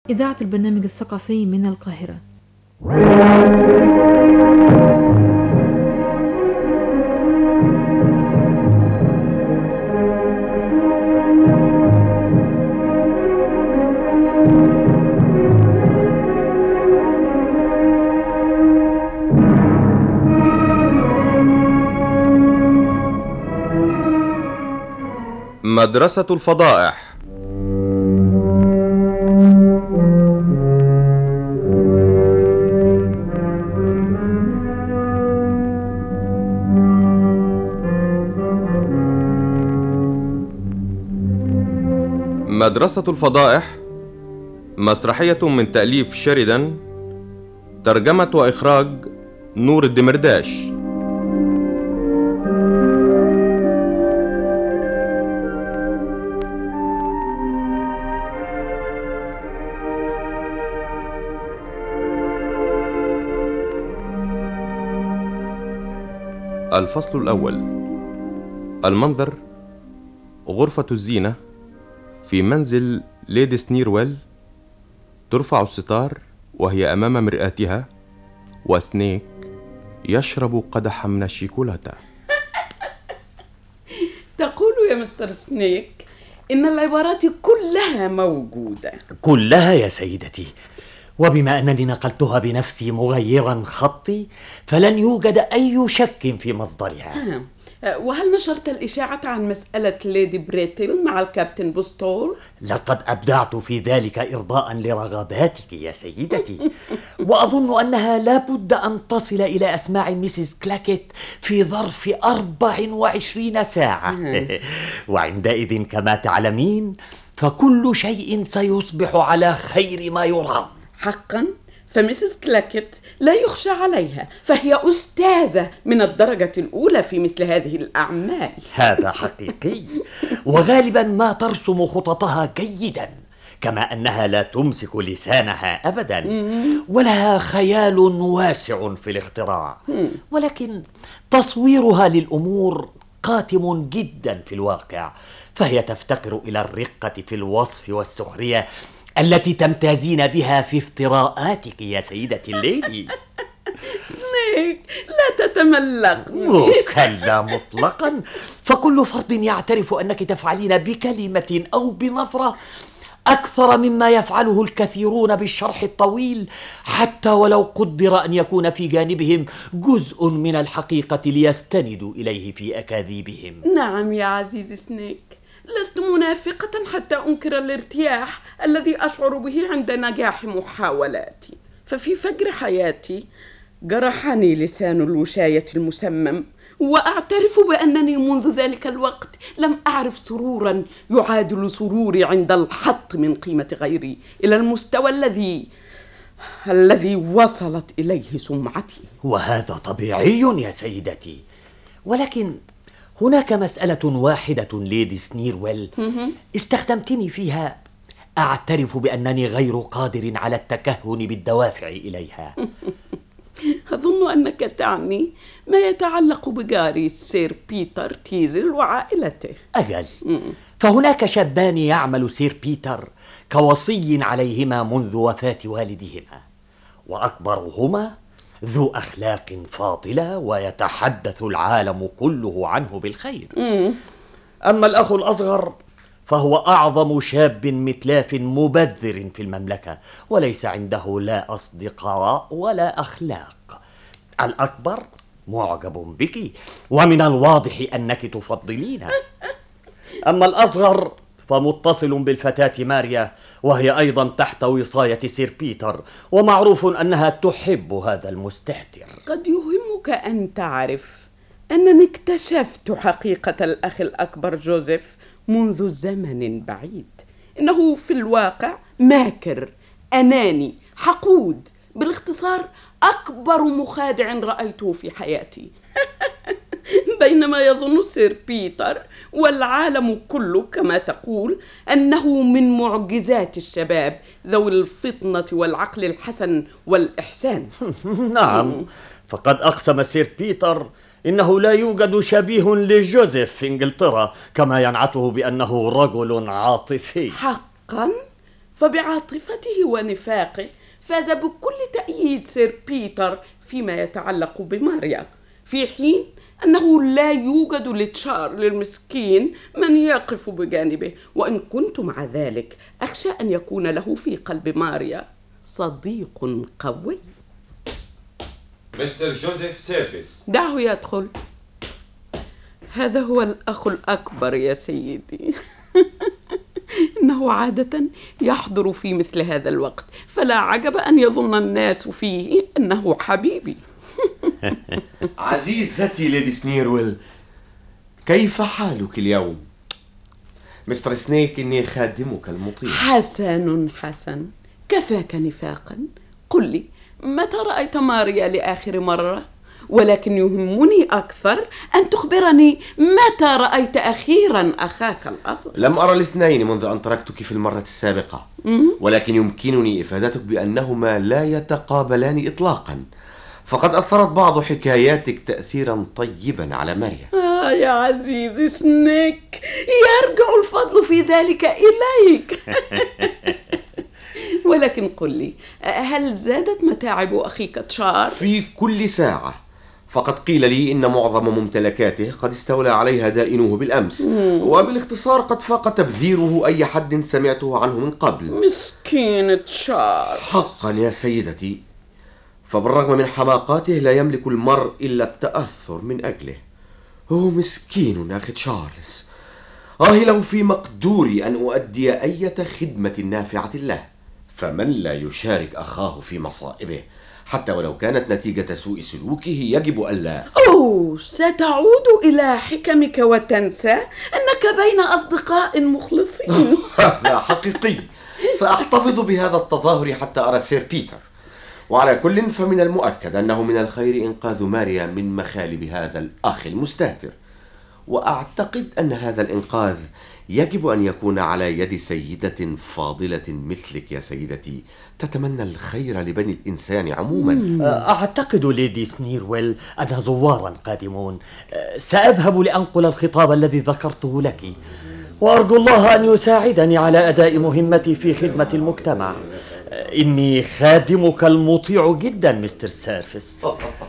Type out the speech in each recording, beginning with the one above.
إذاعة البرنامج الثقافي من القاهرة. مدرسة الفضائح. مدرسة الفضائح مسرحية من تأليف شيريدان، ترجمة وإخراج نور الدمرداش. الفصل الأول. المنظر: غرفة الزينة في منزل ليدي سنيرويل. ترفع الستار وهي أمام مرآتها، وسنيك يشرب قدحا من الشيكولاتة. تقول يا مستر سنيك إن العبارات كلها موجودة. كلها يا سيدتي، وبما أنني نقلتها بنفسي مغيرا خطي فلن يوجد أي شك في مصدرها. وهل نشرت الإشاعة عن مسألة ليدي بريتل مع الكابتن بوستول؟ لقد أبدعت في ذلك إرضاء لرغباتك يا سيدتي، وأظن أنها لابد أن تصل إلى أسماع ميسيس كلاكيت في ظرف 24 ساعة. وعندئذ كما تعلمين فكل شيء سيصبح على خير ما يرام. حقا؟ فميسيس كلاكيت لا يخشى عليها، فهي أستاذة من الدرجة الأولى في مثل هذه الأعمال. هذا حقيقي، وغالبا ما ترسم خططها جيدا، كما أنها لا تمسك لسانها أبدا، ولها خيال واسع في الاختراع. ولكن تصويرها للأمور قاتم جدا في الواقع، فهي تفتقر إلى الرقة في الوصف والسخرية التي تمتازين بها في افتراءاتك يا سيدتي الليدي. سنيك، لا تتملقني. كلا مطلقا، فكل فرد يعترف أنك تفعلين بكلمة أو بنظرة أكثر مما يفعله الكثيرون بالشرح الطويل، حتى ولو قدر أن يكون في جانبهم جزء من الحقيقة ليستندوا إليه في أكاذيبهم. نعم يا عزيزي سنيك، لست منافقة حتى أنكر الارتياح الذي أشعر به عند نجاح محاولاتي. ففي فجر حياتي جرحني لسان الوشاية المسمم، وأعترف بأنني منذ ذلك الوقت لم أعرف سرورا يعادل سروري عند الحط من قيمة غيري إلى المستوى الذي وصلت إليه سمعتي. وهذا طبيعي يا سيدتي، ولكن هناك مسألة واحدة ليدي سنيرويل استخدمتني فيها أعترف بأنني غير قادر على التكهن بالدوافع إليها. أظن أنك تعني ما يتعلق بجاري سير بيتر تيزل وعائلته. أجل، فهناك شابان يعمل سير بيتر كوصي عليهما منذ وفاة والدهما، وأكبرهما ذو أخلاق فاضلة ويتحدث العالم كله عنه بالخير. أما الأخ الأصغر فهو أعظم شاب متلاف مبذر في المملكة، وليس عنده لا أصدقاء ولا أخلاق. الأكبر معجب بك، ومن الواضح أنك تفضلينه. أما الأصغر فمتصل بالفتاة ماريا، وهي أيضا تحت وصاية سير بيتر، ومعروف أنها تحب هذا المستهتر. قد يهمك أن تعرف أنني اكتشفت حقيقة الأخ الأكبر جوزيف منذ زمن بعيد. إنه في الواقع ماكر، أناني، حقود، بالاختصار أكبر مخادع رأيته في حياتي. بينما يظن سير بيتر والعالم كله كما تقول أنه من معجزات الشباب ذوي الفطنة والعقل الحسن والإحسان. نعم، فقد أقسم سير بيتر إنه لا يوجد شبيه لجوزيف في إنجلترا، كما ينعته بأنه رجل عاطفي. حقا؟ فبعاطفته ونفاقه فاز بكل تأييد سير بيتر فيما يتعلق بماريا، في حين أنه لا يوجد لتشارل المسكين من يقف بجانبه، وإن كنت مع ذلك أخشى أن يكون له في قلب ماريا صديق قوي. مستر جوزيف سيرفيس. دعه يدخل. هذا هو الأخ الأكبر يا سيدي. إنه عادة يحضر في مثل هذا الوقت، فلا عجب أن يظن الناس فيه أنه حبيبي. عزيزتي ليدي سنيرويل، كيف حالك اليوم؟ مستر سنيك، إني خادمك المطيع. حسن، كفاك نفاقا. قل لي، متى رأيت ماريا لآخر مرة؟ ولكن يهمني أكثر أن تخبرني متى رأيت أخيرا أخاك الأصغر. لم أرى الاثنين منذ أن تركتك في المرة السابقة، ولكن يمكنني إفادتك بأنهما لا يتقابلان إطلاقا، فقد أثرت بعض حكاياتك تأثيرا طيبا على ماريا. يا عزيزي سنيك، يرجع الفضل في ذلك إليك. ولكن قل لي، هل زادت متاعب أخيك تشارلز؟ في كل ساعة، فقد قيل لي إن معظم ممتلكاته قد استولى عليها دائنوه بالأمس، وبالاختصار قد فاق تبذيره أي حد سمعته عنه من قبل. مسكين تشارلز. حقا يا سيدتي، فبالرغم من حماقاته لا يملك المرء إلا التأثر من أجله. هو مسكين أخي تشارلز. لو في مقدوري أن أؤدي أي خدمة نافعة له، فمن لا يشارك أخاه في مصائبه حتى ولو كانت نتيجة سوء سلوكه يجب ألا. ستعود إلى حكمك وتنسى أنك بين أصدقاء مخلصين. هذا حقيقي. سأحتفظ بهذا التظاهر حتى أرى سير بيتر. وعلى كل، فمن المؤكد أنه من الخير إنقاذ ماريا من مخالب هذا الأخ المستهتر، وأعتقد أن هذا الإنقاذ يجب أن يكون على يد سيدة فاضلة مثلك يا سيدتي، تتمنى الخير لبني الإنسان عموما. أعتقد ليدي سنيرويل أن زوارا قادمون. سأذهب لأنقل الخطاب الذي ذكرته لك، وأرجو الله أن يساعدني على أداء مهمتي في خدمة المجتمع. إني خادمك المطيع جدا مستر سيرفيس.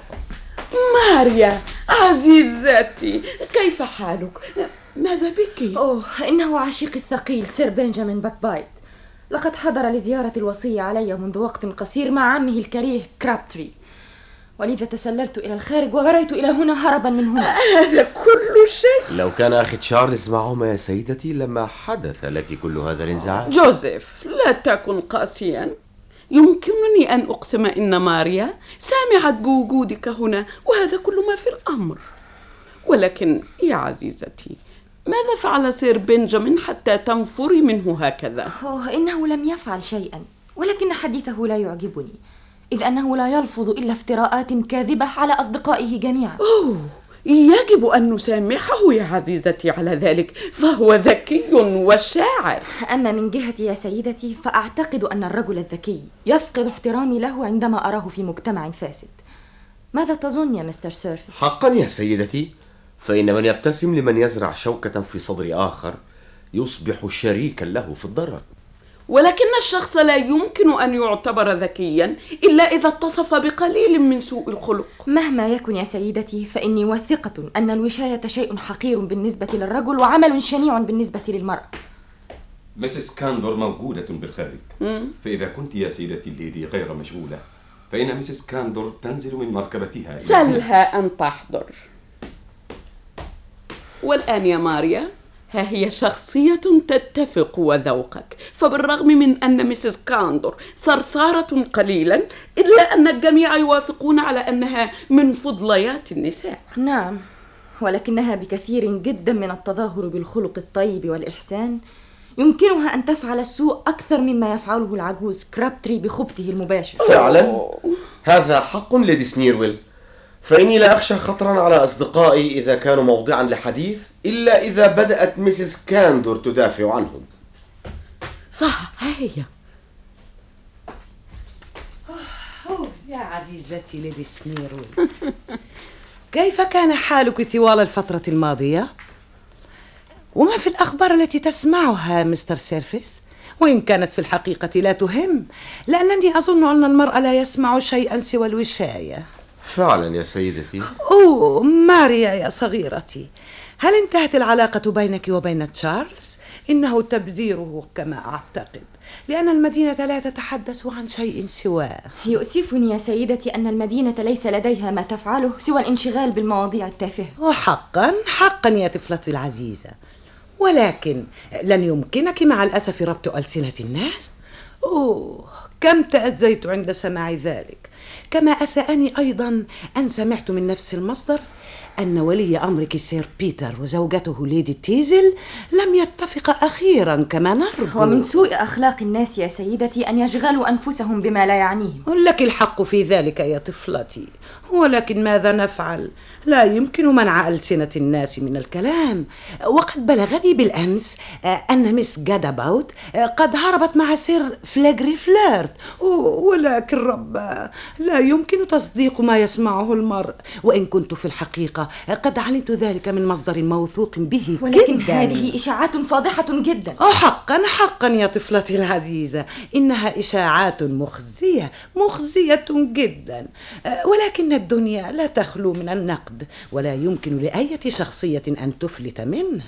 ماريا عزيزتي، كيف حالك؟ ماذا بك؟ إنه عشيقي الثقيل سير بنجامين باكبايت. لقد حضر لزيارة الوصي علي منذ وقت قصير مع عمه الكريه كرابتري، ولذا تسللت إلى الخارج وغريت إلى هنا هربا من هنا. هذا كل شيء؟ لو كان أخي تشارلز معهما يا سيدتي لما حدث لك كل هذا الانزعاج. جوزيف، لا تكن قاسيا. يمكنني أن أقسم إن ماريا سمعت بوجودك هنا، وهذا كل ما في الأمر. ولكن يا عزيزتي، ماذا فعل سير بنجامين حتى تنفري منه هكذا؟ إنه لم يفعل شيئا، ولكن حديثه لا يعجبني، إذ أنه لا يلفظ إلا افتراءات كاذبة على أصدقائه جميعا. يجب أن نسامحه يا عزيزتي على ذلك، فهو ذكي وشاعر. أما من جهتي يا سيدتي، فأعتقد أن الرجل الذكي يفقد احترامي له عندما أراه في مجتمع فاسد. ماذا تظن يا مستر سيرفيس؟ حقا يا سيدتي، فإن من يبتسم لمن يزرع شوكة في صدر آخر يصبح شريكا له في الضرر. ولكن الشخص لا يمكن أن يعتبر ذكيا إلا إذا اتصف بقليل من سوء الخلق. مهما يكن يا سيدتي، فإني واثقة أن الوشاية شيء حقير بالنسبة للرجل وعمل شنيع بالنسبة للمرأة. مسز كاندور موجودة بالخارج، فإذا كنت يا سيدتي الليدي غير مشغولة فإن مسز كاندور تنزل من مركبتها. سلها أن تحضر. والآن يا ماريا، ها هي شخصية تتفق وذوقك، فبالرغم من أن مسز كاندور ثرثارة قليلا، إلا أن الجميع يوافقون على أنها من فضليات النساء. نعم، ولكنها بكثير جدا من التظاهر بالخلق الطيب والإحسان يمكنها أن تفعل السوء أكثر مما يفعله العجوز كرابتري بخبثه المباشر. فعلا هذا حق ليدي سنيرويل، فإني لا أخشى خطرا على أصدقائي إذا كانوا موضعا لحديث، إلا إذا بدأت مسز كاندور تدافع عنهم. صح، هي. يا عزيزتي ليدي سنيرويل، كيف كان حالك طوال الفترة الماضية؟ وما في الأخبار التي تسمعها مستر سيرفيس؟ وإن كانت في الحقيقة لا تهم، لأنني أظن أن المرء لا يسمع شيئا سوى الوشاية. فعلا يا سيدتي. أوه ماريا يا صغيرتي، هل انتهت العلاقة بينك وبين تشارلز؟ إنه تبذيره كما أعتقد، لأن المدينة لا تتحدث عن شيء سواه. يؤسفني يا سيدتي أن المدينة ليس لديها ما تفعله سوى الانشغال بالمواضيع التافهة. وحقا حقا يا طفلتي العزيزة، ولكن لن يمكنك مع الأسف ربط ألسنة الناس. أوه كم تأذيت عند سماع ذلك، كما أسأني أيضا أن سمعت من نفس المصدر أن ولي أمرك سير بيتر وزوجته ليدي تيزل لم يتفقا أخيرا كما نرجو. ومن سوء أخلاق الناس يا سيدتي أن يشغلوا أنفسهم بما لا يعنيهم. لك الحق في ذلك يا طفلتي، ولكن ماذا نفعل؟ لا يمكن منع ألسنة الناس من الكلام. وقد بلغني بالأمس أن مس جاداباوت قد هربت مع سير فلاغري فليرت، ولكن رب لا يمكن تصديق ما يسمعه المرء، وإن كنت في الحقيقة قد علمت ذلك من مصدر موثوق به ولكن جداً. هذه إشاعات فاضحة جدا. حقا حقا يا طفلتي العزيزة، إنها إشاعات مخزية جدا، ولكن الدنيا لا تخلو من النقد، ولا يمكن لأي شخصية أن تفلت منه.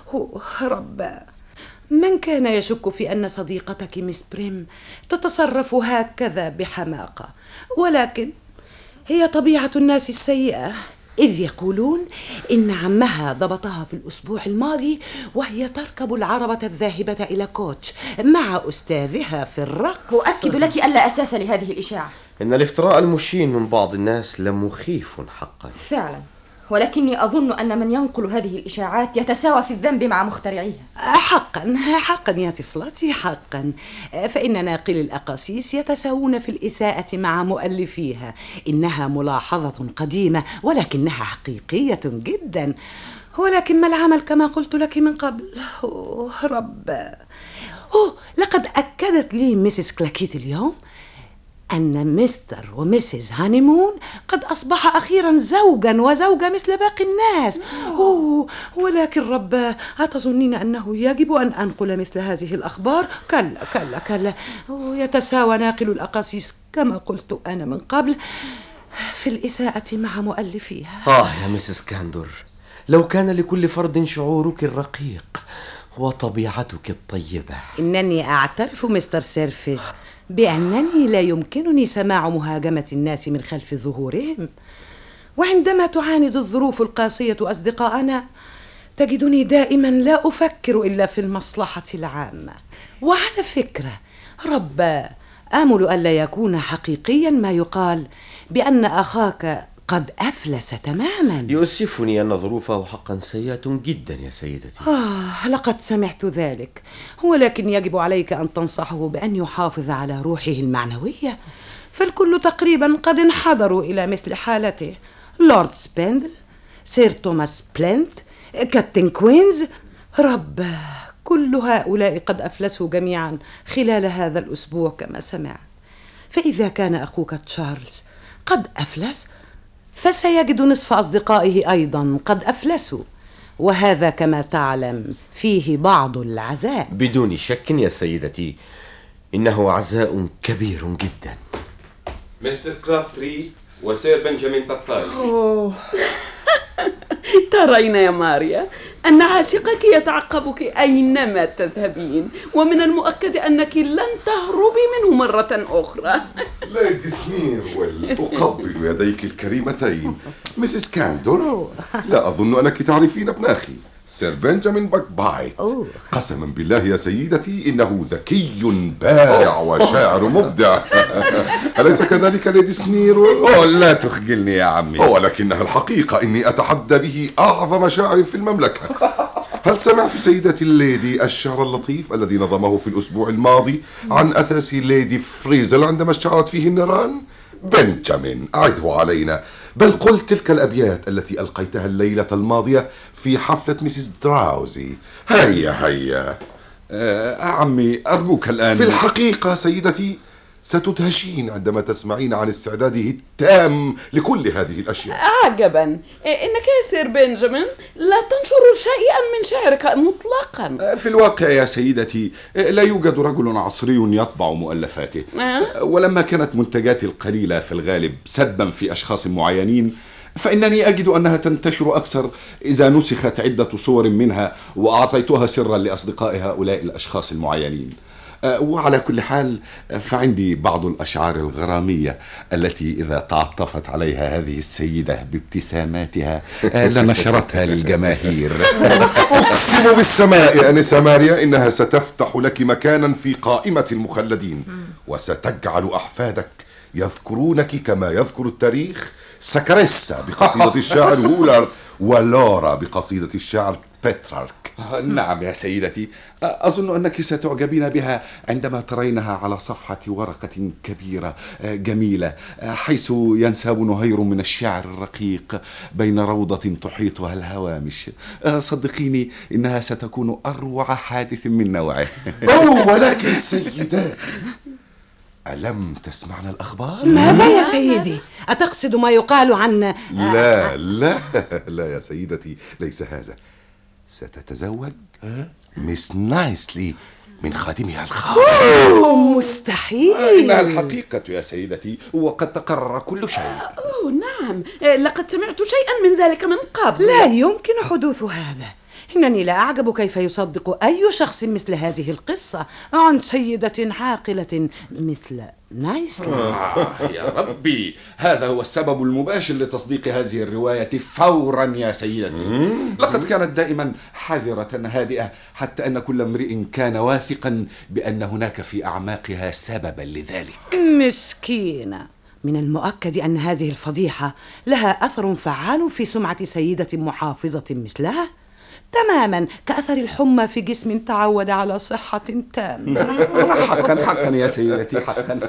رب، من كان يشك في أن صديقتك مس بريم تتصرف هكذا بحماقة؟ ولكن هي طبيعة الناس السيئة، إذ يقولون إن عمها ضبطها في الأسبوع الماضي وهي تركب العربة الذاهبة إلى كوتش مع أستاذها في الرقص. أؤكد لك ألا أساس لهذه الإشاعة. إن الافتراء المشين من بعض الناس لمخيف حقا. فعلا، ولكني أظن أن من ينقل هذه الإشاعات يتساوى في الذنب مع مخترعيها. حقا يا طفلتي حقا، فإن ناقل الأقاصيص يتساوون في الإساءة مع مؤلفيها. إنها ملاحظة قديمة ولكنها حقيقية جدا، ولكن ما العمل كما قلت لك من قبل؟ رب، لقد أكدت لي ميسيس كلاكيت اليوم أن مستر وميسيس هانيمون قد أصبح أخيرا زوجا وزوجة مثل باقي الناس. ولكن رب، أتظنين أنه يجب أن أنقل مثل هذه الأخبار؟ كلا كلا كلا، يتساوى ناقل الأقاصيص كما قلت أنا من قبل في الإساءة مع مؤلفيها. يا ميسيس كاندور، لو كان لكل فرد شعورك الرقيق وطبيعتك الطيبة. إنني أعترف مستر سيرفيس بأنني لا يمكنني سماع مهاجمة الناس من خلف ظهورهم، وعندما تعاند الظروف القاسية أصدقاءنا تجدني دائما لا أفكر إلا في المصلحة العامة. وعلى فكرة رب، آمل ألا يكون حقيقيا ما يقال بأن أخاك قد أفلس تماما. يؤسفني أن ظروفه حقا سيئة جدا يا سيدتي. لقد سمعت ذلك، ولكن يجب عليك أن تنصحه بأن يحافظ على روحه المعنوية، فالكل تقريبا قد انحدروا إلى مثل حالته. لورد سبندل، سير توماس بلنت، كابتن كوينز، رب، كل هؤلاء قد أفلسوا جميعا خلال هذا الأسبوع كما سمعت. فإذا كان أخوك تشارلز قد أفلس، فسيجد نصف أصدقائه أيضا قد أفلسوا، وهذا كما تعلم فيه بعض العزاء. بدون شك يا سيدتي، إنه عزاء كبير جدا. مستر كرابتري وسير بنجامين باباي. ترين يا ماريا أن عاشقك يتعقبك أينما تذهبين، ومن المؤكد أنك لن تهربي منه مرة أخرى. ليدي سنيرويل، أقبل يديك الكريمتين. مسيس كاندور، لا أظن أنك تعرفين ابن أخي سير بنجامين باكبايت. قسما بالله يا سيدتي إنه ذكي بارع وشاعر مبدع. أليس كذلك ليدي سنيرويل؟ لا تخجلني يا عمي. ولكنها الحقيقة إني أتحدى به أعظم شاعر في المملكة. هل سمعت سيدتي الليدي الشعر اللطيف الذي نظمه في الأسبوع الماضي عن أثاث ليدي فريزل عندما اشتعلت فيه النيران؟ بنجامين، أعده علينا. بل قل تلك الأبيات التي ألقيتها الليلة الماضية في حفلة ميسيس دراوزي. هيا عمي أرجوك الآن. في الحقيقة سيدتي ستدهشين عندما تسمعين عن استعداده التام لكل هذه الأشياء. عجبا إنك يا سير بنجامين لا تنشر شيئا من شعرك مطلقا. في الواقع يا سيدتي لا يوجد رجل عصري يطبع مؤلفاته، ولما كانت منتجاتي القليلة في الغالب سبا في أشخاص معينين، فإنني أجد أنها تنتشر أكثر إذا نسخت عدة صور منها وأعطيتها سرا لأصدقاء هؤلاء الأشخاص المعينين. وعلى كل حال فعندي بعض الأشعار الغرامية التي إذا تعطفت عليها هذه السيدة بابتساماتها لنشرتها للجماهير. أقسم بالسماء يا أنسة ماريا إنها ستفتح لك مكانا في قائمة المخلدين، وستجعل أحفادك يذكرونك كما يذكر التاريخ سكريسا بقصيدة الشاعر هولر، ولورا بقصيدة الشاعر بيترارك. نعم يا سيدتي، أظن أنك ستعجبين بها عندما ترينها على صفحة ورقة كبيرة جميلة، حيث ينساب نهير من الشعر الرقيق بين روضة تحيطها الهوامش. صدقيني إنها ستكون أروع حادث من نوعه. ولكن سيداتي، ألم تسمعنا الأخبار؟ ماذا يا سيدي؟ أتقصد ما يقال عن... لا لا لا يا سيدتي، ليس هذا. ستتزوج مس نايسلي من خادمها الخاص. مستحيل. إنها الحقيقة يا سيدتي، وقد تقرر كل شيء. نعم، لقد سمعت شيئا من ذلك من قبل. لا يمكن حدوث هذا. إنني لا أعجب كيف يصدق أي شخص مثل هذه القصة عن سيدة عاقلة مثل نايسلي. يا ربي، هذا هو السبب المباشر لتصديق هذه الرواية فورا يا سيدتي. لقد كانت دائما حذرة هادئة، حتى أن كل امرئ كان واثقا بأن هناك في أعماقها سببا لذلك. مسكينة. من المؤكد أن هذه الفضيحة لها أثر فعال في سمعة سيدة محافظة مثلها، تماما كأثر الحمى في جسم تعود على صحة تامة. حقا يا سيدتي، حقا.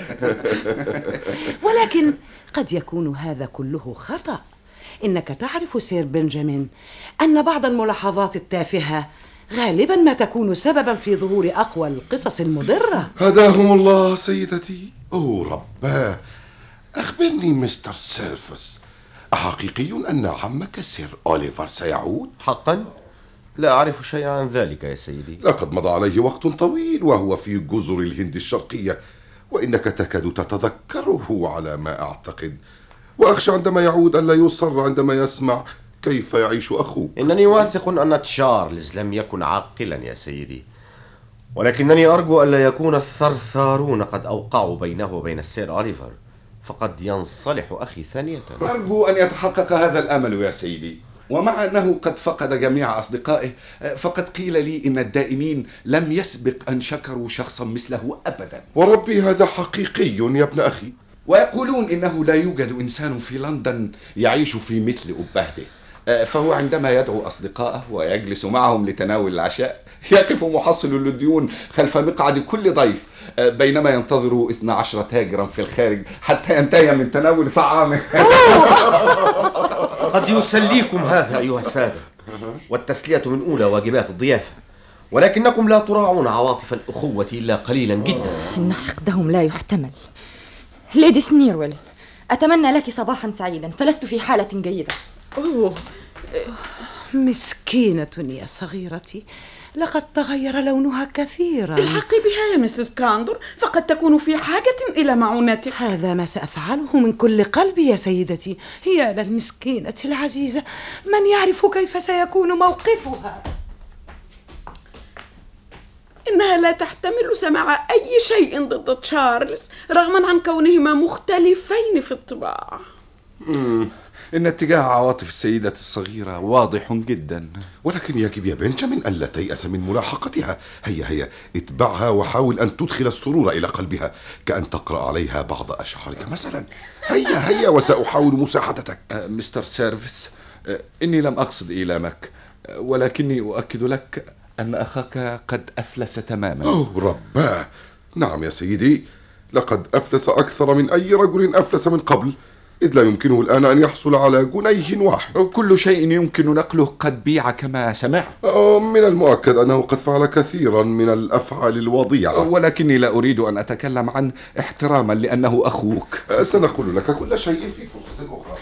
ولكن قد يكون هذا كله خطأ. إنك تعرف سير بنجامين أن بعض الملاحظات التافهة غالبا ما تكون سببا في ظهور أقوى القصص المضرة. هداهم الله سيدتي. رباه، أخبرني مستر سيرفس، أحقيقي أن عمك سير أوليفر سيعود؟ حقا؟ لا أعرف شيئا عن ذلك يا سيدي. لقد مضى عليه وقت طويل وهو في جزر الهند الشرقية، وإنك تكاد تتذكره على ما أعتقد، وأخشى عندما يعود ألا يصر عندما يسمع كيف يعيش أخوك. إنني واثق أن تشارلز لم يكن عاقلا يا سيدي، ولكنني أرجو ألا يكون الثرثارون قد أوقعوا بينه وبين السير أوليفر، فقد ينصلح أخي ثانية. أرجو أن يتحقق هذا الأمل يا سيدي. ومع أنه قد فقد جميع أصدقائه، فقد قيل لي إن الدائمين لم يسبق أن شكروا شخصا مثله أبدا. وربي هذا حقيقي يا ابن أخي. ويقولون إنه لا يوجد إنسان في لندن يعيش في مثل أبهته، فهو عندما يدعو أصدقائه ويجلس معهم لتناول العشاء يقف محصل للديون خلف مقعد كل ضيف، بينما ينتظر 12 تاجرا في الخارج حتى ينتهي من تناول طعامه. قد يسليكم هذا أيها السادة، والتسلية من أولى واجبات الضيافة، ولكنكم لا تراعون عواطف الأخوة إلا قليلا جدا. إن حقدهم لا يحتمل. ليدي سنيرويل، أتمنى لك صباحا سعيدا، فلست في حالة جيدة. مسكينة يا صغيرتي، لقد تغير لونها كثيرا. الحقي بها يا مسز كاندور، فقد تكون في حاجة إلى معونتك. هذا ما سأفعله من كل قلبي يا سيدتي. هي للمسكينة العزيزة، من يعرف كيف سيكون موقفها. إنها لا تحتمل سماع أي شيء ضد تشارلز، رغما عن كونهما مختلفين في الطباع. إن اتجاه عواطف السيدة الصغيرة واضح جدا. ولكن يجب يا بنجامين ألا تيأس من ملاحقتها. هيا اتبعها وحاول أن تدخل السرور إلى قلبها، كأن تقرأ عليها بعض أشعارك مثلا. هيا وسأحاول مساعدتك. مستر سيرفس، إني لم أقصد إيلامك، ولكني أؤكد لك أن أخاك قد أفلس تماما. رباه، نعم يا سيدي، لقد أفلس أكثر من أي رجل أفلس من قبل، إذ لا يمكنه الآن أن يحصل على جنيه واحد. كل شيء يمكن نقله قد بيع كما سمعت. من المؤكد أنه قد فعل كثيرا من الأفعال الوضيعة، ولكني لا أريد أن أتكلم عنه احتراما لأنه أخوك. سنقول لك كل شيء في فرصة أخرى.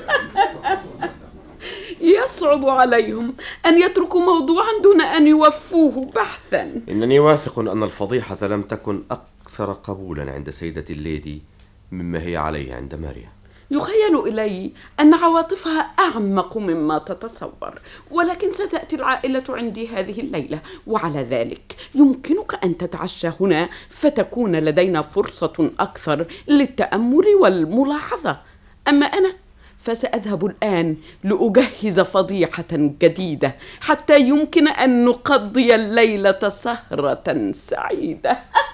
يصعب عليهم أن يتركوا موضوعا دون أن يوفوه بحثا. إنني واثق أن الفضيحة لم تكن أكثر قبولا عند سيدة الليدي مما هي عليه عند ماريا. يخيل إلي أن عواطفها أعمق مما تتصور، ولكن ستأتي العائلة عندي هذه الليلة، وعلى ذلك يمكنك أن تتعشى هنا فتكون لدينا فرصة أكثر للتأمل والملاحظة. أما أنا فسأذهب الآن لأجهز فضيحة جديدة حتى يمكن أن نقضي الليلة سهرة سعيدة.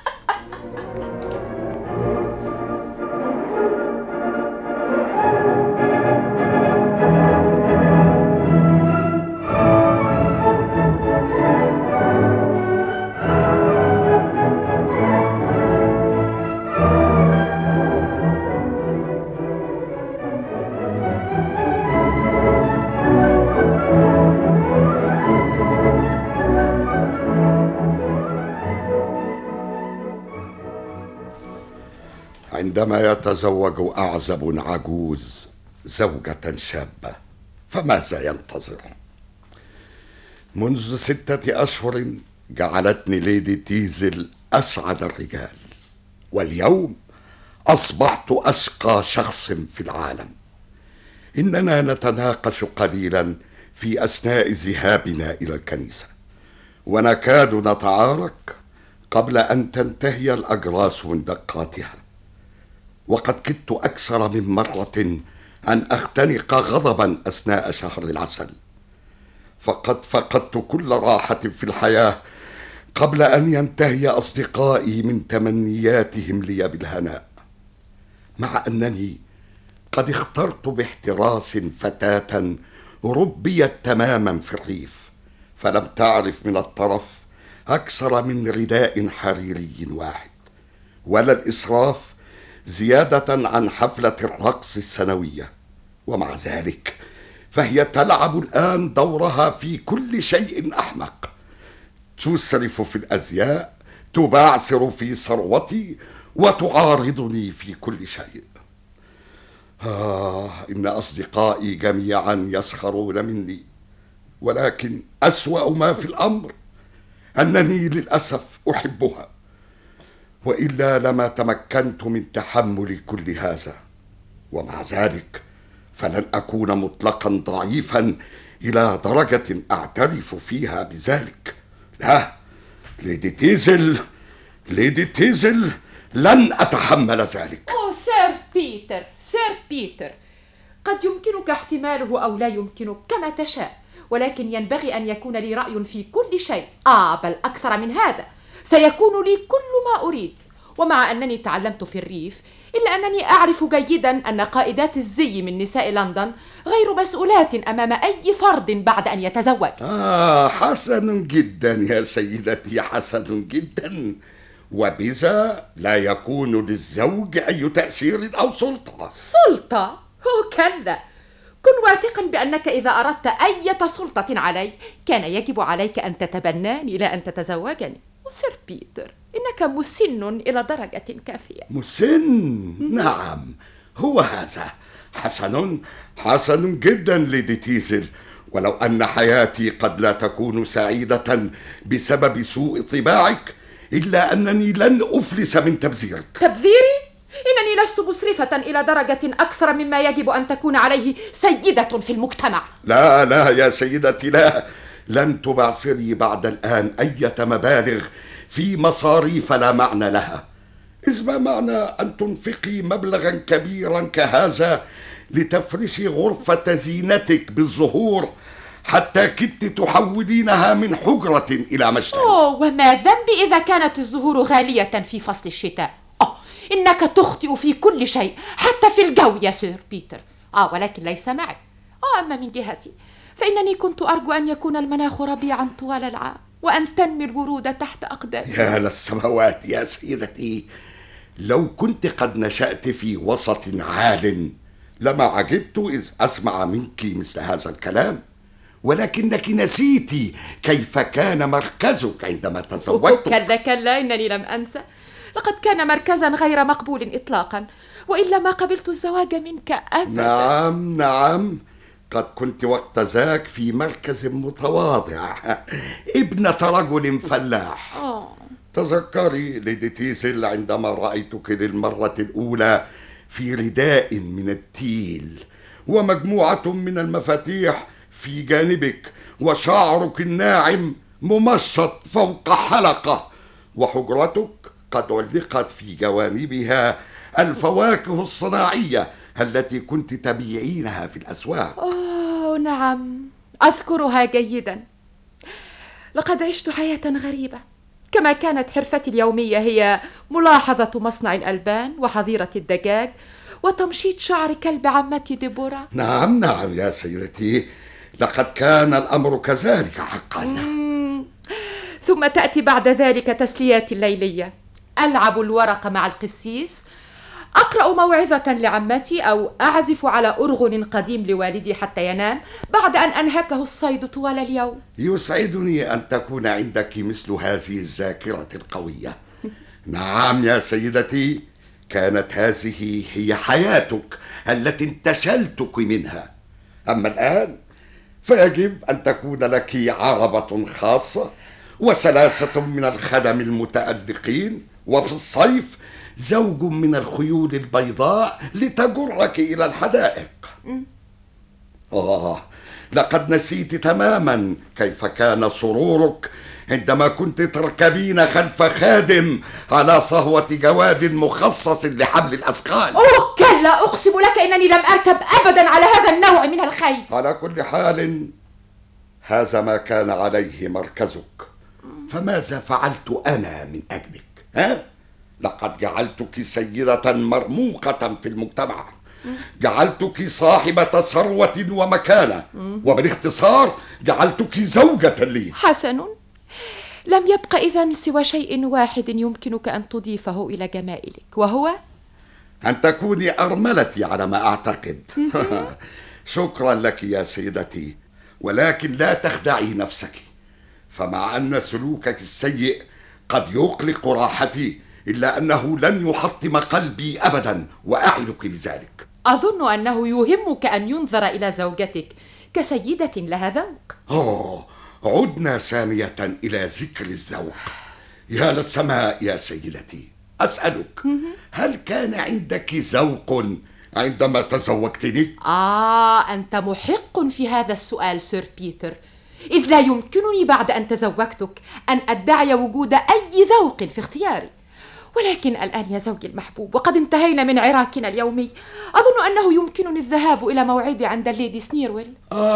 عندما يتزوج أعزب عجوز زوجة شابة فماذا ينتظر؟ منذ 6 أشهر جعلتني ليدي تيزل أسعد الرجال، واليوم أصبحت أشقى شخص في العالم. إننا نتناقش قليلا في أثناء ذهابنا إلى الكنيسة، ونكاد نتعارك قبل أن تنتهي الأجراس من دقاتها. وقد كدت أكثر من مرة أن أختنق غضبا أثناء شهر العسل، فقد فقدت كل راحة في الحياة قبل أن ينتهي أصدقائي من تمنياتهم لي بالهناء، مع أنني قد اخترت باحتراس فتاة ربيت تماما في الريف، فلم تعرف من الطرف أكثر من رداء حريري واحد، ولا الإسراف زيادة عن حفلة الرقص السنوية. ومع ذلك فهي تلعب الآن دورها في كل شيء أحمق، تسرف في الأزياء، تبعثر في ثروتي، وتعارضني في كل شيء. إن أصدقائي جميعا يسخرون مني، ولكن أسوأ ما في الأمر أنني للأسف أحبها، وإلا لما تمكنت من تحمل كل هذا. ومع ذلك فلن أكون مطلقا ضعيفا إلى درجة أعترف فيها بذلك. لا، ليدي تيزل لن أتحمل ذلك. سير بيتر، قد يمكنك احتماله أو لا يمكنك كما تشاء، ولكن ينبغي أن يكون لي رأي في كل شيء. بل أكثر من هذا، سيكون لي كل ما أريد. ومع أنني تعلمت في الريف، إلا أنني أعرف جيدا أن قائدات الزي من نساء لندن غير مسؤولات أمام أي فرد بعد أن يتزوج. حسن جدا يا سيدتي، حسن جدا. وبذا لا يكون للزوج أي تأثير أو سلطة. سلطة؟ كلا. كن واثقا بأنك إذا أردت أي سلطة علي كان يجب عليك أن تتبناني لا أن تتزوجني. وسير بيتر، إنك مسن إلى درجة كافية. مسن؟ نعم، هو هذا. حسن جدا ليدي تيزل، ولو أن حياتي قد لا تكون سعيدة بسبب سوء طباعك، إلا أنني لن أفلس من تبذيرك. تبذيري؟ إنني لست مسرفة إلى درجة أكثر مما يجب أن تكون عليه سيدة في المجتمع. لا يا سيدتي، لا، لن تبعثري بعد الآن أي مبالغ في مصاريف لا معنى لها. إذ ما معنى أن تنفقي مبلغا كبيرا كهذا لتفرشي غرفة زينتك بالزهور حتى كدت تحولينها من حجرة إلى مشتل؟ وما ذنبي إذا كانت الزهور غالية في فصل الشتاء؟ إنك تخطئ في كل شيء، حتى في الجو يا سير بيتر. ولكن ليس معي. أما من جهتي فإنني كنت أرجو أن يكون المناخ ربيعا طوال العام، وأن تنمي الورود تحت أقدامي. يا للسماوات يا سيدتي، لو كنت قد نشأت في وسط عال لما عجبت إذ أسمع منك مثل هذا الكلام، ولكنك نسيت كيف كان مركزك عندما تزوجت. كلا إنني لم أنسى. لقد كان مركزا غير مقبول إطلاقا، وإلا ما قبلت الزواج منك أبدا. نعم، قد كنت وقت ذاك في مركز متواضع، ابنة رجل فلاح. تذكري ليدي تيزل عندما رأيتك للمرة الأولى في رداء من التيل ومجموعة من المفاتيح في جانبك، وشعرك الناعم ممشط فوق حلقة، وحجرتك قد علقت في جوانبها الفواكه الصناعية التي كنت تبيعينها في الأسواق. نعم، أذكرها جيدا. لقد عشت حياة غريبة، كما كانت حرفتي اليومية هي ملاحظة مصنع الألبان وحظيرة الدجاج وتمشيط شعر كلب عمتي ديبورا. نعم يا سيدتي، لقد كان الأمر كذلك حقا. ثم تأتي بعد ذلك تسلياتي الليلية، ألعب الورق مع القسيس، أقرأ موعظة لعمتي، أو أعزف على أرغن قديم لوالدي حتى ينام بعد أن أنهكه الصيد طوال اليوم. يسعدني أن تكون عندك مثل هذه الذاكرة القوية. نعم يا سيدتي، كانت هذه هي حياتك التي انتشلتك منها. أما الآن فيجب أن تكون لك عربة خاصة و3 من الخدم المتألقين، وفي الصيف زوج من الخيول البيضاء لتجرك إلى الحدائق. لقد نسيت تماما كيف كان سرورك عندما كنت تركبين خلف خادم على صهوة جواد مخصص لحمل الأثقال. كلا، أقسم لك إنني لم أركب أبدا على هذا النوع من الخيل. على كل حال هذا ما كان عليه مركزك، فماذا فعلت أنا من أجلك؟ لقد جعلتك سيدة مرموقة في المجتمع، جعلتك صاحبة ثروة ومكانة، وبالاختصار جعلتك زوجة لي. حسن، لم يبق إذن سوى شيء واحد يمكنك أن تضيفه إلى جمائلك، وهو أن تكوني أرملتي على ما أعتقد. شكرا لك يا سيدتي، ولكن لا تخدعي نفسك، فمع أن سلوكك السيء قد يقلق راحتي، إلا أنه لن يحطم قلبي أبدا، وأعدك بذلك. أظن أنه يهمك أن ينظر إلى زوجتك كسيدة لها ذوق. عدنا ثانية إلى ذكر الذوق. يا للسماء يا سيدتي، أسألك، هل كان عندك ذوق عندما تزوجتني؟ أنت محق في هذا السؤال سير بيتر، إذ لا يمكنني بعد أن تزوجتك أن أدعي وجود أي ذوق في اختياري. ولكن الآن يا زوجي المحبوب، وقد انتهينا من عراكنا اليومي، أظن أنه يمكنني الذهاب إلى موعدي عند الليدي سنيرويل.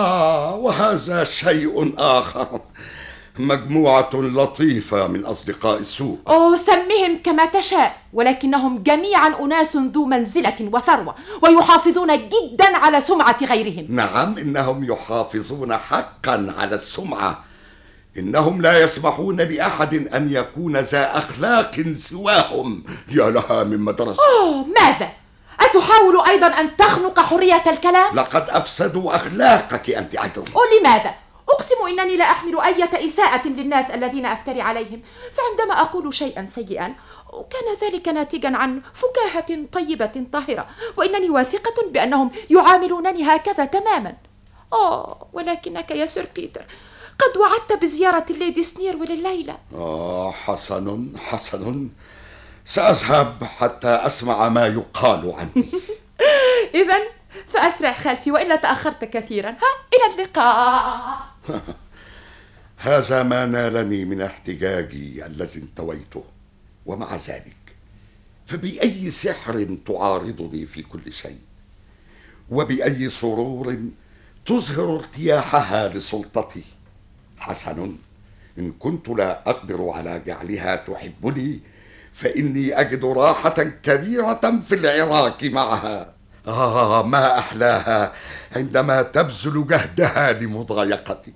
وهذا شيء آخر، مجموعة لطيفة من أصدقاء السوق. سمهم كما تشاء، ولكنهم جميعا أناس ذو منزلة وثروة، ويحافظون جدا على سمعة غيرهم. نعم، إنهم يحافظون حقا على السمعة. إنهم لا يسمحون لأحد أن يكون ذا أخلاق سواهم. يا لها من مدرسة. ماذا؟ أتحاول أيضا أن تخنق حرية الكلام؟ لقد أفسدوا أخلاقك أنت أيضا. لماذا؟ أقسم إنني لا أحمل أي إساءة للناس الذين أفتري عليهم، فعندما أقول شيئا سيئا كان ذلك ناتجا عن فكاهة طيبة طاهرة، وإنني واثقة بأنهم يعاملونني هكذا تماما. ولكنك يا سير بيتر قد وعدت بزيارة الليدي سنيرويل الليلة. حسن، سأذهب حتى أسمع ما يقال عني. إذن فأسرع خلفي، وإلا تأخرت كثيرا. إلى اللقاء. هذا ما نالني من احتجاجي الذي انطويته، ومع ذلك فبأي سحر تعارضني في كل شيء، وبأي سرور تظهر ارتياحها لسلطتي. حسن، إن كنت لا أقدر على جعلها تحبني، فإني أجد راحة كبيرة في العراك معها. ما أحلاها عندما تبذل جهدها لمضايقتي.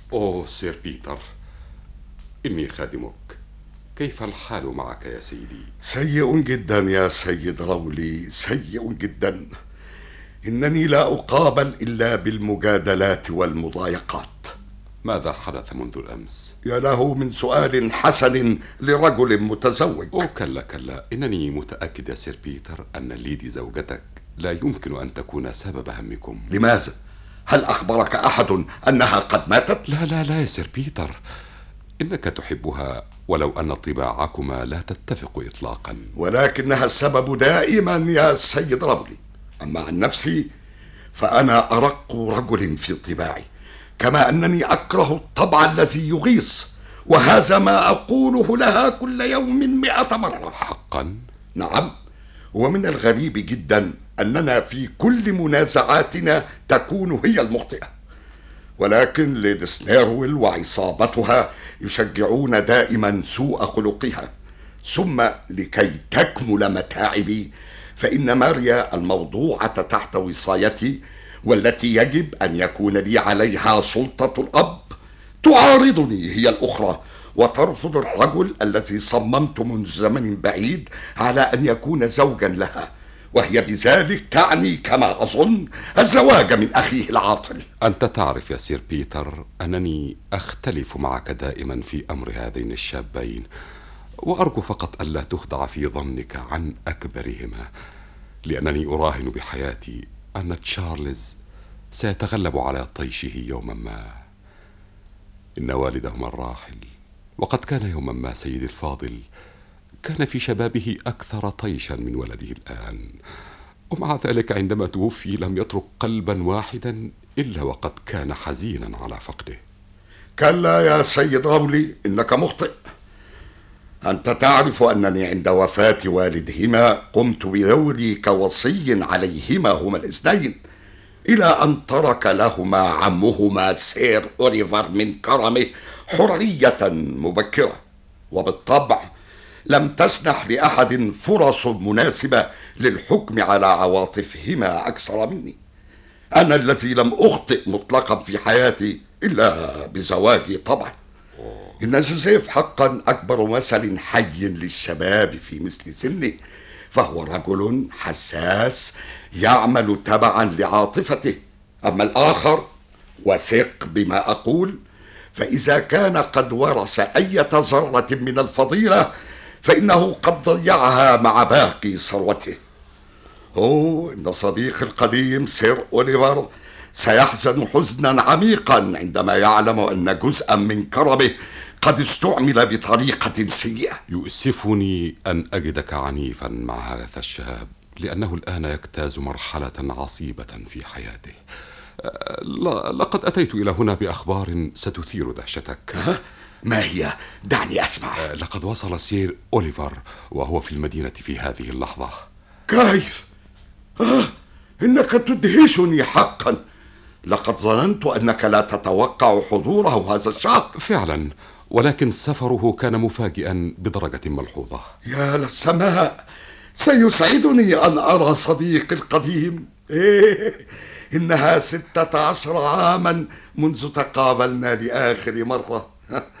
أوه سير بيتر، إني خادمك. كيف الحال معك يا سيدي؟ سيء جدا يا سيد راولي، سيء جدا. إنني لا أقابل إلا بالمجادلات والمضايقات. ماذا حدث منذ الأمس؟ يا له من سؤال حسن لرجل متزوج. أوه كلا كلا، إنني متأكد يا سير بيتر أن ليدي زوجتك لا يمكن أن تكون سبب همكم. لماذا؟ هل أخبرك أحد أنها قد ماتت؟ لا لا لا يا سير بيتر، إنك تحبها ولو أن طباعكما لا تتفق إطلاقا. ولكنها السبب دائما يا سيد راولي. أما عن نفسي فأنا أرق رجل في طباعي، كما أنني أكره الطبع الذي يغيظ، وهذا ما أقوله لها كل يوم 100 مرة. حقا؟ نعم. ومن الغريب جدا أننا في كل منازعاتنا تكون هي المخطئة، ولكن ليدي سنيرويل وعصابتها يشجعون دائما سوء خلقها. ثم لكي تكمل متاعبي فإن ماريا الموضوعة تحت وصايتي والتي يجب أن يكون لي عليها سلطة الأب تعارضني هي الأخرى، وترفض الرجل الذي صممت منذ زمن بعيد على أن يكون زوجا لها، وهي بذلك تعني كما أظن الزواج من أخيه العاطل. أنت تعرف يا سير بيتر أنني أختلف معك دائما في أمر هذين الشابين، وأرجو فقط ألا تخدع في ظنك عن أكبرهما، لأنني أراهن بحياتي أن تشارلز سيتغلب على طيشه يوما ما. إن والدهما الراحل، وقد كان يوما ما سيدي الفاضل، كان في شبابه أكثر طيشا من ولده الآن، ومع ذلك عندما توفي لم يترك قلبا واحدا إلا وقد كان حزينا على فقده. كلا يا سيد راولي، إنك مخطئ. أنت تعرف أنني عند وفاة والدهما قمت بدوري كوصي عليهما هما الاثنين، إلى أن ترك لهما عمهما سير أوليفر من كرمه حرية مبكرة، وبالطبع لم تسنح لأحد فرص مناسبة للحكم على عواطفهما أكثر مني. أنا الذي لم أخطئ مطلقا في حياتي إلا بزواجي طبعا. إن جوزيف حقا أكبر مثل حي للشباب في مثل سنه، فهو رجل حساس يعمل تبعا لعاطفته. أما الآخر، وثق بما أقول، فإذا كان قد ورث أي ذرة من الفضيلة فإنه قد ضيعها مع باقي ثروته. إن صديقي القديم سير أوليفر سيحزن حزنا عميقا عندما يعلم أن جزءا من كرمه قد استعمل بطريقة سيئة. يؤسفني أن أجدك عنيفا مع هذا الشاب، لأنه الآن يجتاز مرحلة عصيبة في حياته. لقد أتيت إلى هنا بأخبار ستثير دهشتك. ما هي؟ دعني أسمع. لقد وصل سير أوليفر وهو في المدينة في هذه اللحظة. كيف؟ إنك تدهشني حقا. لقد ظننت أنك لا تتوقع حضوره هذا الشهر. فعلا، ولكن سفره كان مفاجئا بدرجة ملحوظة. يا للسماء، سيسعدني أن أرى صديقي القديم. إنها 16 عاما منذ تقابلنا لآخر مرة،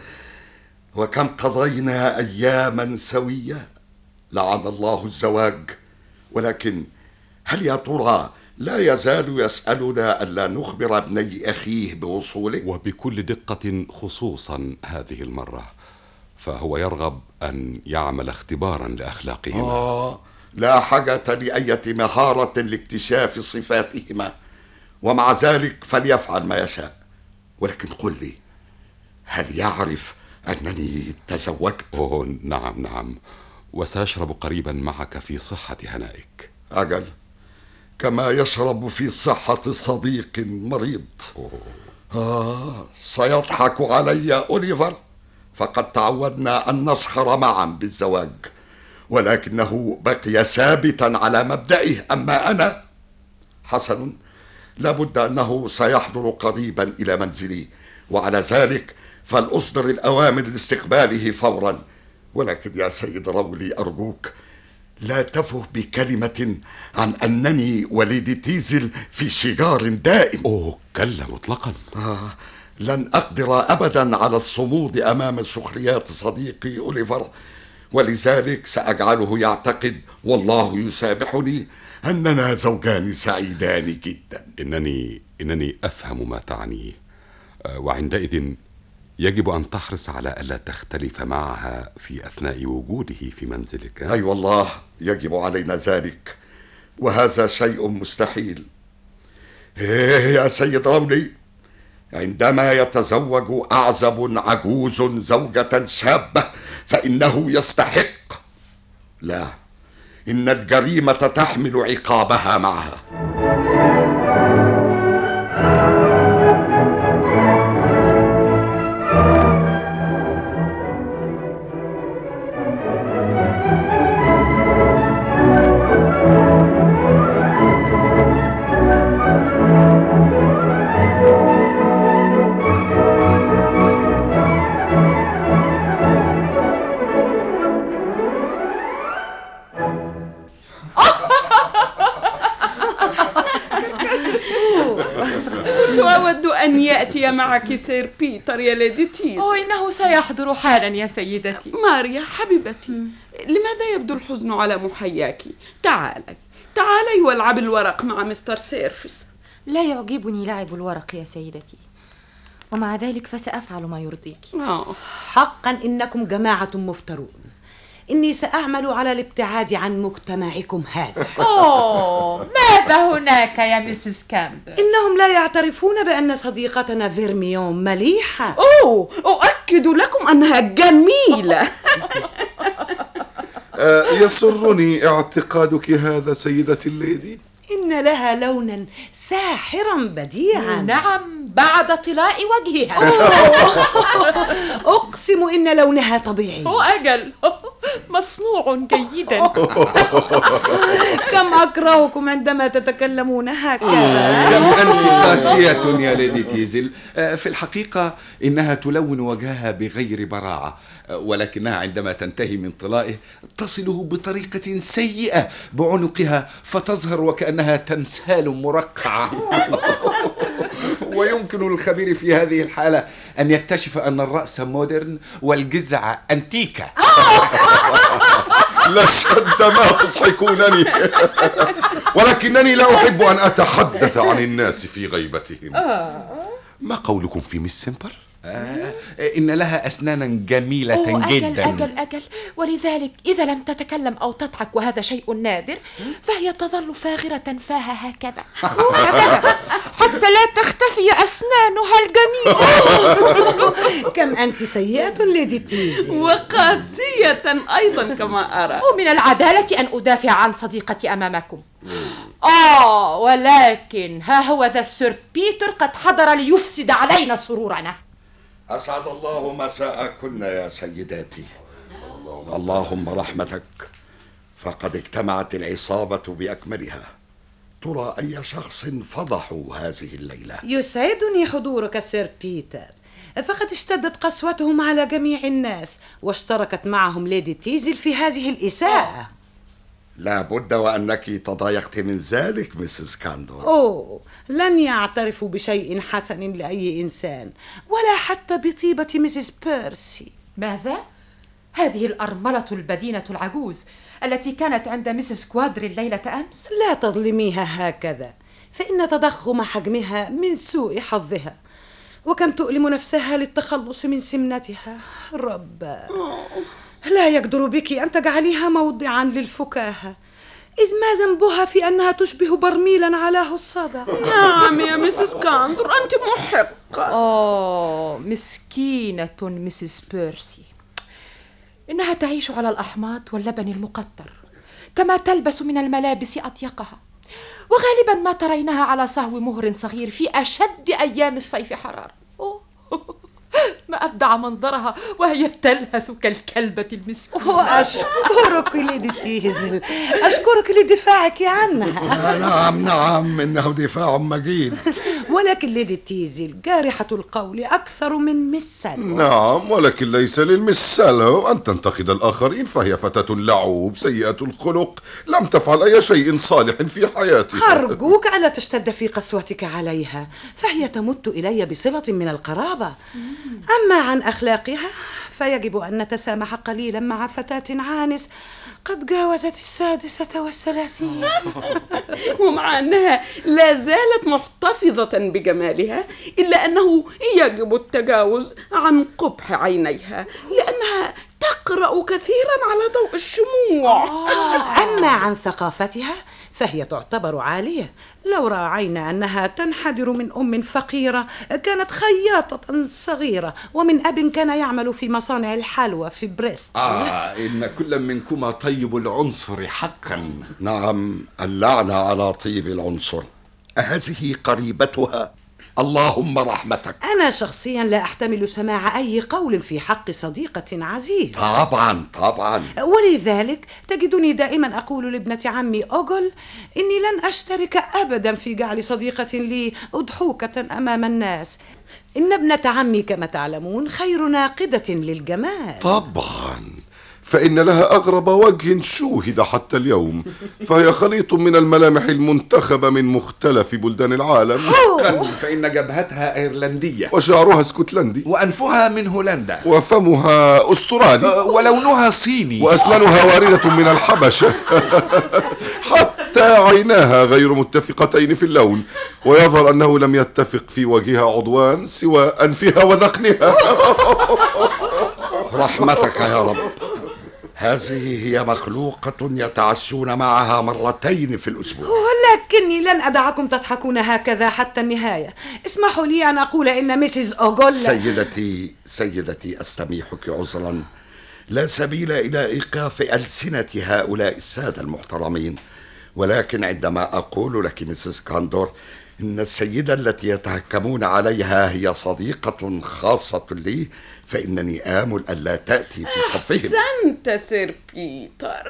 وكم قضينا أياما سوية. لعن الله الزواج. ولكن هل يا ترى لا يزال يسألنا ألا نخبر ابني أخيه بوصوله؟ وبكل دقة، خصوصا هذه المرة، فهو يرغب أن يعمل اختبارا لأخلاقهما. لا حاجة لأية مهارة لاكتشاف صفاتهما، ومع ذلك فليفعل ما يشاء. ولكن قل لي، هل يعرف أنني تزوجت؟ نعم، وسأشرب قريبا معك في صحة هنائك. أجل، كما يشرب في صحة صديق مريض. سيضحك علي أوليفر، فقد تعودنا أن نسخر معا بالزواج، ولكنه بقي ثابتا على مبدئه. أما أنا، حسن، لابد أنه سيحضر قريبا إلى منزلي، وعلى ذلك فلأصدر الأوامر لاستقباله فورا. ولكن يا سيد راولي، أرجوك لا تفه بكلمة عن أنني وليدي تيزل في شجار دائم. كلا مطلقا. لن أقدر أبدا على الصمود أمام سخريات صديقي أوليفر، ولذلك سأجعله يعتقد، والله يسامحني، أننا زوجان سعيدان جدا. إنني أفهم ما تعنيه، وعندئذ يجب أن تحرص على ألا تختلف معها في أثناء وجوده في منزلك. أي والله يجب علينا ذلك، وهذا شيء مستحيل. يا سيد رولي، عندما يتزوج أعزب عجوز زوجة شابة فإنه يستحق. لا، إن الجريمة تحمل عقابها معها. أود أن يأتي معك سير بيتر يا ليدي تيز. إنه سيحضر حالا يا سيدتي. ماريا حبيبتي، لماذا يبدو الحزن على محياك؟ تعالي والعب الورق مع مستر سيرفس. لا يعجبني لعب الورق يا سيدتي، ومع ذلك فسأفعل ما يرضيك. حقا إنكم جماعة مفترون. إني سأعمل على الابتعاد عن مجتمعكم هذا. ماذا هناك يا مسز كامبل؟ إنهم لا يعترفون بأن صديقتنا فيرميون مليحة. أؤكد لكم أنها جميلة. يسرني اعتقادك هذا سيدتي الليدي. إن لها لونا ساحرا بديعا. نعم، بعد طلاء وجهها. أقسم إن لونها طبيعي. أجل، مصنوع جيدا. كم أكرهكم عندما تتكلمون هكذا. كم أنت قاسية يا ليدي تيزل. في الحقيقة إنها تلون وجهها بغير براعة، ولكنها عندما تنتهي من طلائه تصله بطريقة سيئة بعنقها فتظهر وكأنها تمثال مرقعة. ويمكن للخبير في هذه الحالة أن يكتشف أن الرأس مودرن والجذع أنتيكا. لشد ما تضحكونني. ولكنني لا أحب أن أتحدث عن الناس في غيبتهم. ما قولكم في ميس سيمبر؟ إن لها أسنانا جميلة جدا. أجل، ولذلك إذا لم تتكلم أو تضحك، وهذا شيء نادر، فهي تظل فاغرة فاها هكذا حتى لا تختفي أسنانها الجميلة. كم أنت سيئة ليدي تيزي، وقاسية أيضا كما أرى. ومن العدالة أن أدافع عن صديقتي أمامكم. ولكن ها هو ذا السير بيتر قد حضر ليفسد علينا سرورنا. أسعد الله مساءكن يا سيداتي. اللهم رحمتك، فقد اجتمعت العصابة بأكملها. ترى أي شخص فضحوا هذه الليلة؟ يسعدني حضورك سير بيتر، فقد اشتدت قسوتهم على جميع الناس، واشتركت معهم ليدي تيزل في هذه الإساءة. لا بد وأنك تضايقت من ذلك مسز كاندور. لن يعترفوا بشيء حسن لأي إنسان، ولا حتى بطيبة مسز بيرسي. ماذا؟ هذه الأرملة البدينة العجوز التي كانت عند مسز كوادري الليلة أمس؟ لا تظلميها هكذا، فإن تضخم حجمها من سوء حظها، وكم تؤلم نفسها للتخلص من سمنتها. ربا، لا يقدر بك أن تجعليها موضعا للفكاهة، إذ ما ذنبها في أنها تشبه برميلا علاه الصدى. نعم يا مسز كاندور، أنت محقة. مسكينة مسز بيرسي، إنها تعيش على الأحماض واللبن المقطر، كما تلبس من الملابس أضيقها، وغالبا ما ترينها على صهو مهر صغير في أشد أيام الصيف حرارة. ما أبدع منظرها وهي تلهث كالكلبة المسكينة. وأشكرك ليدي تيزل، أشكرك لدفاعك عنها. نعم، إنه دفاع مجيد. ولكن ليدي تيزل جارحة القول أكثر من مسل. نعم، ولكن ليس للمسال أن تنتقد الآخرين، فهي فتاة لعوب سيئة الخلق لم تفعل أي شيء صالح في حياتها. أرجوك ألا تشتد في قسوتك عليها، فهي تمت إلي بصلة من القرابة. أما عن أخلاقها فيجب أن نتسامح قليلا مع فتاة عانس قد جاوزت 36. ومع أنها لا زالت محتفظة بجمالها، إلا أنه يجب التجاوز عن قبح عينيها، لأنها تقرأ كثيرا على ضوء الشموع. أما عن ثقافتها فهي تعتبر عالية، لو راعينا أنها تنحدر من أم فقيرة كانت خياطة صغيرة ومن أب كان يعمل في مصانع الحلوى في بريست. إن كل منكما طيب العنصر حقا. نعم، اللعنة على طيب العنصر. أهذه قريبتها؟ اللهم رحمتك. أنا شخصيا لا أحتمل سماع أي قول في حق صديقة عزيزة. طبعا. ولذلك تجدني دائما أقول لابنة عمي أوغل إني لن أشترك أبدا في جعل صديقة لي أضحوكة أمام الناس. إن ابنة عمي كما تعلمون خير ناقدة للجمال. طبعا، فإن لها أغرب وجه شوهد حتى اليوم، فهي خليط من الملامح المنتخبة من مختلف بلدان العالم. فإن جبهتها أيرلندية، وشعرها اسكتلندي، وأنفها من هولندا، وفمها أسترالي، ولونها صيني، وأسنانها واردة من الحبشة. حتى عيناها غير متفقتين في اللون، ويظهر أنه لم يتفق في وجهها عضوان سوى أنفها وذقنها. رحمتك يا رب. هذه هي مخلوقة يتعشون معها مرتين في الأسبوع. ولكني لن أدعكم تضحكون هكذا حتى النهاية. اسمحوا لي أن أقول إن ميسيس أوغول. سيدتي أستميحك عذرا، لا سبيل إلى إيقاف ألسنة هؤلاء السادة المحترمين، ولكن عندما أقول لك ميسيس كاندور إن السيدة التي يتهكمون عليها هي صديقة خاصة لي، فإنني آمل ألا تأتي في صفهم. أحسنت سير بيتر.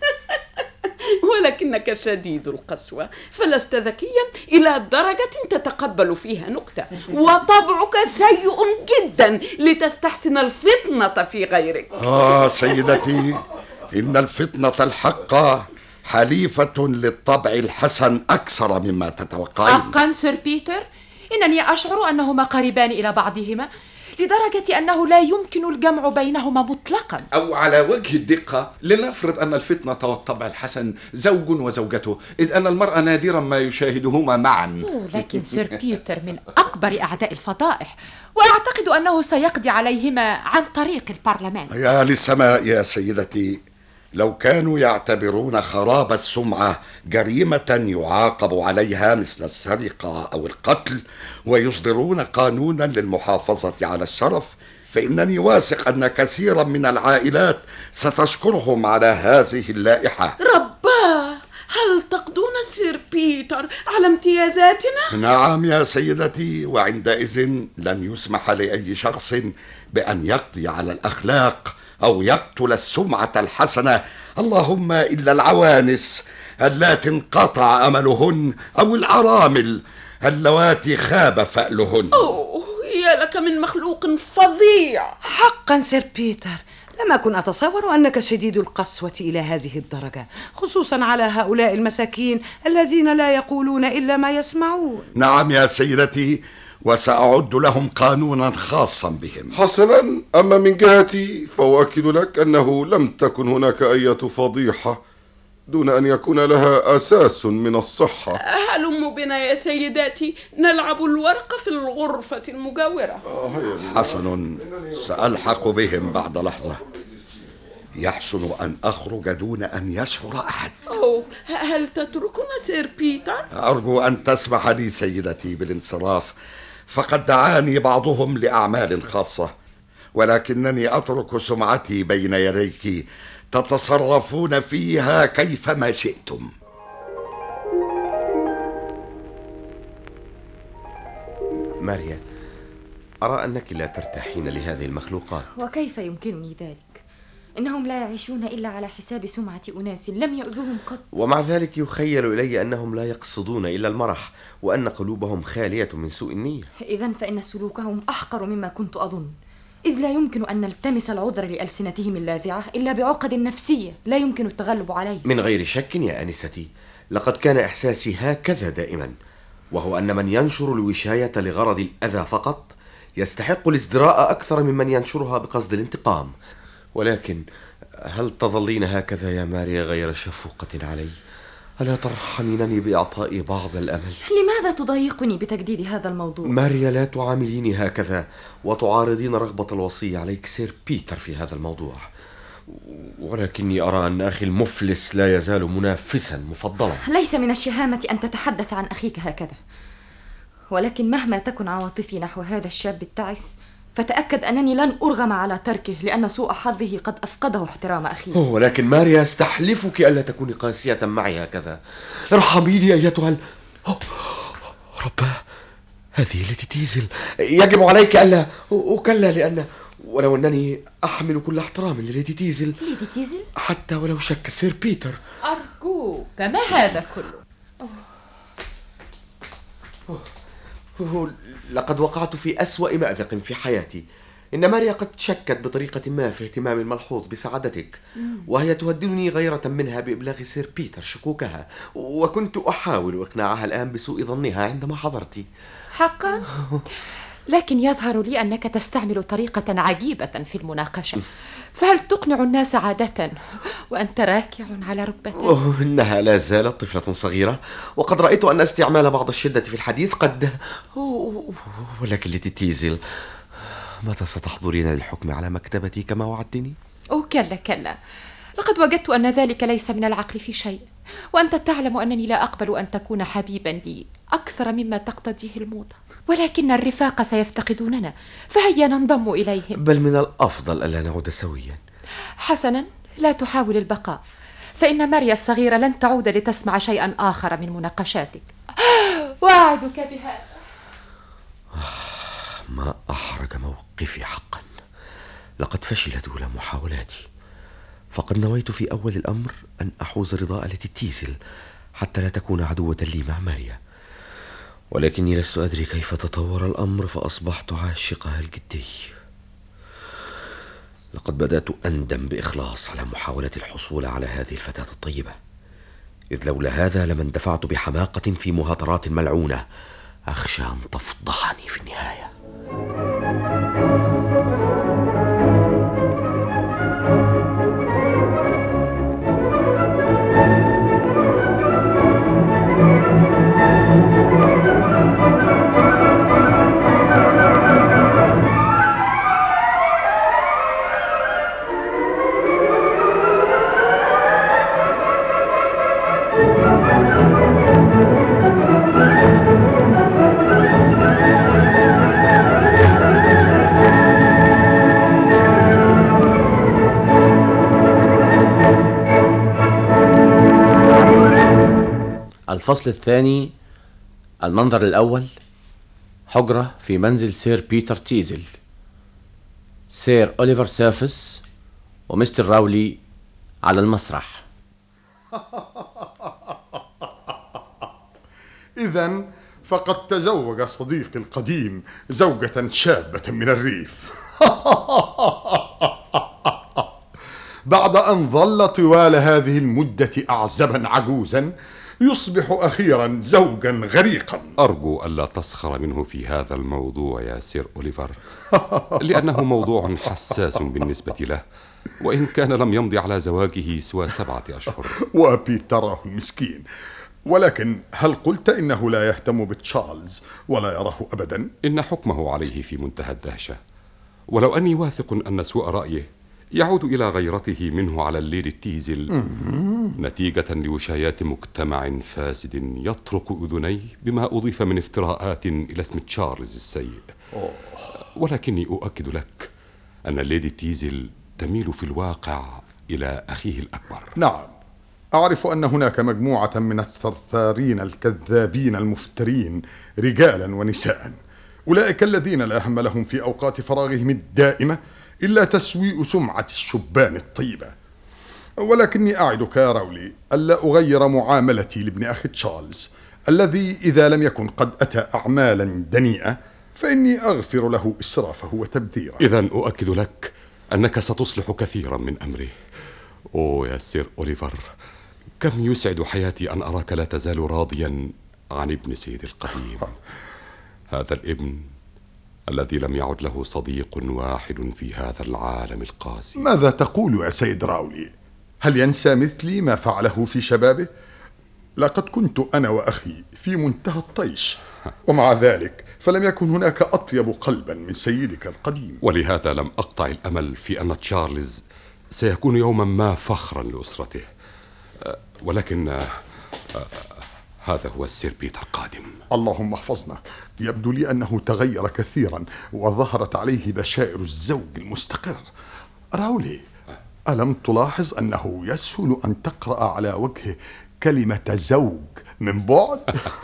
ولكنك شديد القسوة، فلست ذكيا إلى درجة تتقبل فيها نكتة، وطبعك سيء جدا لتستحسن الفطنة في غيرك. سيدتي، إن الفطنة الحق حليفة للطبع الحسن أكثر مما تتوقعين. حقا سير بيتر، إنني أشعر أنهما قريبان إلى بعضهما لدرجة أنه لا يمكن الجمع بينهما مطلقا. أو على وجه الدقة لنفرض أن الفطنة والطبع الحسن زوج وزوجته، إذ أن المرأة نادرا ما يشاهدهما معا. لكن سير بيتر من أكبر أعداء الفضائح، وأعتقد أنه سيقضي عليهما عن طريق البرلمان. يا للسماء يا سيدتي، لو كانوا يعتبرون خراب السمعة جريمة يعاقب عليها مثل السرقة أو القتل، ويصدرون قانونا للمحافظة على الشرف، فإنني واثق أن كثيرا من العائلات ستشكرهم على هذه اللائحة. رباه، هل تقضون سير بيتر على امتيازاتنا؟ نعم يا سيدتي، وعندئذ لن يسمح لأي شخص بأن يقضي على الأخلاق أو يقتل السمعة الحسنة، اللهم إلا العوانس اللاتي انقطع أملهن، أو الأرامل اللواتي خاب فألهن. يا لك من مخلوق فظيع. حقا سير بيتر، لم أكن أتصور أنك شديد القسوة إلى هذه الدرجة، خصوصا على هؤلاء المساكين الذين لا يقولون إلا ما يسمعون. نعم يا سيدتي، وسأعد لهم قانونا خاصا بهم. حسنا، أما من جهتي فأؤكد لك أنه لم تكن هناك أي فضيحة دون أن يكون لها أساس من الصحة. هلم بنا يا سيداتي نلعب الورق في الغرفة المجاورة. حسن، سألحق بهم بعد لحظة. يحسن أن أخرج دون أن يشعر أحد. هل تتركنا سير بيتر؟ أرجو أن تسمح لي سيدتي بالانصراف، فقد دعاني بعضهم لأعمال خاصة، ولكنني أترك سمعتي بين يديك تتصرفون فيها كيفما شئتم. ماريا، أرى أنك لا ترتاحين لهذه المخلوقات. وكيف يمكنني ذلك؟ إنهم لا يعيشون إلا على حساب سمعة أناس لم يؤذوهم قط. ومع ذلك يخيل إلي أنهم لا يقصدون إلا المرح، وأن قلوبهم خالية من سوء النية. إذن فإن سلوكهم أحقر مما كنت أظن، إذ لا يمكن أن نلتمس العذر لألسنتهم اللاذعة إلا بعقد نفسية لا يمكن التغلب عليه. من غير شك يا آنستي، لقد كان إحساسي هكذا دائما، وهو أن من ينشر الوشاية لغرض الأذى فقط يستحق الازدراء أكثر ممن ينشرها بقصد الانتقام. ولكن هل تظلين هكذا يا ماريا غير شفوقة علي؟ ألا ترحمينني بإعطائي بعض الأمل؟ لماذا تضايقني بتجديد هذا الموضوع؟ ماريا، لا تعامليني هكذا وتعارضين رغبة الوصي عليك سير بيتر في هذا الموضوع. ولكني أرى أن أخي المفلس لا يزال منافسا مفضلا. ليس من الشهامة أن تتحدث عن أخيك هكذا، ولكن مهما تكن عواطفي نحو هذا الشاب التعس فتأكد أنني لن أرغم على تركه، لأن سوء حظه قد أفقده احترام أخيه. ولكن ماريا، استحلفك ألا تكوني قاسية معي هكذا. ارحميني أيتها رباه، هذه التي تيزل. يجب عليك ألا أكلا، لأن ولو أنني أحمل كل احترام لليدي تيزل، ليدي تيزل حتى ولو شك سير بيتر. أرجوك، ما هذا كله؟ لقد وقعت في أسوأ مأزق في حياتي. إن ماريا قد شكت بطريقة ما في اهتمامي الملحوظ بسعادتك، وهي تهددني غيرة منها بإبلاغ سير بيتر شكوكها، وكنت أحاول إقناعها الآن بسوء ظنها عندما حضرت. حقا؟ لكن يظهر لي أنك تستعمل طريقة عجيبة في المناقشة، فهل تقنع الناس عادة وأنت راكع على ركبتك؟ إنها لا زالت طفلة صغيرة، وقد رأيت أن استعمال بعض الشدة في الحديث قد... ولكن ليدي تيزل، متى ستحضرين للحكم على مكتبتي كما وعدتني؟ كلا كلا، لقد وجدت أن ذلك ليس من العقل في شيء، وأنت تعلم أنني لا أقبل أن تكون حبيبا لي أكثر مما تقتضيه الموضة، ولكن الرفاق سيفتقدوننا، فهيا ننضم إليهم. بل من الأفضل ألا نعود سويا. حسنا، لا تحاول البقاء، فإن ماريا الصغيرة لن تعود لتسمع شيئا آخر من مناقشاتك، وأعدك بهذا. ما أحرج موقفي حقا. لقد فشلت أولى محاولاتي، فقد نويت في أول الأمر أن أحوز رضاء التي تيزل حتى لا تكون عدوة لي مع ماريا، ولكني لست أدري كيف تطور الأمر فأصبحت عاشقها الجدي. لقد بدأت أندم بإخلاص على محاولة الحصول على هذه الفتاة الطيبة، إذ لولا هذا لما اندفعت بحماقة في مهاترات ملعونة أخشى أن تفضحني في النهاية. الفصل الثاني. المنظر الأول: حجرة في منزل سير بيتر تيزل. سير أوليفر سيرفس ومستر راولي على المسرح. إذن فقد تزوج صديقي القديم زوجة شابة من الريف. بعد أن ظل طوال هذه المدة أعزبا عجوزا، يصبح أخيرا زوجا غريقا. أرجو ألا تسخر منه في هذا الموضوع يا سير أوليفر، لأنه موضوع حساس بالنسبة له، وإن كان لم يمضي على زواجه سوى 7 أشهر. وبيتره المسكين. ولكن هل قلت إنه لا يهتم بتشارلز ولا يراه أبدا؟ إن حكمه عليه في منتهى الدهشة، ولو أني واثق أن سوء رأيه يعود إلى غيرته منه على الليل التيزل نتيجة لوشايات مجتمع فاسد يطرق أذنيه بما أضيف من افتراءات إلى اسم تشارلز السيء. ولكني أؤكد لك أن الليدي تيزل تميل في الواقع إلى أخيه الأكبر. نعم، أعرف أن هناك مجموعة من الثرثارين الكذابين المفترين، رجالا ونساء، أولئك الذين لا هم لهم في أوقات فراغهم الدائمة إلا تسويء سمعة الشبان الطيبة. ولكني أعدك يا راولي ألا أغير معاملتي لابن أخي تشارلز، الذي إذا لم يكن قد أتى أعمالا دنيئة فإني أغفر له إسرافه وتبذيره. إذن أؤكد لك أنك ستصلح كثيرا من أمره. أوه يا سير أوليفر، كم يسعد حياتي أن أراك لا تزال راضيا عن ابن سيدي القديم. هذا الابن الذي لم يعد له صديق واحد في هذا العالم القاسي. ماذا تقول يا سيد راولي؟ هل ينسى مثلي ما فعله في شبابه؟ لقد كنت أنا وأخي في منتهى الطيش، ومع ذلك فلم يكن هناك أطيب قلبا من سيدك القديم. ولهذا لم أقطع الأمل في أن تشارلز سيكون يوما ما فخرا لأسرته. ولكن هذا هو السير بيتر قادم. اللهم احفظنا. يبدو لي أنه تغير كثيرا وظهرت عليه بشائر الزوج المستقر. راولي، ألم تلاحظ أنه يسهل أن تقرأ على وجهه كلمة زوج من بعد؟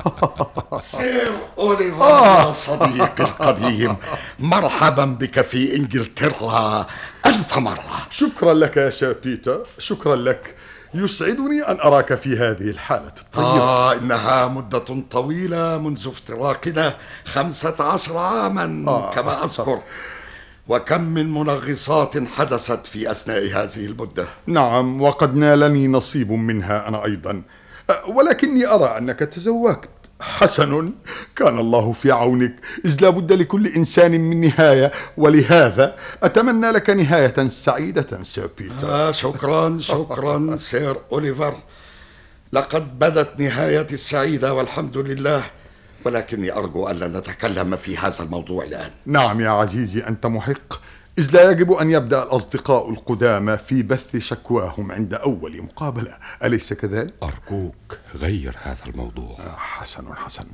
سير أوليفر صديقي القديم، مرحبا بك في إنجلترا ألف مرة. شكرا لك يا سير بيتر، شكرا لك. يسعدني أن أراك في هذه الحالة الطيبة. إنها مدة طويلة منذ افتراقنا 15 عاما كما أذكر، وكم من منغصات حدثت في أثناء هذه المدة. نعم، وقد نالني نصيب منها أنا أيضا، ولكني أرى أنك تزوجت. حسن، كان الله في عونك، إذ لا بد لكل إنسان من نهاية، ولهذا أتمنى لك نهاية سعيدة سير بيتر. شكرا سير أوليفر، لقد بدت نهايتي السعيدة والحمد لله، ولكني أرجو ألا نتكلم في هذا الموضوع الآن. نعم يا عزيزي، أنت محق، إذ لا يجب أن يبدأ الأصدقاء القدامى في بث شكواهم عند أول مقابلة، أليس كذلك؟ أرجوك غير هذا الموضوع. حسن.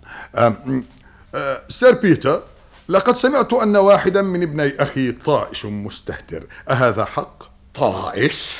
سير بيتر، لقد سمعت أن واحدا من ابني أخي طائش مستهتر، أهذا حق؟ طائش؟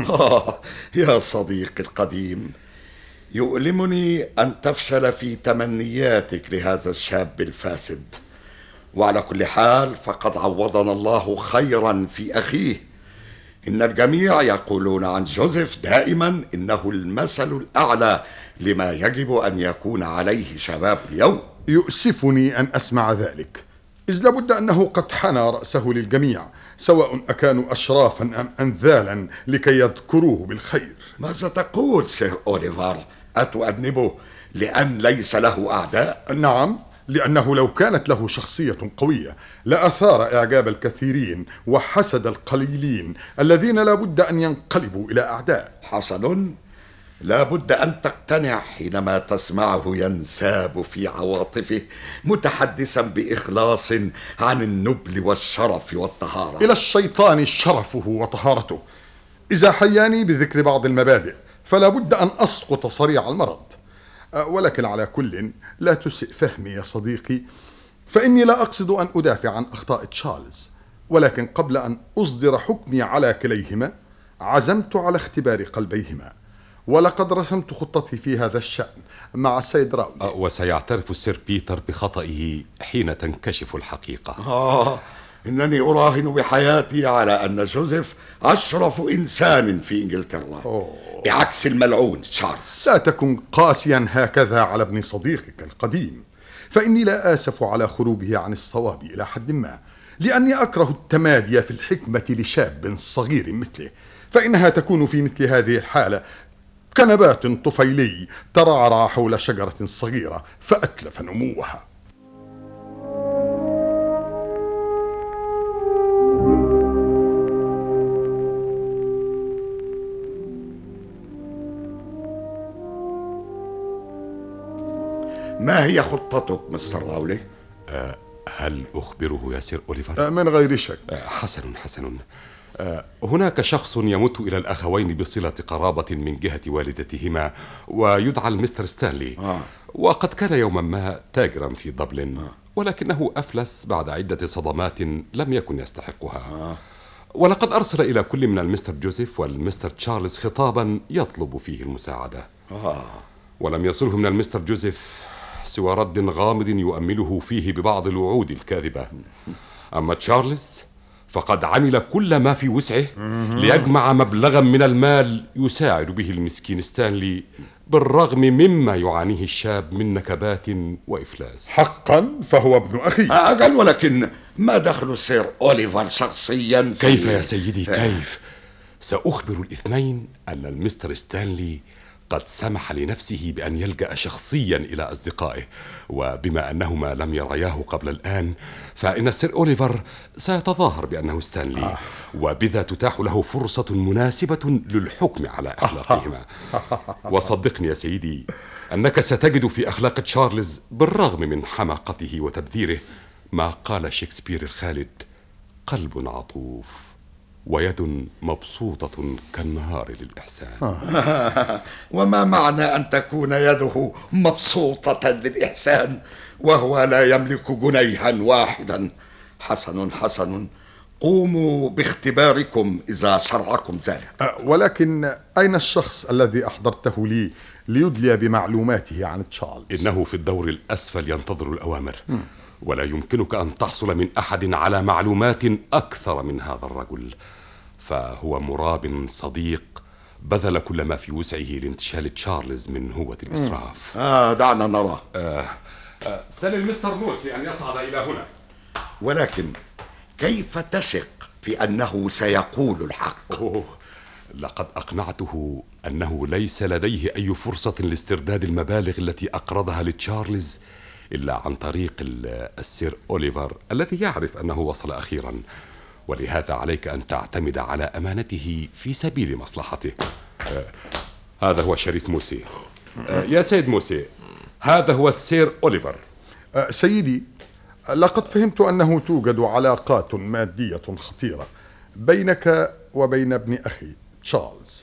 يا صديقي القديم، يؤلمني أن تفشل في تمنياتك لهذا الشاب الفاسد، وعلى كل حال فقد عوضنا الله خيرا في أخيه. إن الجميع يقولون عن جوزيف دائما إنه المثل الأعلى لما يجب أن يكون عليه شباب اليوم. يؤسفني أن أسمع ذلك، إذ لابد أنه قد حنى رأسه للجميع، سواء أكانوا أشرافا أم أنذالا، لكي يذكروه بالخير. ماذا تقول سير أوليفر؟ أتؤنبه لأن ليس له أعداء؟ نعم، لأنه لو كانت له شخصية قوية لأثار إعجاب الكثيرين وحسد القليلين الذين لا بد أن ينقلبوا إلى أعداء. حسن، لا بد أن تقتنع حينما تسمعه ينساب في عواطفه متحدثا بإخلاص عن النبل والشرف والطهارة. إلى الشيطان شرفه وطهارته. إذا حياني بذكر بعض المبادئ فلا بد أن أسقط صريع المرض. ولكن على كل لا تسئ فهمي يا صديقي، فإني لا أقصد أن أدافع عن أخطاء تشارلز، ولكن قبل أن أصدر حكمي على كليهما عزمت على اختبار قلبيهما، ولقد رسمت خطتي في هذا الشأن مع السيد راولي. وسيعترف السير بيتر بخطئه حين تنكشف الحقيقة. إنني أراهن بحياتي على أن جوزيف أشرف إنسان في إنجلترا، بعكس الملعون تشارلز. لا تكن قاسيا هكذا على ابن صديقك القديم، فإني لا آسف على خروجه عن الصواب إلى حد ما، لأني أكره التمادي في الحكمة لشاب صغير مثله، فإنها تكون في مثل هذه الحالة كنبات طفيلي ترعرع حول شجرة صغيرة فأتلف نموها. ما هي خطتك مستر راولي؟ هل أخبره يا سير أوليفر؟ من غير شك. حسن. هناك شخص يمت إلى الأخوين بصلة قرابة من جهة والدتهما، ويدعى المستر ستانلي. وقد كان يوما ما تاجرا في دبلن، ولكنه أفلس بعد عدة صدمات لم يكن يستحقها. ولقد أرسل إلى كل من المستر جوزيف والمستر تشارلز خطابا يطلب فيه المساعدة. ولم يصله من المستر جوزيف سوى رد غامض يؤمله فيه ببعض الوعود الكاذبة. أما تشارلز فقد عمل كل ما في وسعه ليجمع مبلغا من المال يساعد به المسكين ستانلي بالرغم مما يعانيه الشاب من نكبات وإفلاس. حقا فهو ابن أخي. أجل، ولكن ما دخل سير أوليفر شخصيا كيف يا سيدي كيف؟ سأخبر الاثنين أن المستر ستانلي قد سمح لنفسه بأن يلجأ شخصيا إلى أصدقائه، وبما أنهما لم يرياه قبل الآن فإن سير أوليفر سيتظاهر بأنه ستانلي، وبذا تتاح له فرصة مناسبة للحكم على أخلاقهما. وصدقني يا سيدي أنك ستجد في أخلاق تشارلز بالرغم من حماقته وتبذيره ما قال شكسبير الخالد: قلب عطوف ويد مبسوطة كالنهار للإحسان. وما معنى أن تكون يده مبسوطة للإحسان وهو لا يملك جنيها واحدا؟ حسن، قوموا باختباركم إذا سرعكم ذلك. ولكن أين الشخص الذي أحضرته لي ليدلي بمعلوماته عن تشارلز؟ إنه في الدور الأسفل ينتظر الأوامر، ولا يمكنك أن تحصل من أحد على معلومات أكثر من هذا الرجل، فهو مراب صديق بذل كل ما في وسعه لانتشال تشارلز من هوة الإسراف. دعنا نرى. سل المستر موسي أن يصعد إلى هنا. ولكن كيف تثق في أنه سيقول الحق؟ لقد أقنعته أنه ليس لديه أي فرصة لاسترداد المبالغ التي أقرضها لتشارلز إلا عن طريق السير أوليفر الذي يعرف أنه وصل أخيرا، ولهذا عليك أن تعتمد على أمانته في سبيل مصلحته. هذا هو الشريف موسي. يا سيد موسي، هذا هو السير أوليفر. سيدي، لقد فهمت أنه توجد علاقات مادية خطيرة بينك وبين ابن أخي تشارلز.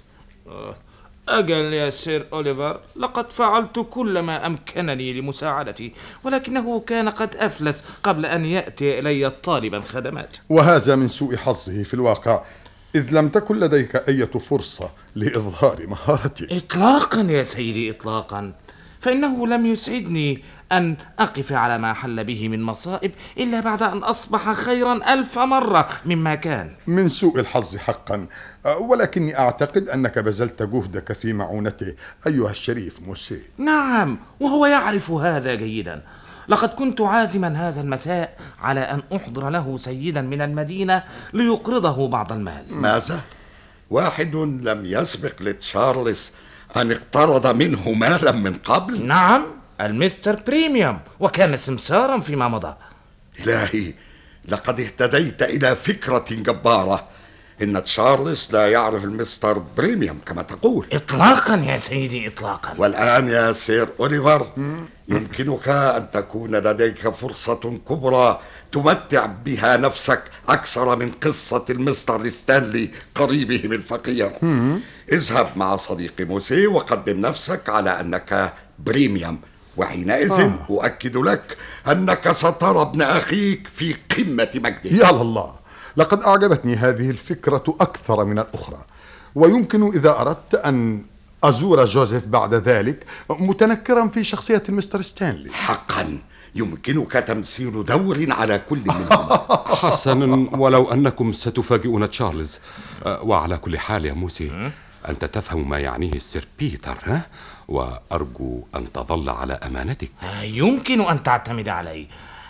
أجل يا سير أوليفر، لقد فعلت كل ما أمكنني لمساعدتي، ولكنه كان قد أفلس قبل أن يأتي إلي طالبا خدمات. وهذا من سوء حظه في الواقع، إذ لم تكن لديك أي فرصة لإظهار مهارتك. إطلاقا يا سيدي، إطلاقا، فإنه لم يسعدني أن أقف على ما حل به من مصائب إلا بعد أن أصبح خيرا 1000 مرة مما كان. من سوء الحظ حقا، ولكني أعتقد أنك بذلت جهدك في معونته أيها الشريف موسي. نعم، وهو يعرف هذا جيدا. لقد كنت عازما هذا المساء على أن أحضر له سيدا من المدينة ليقرضه بعض المال. ماذا؟ واحد لم يسبق لتشارلز أن اقترض منه مالا من قبل؟ نعم، المستر بريميوم، وكان سمسارا فيما مضى. إلهي، لقد اهتديت إلى فكرة جبارة. إن تشارلز لا يعرف المستر بريميوم كما تقول. إطلاقا يا سيدي، إطلاقا. والآن يا سير أوليفر، يمكنك أن تكون لديك فرصة كبرى تمتع بها نفسك أكثر من قصة المستر ستانلي قريبهم الفقير. اذهب مع صديقي موسي وقدم نفسك على أنك بريميوم، وحينئذ أؤكد لك أنك سترى ابن أخيك في قمة مجده. يا الله، لقد أعجبتني هذه الفكرة أكثر من الأخرى، ويمكن إذا أردت أن أزور جوزيف بعد ذلك متنكرا في شخصية المستر ستانلي. حقا يمكنك تمثيل دور على كل منهم. حسنا، ولو أنكم ستفاجئون تشارلز. وعلى كل حال يا موسي، أنت تفهم ما يعنيه السير بيتر، وأرجو أن تظل على أمانتك. يمكن أن تعتمد علي.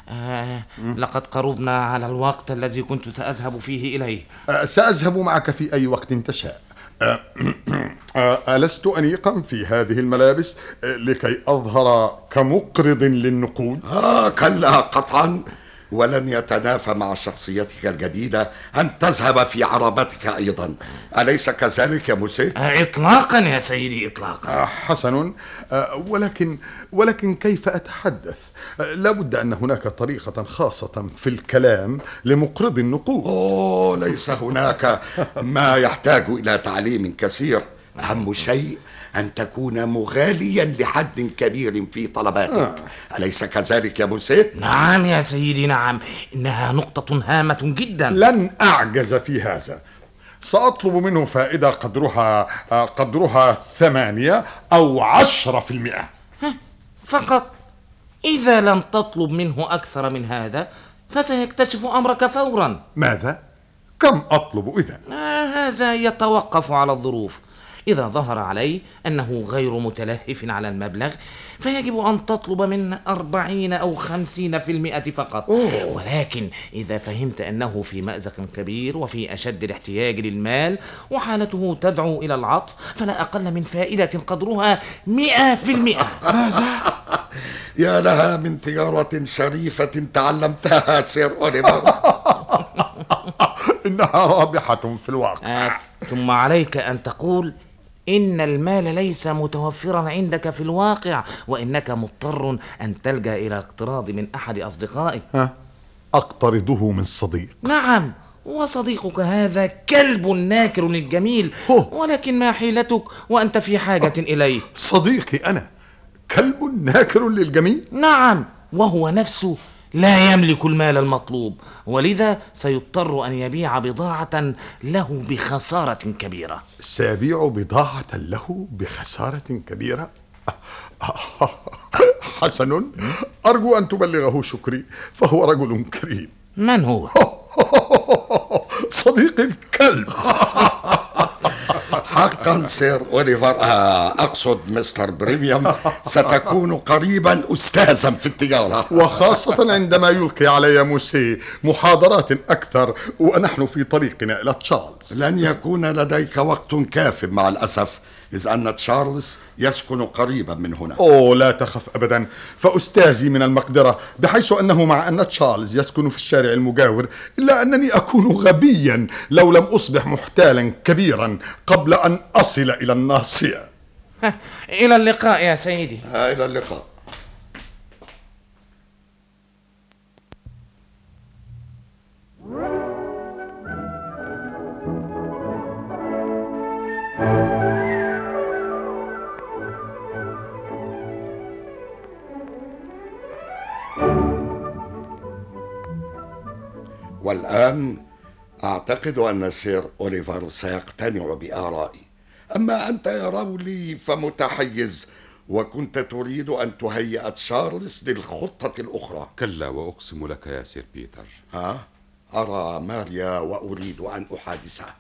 لقد قربنا على الوقت الذي كنت سأذهب فيه إليه. سأذهب معك في أي وقت تشاء. ألست أنيقا في هذه الملابس لكي أظهر كمقرض للنقود؟ كلا قطعا، ولن يتنافى مع شخصيتك الجديدة أن تذهب في عربتك أيضا، أليس كذلك يا موسى؟ إطلاقا يا سيدي، إطلاقا. حسن، ولكن كيف أتحدث؟ لابد أن هناك طريقة خاصة في الكلام لمقرض النقود. ليس هناك ما يحتاج إلى تعليم كثير. أهم شيء أن تكون مغاليا لحد كبير في طلباتك. أليس كذلك يا موسى؟ نعم يا سيدي، نعم، إنها نقطة هامة جدا. لن أعجز في هذا. سأطلب منه فائدة قدرها 8 أو 10%. فقط. إذا لم تطلب منه أكثر من هذا فسيكتشف أمرك فورا. ماذا؟ كم أطلب إذن؟ هذا يتوقف على الظروف. إذا ظهر علي أنه غير متلهف على المبلغ فيجب أن تطلب من 40 أو 50% فقط. ولكن إذا فهمت أنه في مأزق كبير وفي أشد الاحتياج للمال وحالته تدعو إلى العطف فلا أقل من فائدة قدرها 100%. ماذا؟ يا لها من تجارة شريفة تعلمتها سير أوليفر. إنها رابحة في الواقع. ثم عليك أن تقول إن المال ليس متوفرا عندك في الواقع، وإنك مضطر أن تلجأ إلى الاقتراض من أحد أصدقائك. أقترضه من صديق؟ نعم، وصديقك هذا كلب ناكر للجميل، ولكن ما حيلتك وأنت في حاجة إليه؟ صديقي أنا كلب ناكر للجميل؟ نعم، وهو نفسه لا يملك المال المطلوب، ولذا سيضطر أن يبيع بضاعة له بخسارة كبيرة. سيبيع بضاعة له بخسارة كبيرة؟ حسن، أرجو أن تبلغه شكري، فهو رجل كريم. من هو؟ صديقي الكلب. حقا سير أوليفر، أقصد مستر بريميوم، ستكون قريبا أستاذا في التجارة، وخاصة عندما يلقي علي موسي محاضرات أكثر ونحن في طريقنا إلى تشارلز. لن يكون لديك وقت كاف مع الأسف، إذ أن تشارلز يسكن قريبا من هنا. لا تخف أبدا، فأستاذي من المقدرة، بحيث أنه مع أن تشارلز يسكن في الشارع المجاور إلا أنني أكون غبيا لو لم أصبح محتالا كبيرا قبل أن أصل إلى الناصية. إلى اللقاء يا سيدي. إلى اللقاء. والآن أعتقد أن سير أوليفر سيقتنع بآرائي. أما أنت يا راولي فمتحيز، وكنت تريد أن تهيئ تشارلز للخطة الأخرى. كلا، وأقسم لك يا سير بيتر. أرى ماريا وأريد أن أحادثها.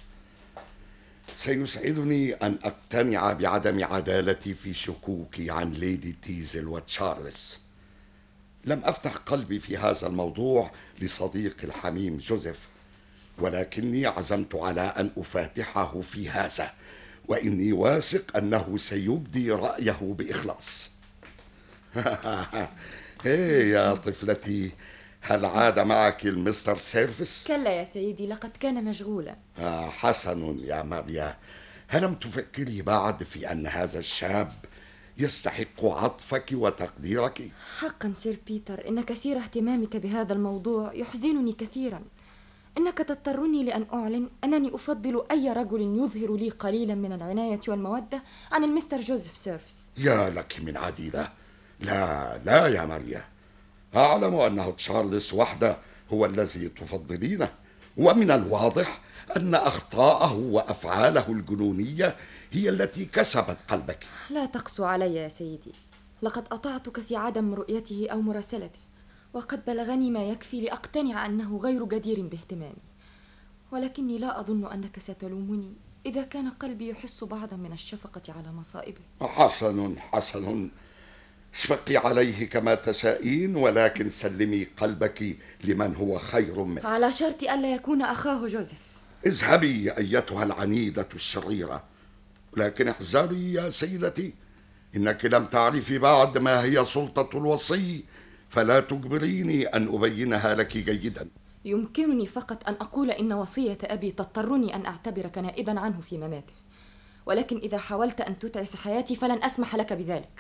سيسعدني أن أقتنع بعدم عدالتي في شكوكي عن ليدي تيزل وتشارلز. لم أفتح قلبي في هذا الموضوع لصديقي الحميم جوزيف، ولكني عزمت على أن أفاتحه في هذا، وإني واثق أنه سيبدي رأيه بإخلاص. إيه يا طفلتي، هل عاد معك المستر سيرفيس؟ كلا يا سيدي، لقد كان مشغولا. حسن يا ماريا، هلم تفكري بعد في أن هذا الشاب يستحق عطفك وتقديرك؟ حقا سير بيتر، إن كثير اهتمامك بهذا الموضوع يحزنني كثيرا. إنك تضطرني لأن أعلن أنني أفضل أي رجل يظهر لي قليلا من العناية والمودة عن المستر جوزيف سيرفيس. يا لك من عديدة. لا يا ماريا، أعلم أنه تشارلز وحده هو الذي تفضلينه، ومن الواضح أن أخطاءه وأفعاله الجنونية هي التي كسبت قلبك. لا تقسو علي يا سيدي، لقد أطعتك في عدم رؤيته أو مراسلته، وقد بلغني ما يكفي لأقتنع أنه غير جدير باهتمامي، ولكني لا أظن أنك ستلومني إذا كان قلبي يحس بعضا من الشفقة على مصائبه. حسن، اشفقي عليه كما تشائين، ولكن سلمي قلبك لمن هو خير منه، على شرط ألا يكون أخاه جوزيف. اذهبي أيتها العنيدة الشريرة، لكن احذري يا سيدتي، إنك لم تعرفي بعد ما هي سلطة الوصي، فلا تجبريني أن أبينها لك جيدا. يمكنني فقط أن أقول إن وصية أبي تضطرني أن أعتبرك نائبا عنه في مماته، ولكن إذا حاولت أن تتعس حياتي فلن أسمح لك بذلك.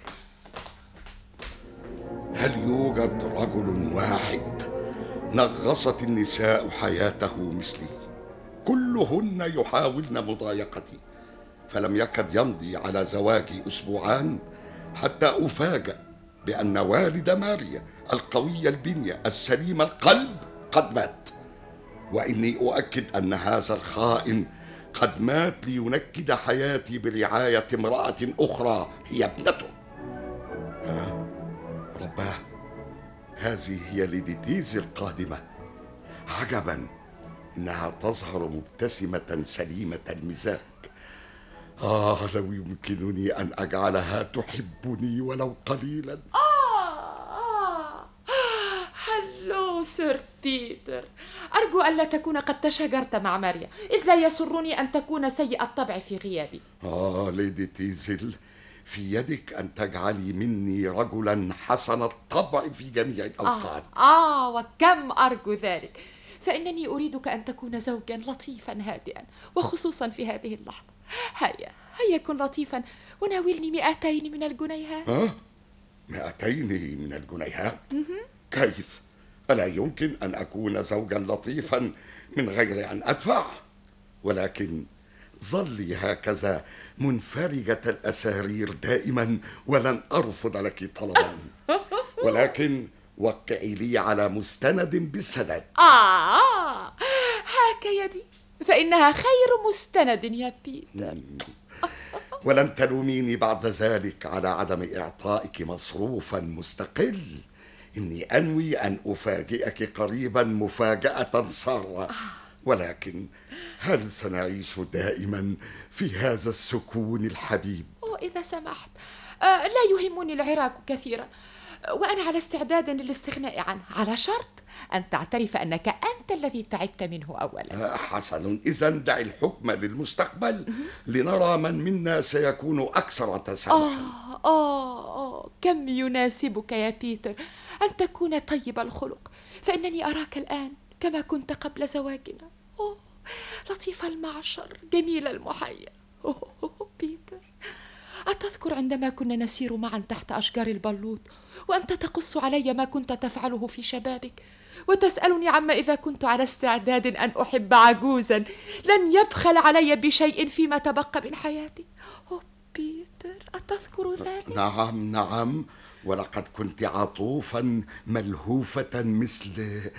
هل يوجد رجل واحد نغصت النساء حياته مثلي؟ كلهن يحاولن مضايقتي، فلم يكد يمضي على زواجي أسبوعان حتى أفاجأ بأن والد ماريا القوي البنية السليم القلب قد مات، وإني أؤكد أن هذا الخائن قد مات لينكد حياتي برعاية امرأة أخرى هي ابنته. رباه، هذه هي ليدي تيزي القادمة. عجبا، إنها تظهر مبتسمة سليمة المزاج. لو يمكنني أن أجعلها تحبني ولو قليلا. هلو سير بيتر، أرجو ألا تكون قد تشاجرت مع ماريا، إذ لا يسرني أن تكون سيء الطبع في غيابي. ليدي تيزل، في يدك أن تجعلي مني رجلا حسن الطبع في جميع الأوقات. وكم أرجو ذلك، فإنني أريدك أن تكون زوجا لطيفا هادئا، وخصوصا في هذه اللحظة. هيا كن لطيفا وناولني 200 من الجنيهات. 200 من الجنيهات؟ كيف؟ ألا يمكن أن أكون زوجا لطيفا من غير أن أدفع؟ ولكن ظلي هكذا منفرجة الأسارير دائما ولن أرفض لك طلبا، ولكن وقعي لي على مستند بالسداد. هاك يدي، فإنها خير مستند يا بيتر. ولن تلوميني بعد ذلك على عدم إعطائك مصروفا مستقل. إني أنوي أن أفاجئك قريبا مفاجأة سارة، ولكن هل سنعيش دائما في هذا السكون الحبيب؟ إذا سمحت، لا يهمني العراك كثيرا، وأنا على استعداد للاستغناء عنه، على شرط أن تعترف أنك أنت الذي تعبت منه أولا. حسن، إذا دع الحكم للمستقبل لنرى من منا سيكون أكثر تسامحا. كم يناسبك يا بيتر أن تكون طيب الخلق، فإنني أراك الآن كما كنت قبل زواجنا. لطيف المعشر، جميل المحيا. بيتر، أتذكر عندما كنا نسير معا تحت أشجار البلوط، وأنت تقص علي ما كنت تفعله في شبابك، وتسألني عما إذا كنت على استعداد أن أحب عجوزا لن يبخل علي بشيء فيما تبقى من حياتي؟ بيتر، أتذكر ذلك؟ نعم، ولقد كنت عطوفا ملهوفة مثل...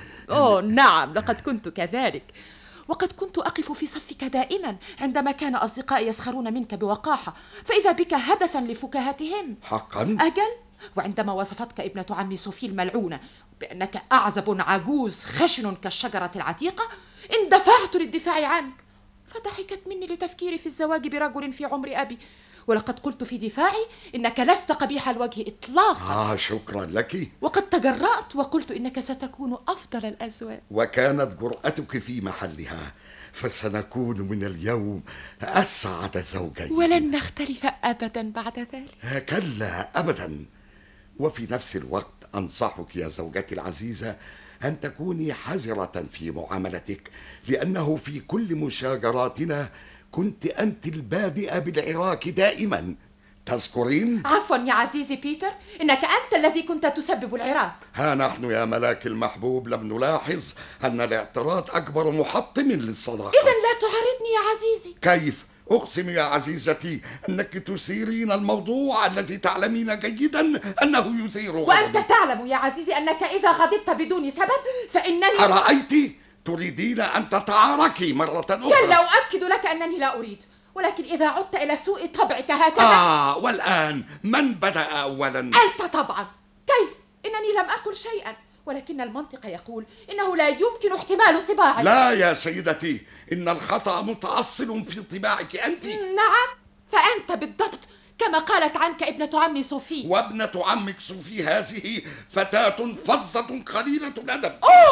نعم، لقد كنت كذلك، وقد كنت أقف في صفك دائما عندما كان أصدقائي يسخرون منك بوقاحة، فإذا بك هدفا لفكاهتهم. حقا؟ أجل، وعندما وصفتك ابنة عمي صوفي الملعونة بأنك أعزب عجوز خشن كالشجرة العتيقة، اندفعت للدفاع عنك، فضحكت مني لتفكيري في الزواج برجل في عمر أبي، ولقد قلت في دفاعي إنك لست قبيح الوجه إطلاقا. شكرا لك. وقد تجرأت وقلت إنك ستكون أفضل الأزواج، وكانت جرأتك في محلها، فسنكون من اليوم أسعد زوجين، ولن نختلف أبدا بعد ذلك. كلا أبدا. وفي نفس الوقت أنصحك يا زوجتي العزيزة أن تكوني حذرة في معاملتك، لأنه في كل مشاجراتنا كنت أنت البادئة بالعراك دائما، تذكرين؟ عفوا يا عزيزي بيتر، إنك أنت الذي كنت تسبب العراك. ها نحن يا ملاك المحبوب لم نلاحظ أن الاعتراض أكبر محطم للصداقة. إذن لا تعارضني يا عزيزي. كيف؟ أقسم يا عزيزتي أنك تثيرين الموضوع الذي تعلمين جيدا أنه يثير غضبي. وأنت تعلم يا عزيزي أنك إذا غضبت بدون سبب فإنني... أرأيت؟ تريدين أن تتعاركي مرة أخرى؟ كلا، أؤكد لك أنني لا أريد، ولكن إذا عدت إلى سوء طبعك هكذا... والآن من بدأ أولا؟ أنت طبعا. كيف؟ إنني لم أقل شيئا، ولكن المنطق يقول إنه لا يمكن احتمال طباعك. لا يا سيدتي، إن الخطأ متأصل في طباعك أنت. نعم، فأنت بالضبط كما قالت عنك ابنة عمي صوفي. وابنة عمك صوفي هذه فتاة فظة قليلة الأدب.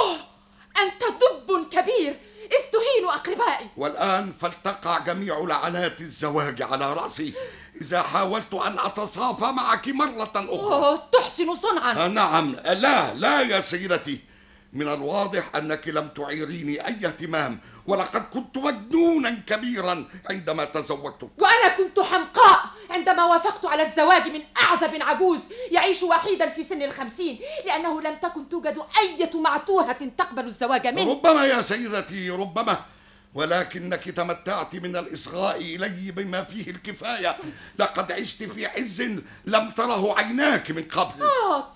أنت دب كبير إذ تهين أقربائي. والآن فلتقع جميع لعنات الزواج على رأسي إذا حاولت أن أتصافى معك مرة أخرى. تحسن صنعا. نعم. لا يا سيدتي، من الواضح أنك لم تعيريني أي اهتمام، ولقد كنت مجنونا كبيرا عندما تزوجت. وأنا كنت حمقاء عندما وافقت على الزواج من أعزب عجوز يعيش وحيدا في سن 50، لأنه لم تكن توجد أي معتوهة تقبل الزواج منه. ربما يا سيدتي، ربما، ولكنك تمتعت من الإصغاء إلي بما فيه الكفاية. لقد عشت في عز لم تره عيناك من قبل.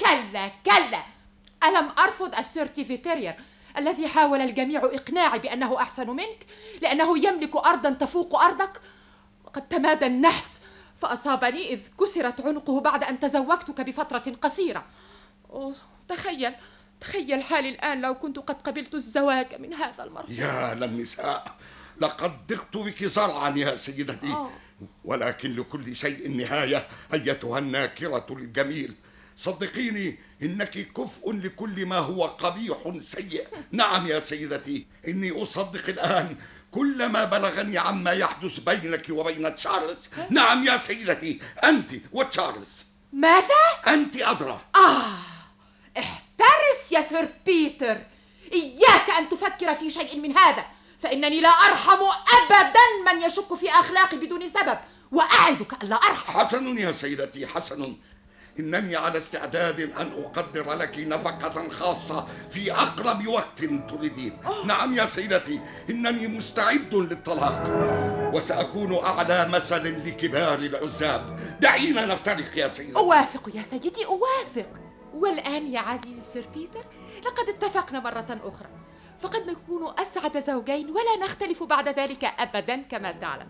كلا، ألم أرفض السيرتيفيتيرير الذي حاول الجميع إقناعي بأنه أحسن منك لأنه يملك أرضا تفوق أرضك؟ وقد تمادى النحس فأصابني إذ كسرت عنقه بعد أن تزوجتك بفترة قصيرة. تخيل، تخيل حالي الآن لو كنت قد قبلت الزواج من هذا المرض. يا للنساء، لقد ضغت بك زرعا يا سيدتي. ولكن لكل شيء نهاية أيتها الناكرة الجميل. صدقيني إنك كفء لكل ما هو قبيح سيء. نعم يا سيدتي، إني أصدق الآن كل ما بلغني عما يحدث بينك وبين تشارلز. نعم يا سيدتي، أنت وتشارلز. ماذا؟ أنت أدرى. احترس يا سير بيتر، إياك أن تفكر في شيء من هذا، فإنني لا أرحم أبدا من يشك في أخلاقي بدون سبب، وأعدك ألا أرحم. حسن يا سيدتي، حسن. إنني على استعداد أن أقدر لك نفقة خاصة في أقرب وقت تريدين. نعم يا سيدتي، إنني مستعد للطلاق، وسأكون أعلى مثل لكبار العزاب. دعينا نفترق يا سيدتي. أوافق يا سيدي، أوافق. والآن يا عزيزي سير بيتر، لقد اتفقنا مرة أخرى، فقد نكون أسعد زوجين ولا نختلف بعد ذلك أبدا كما تعلم.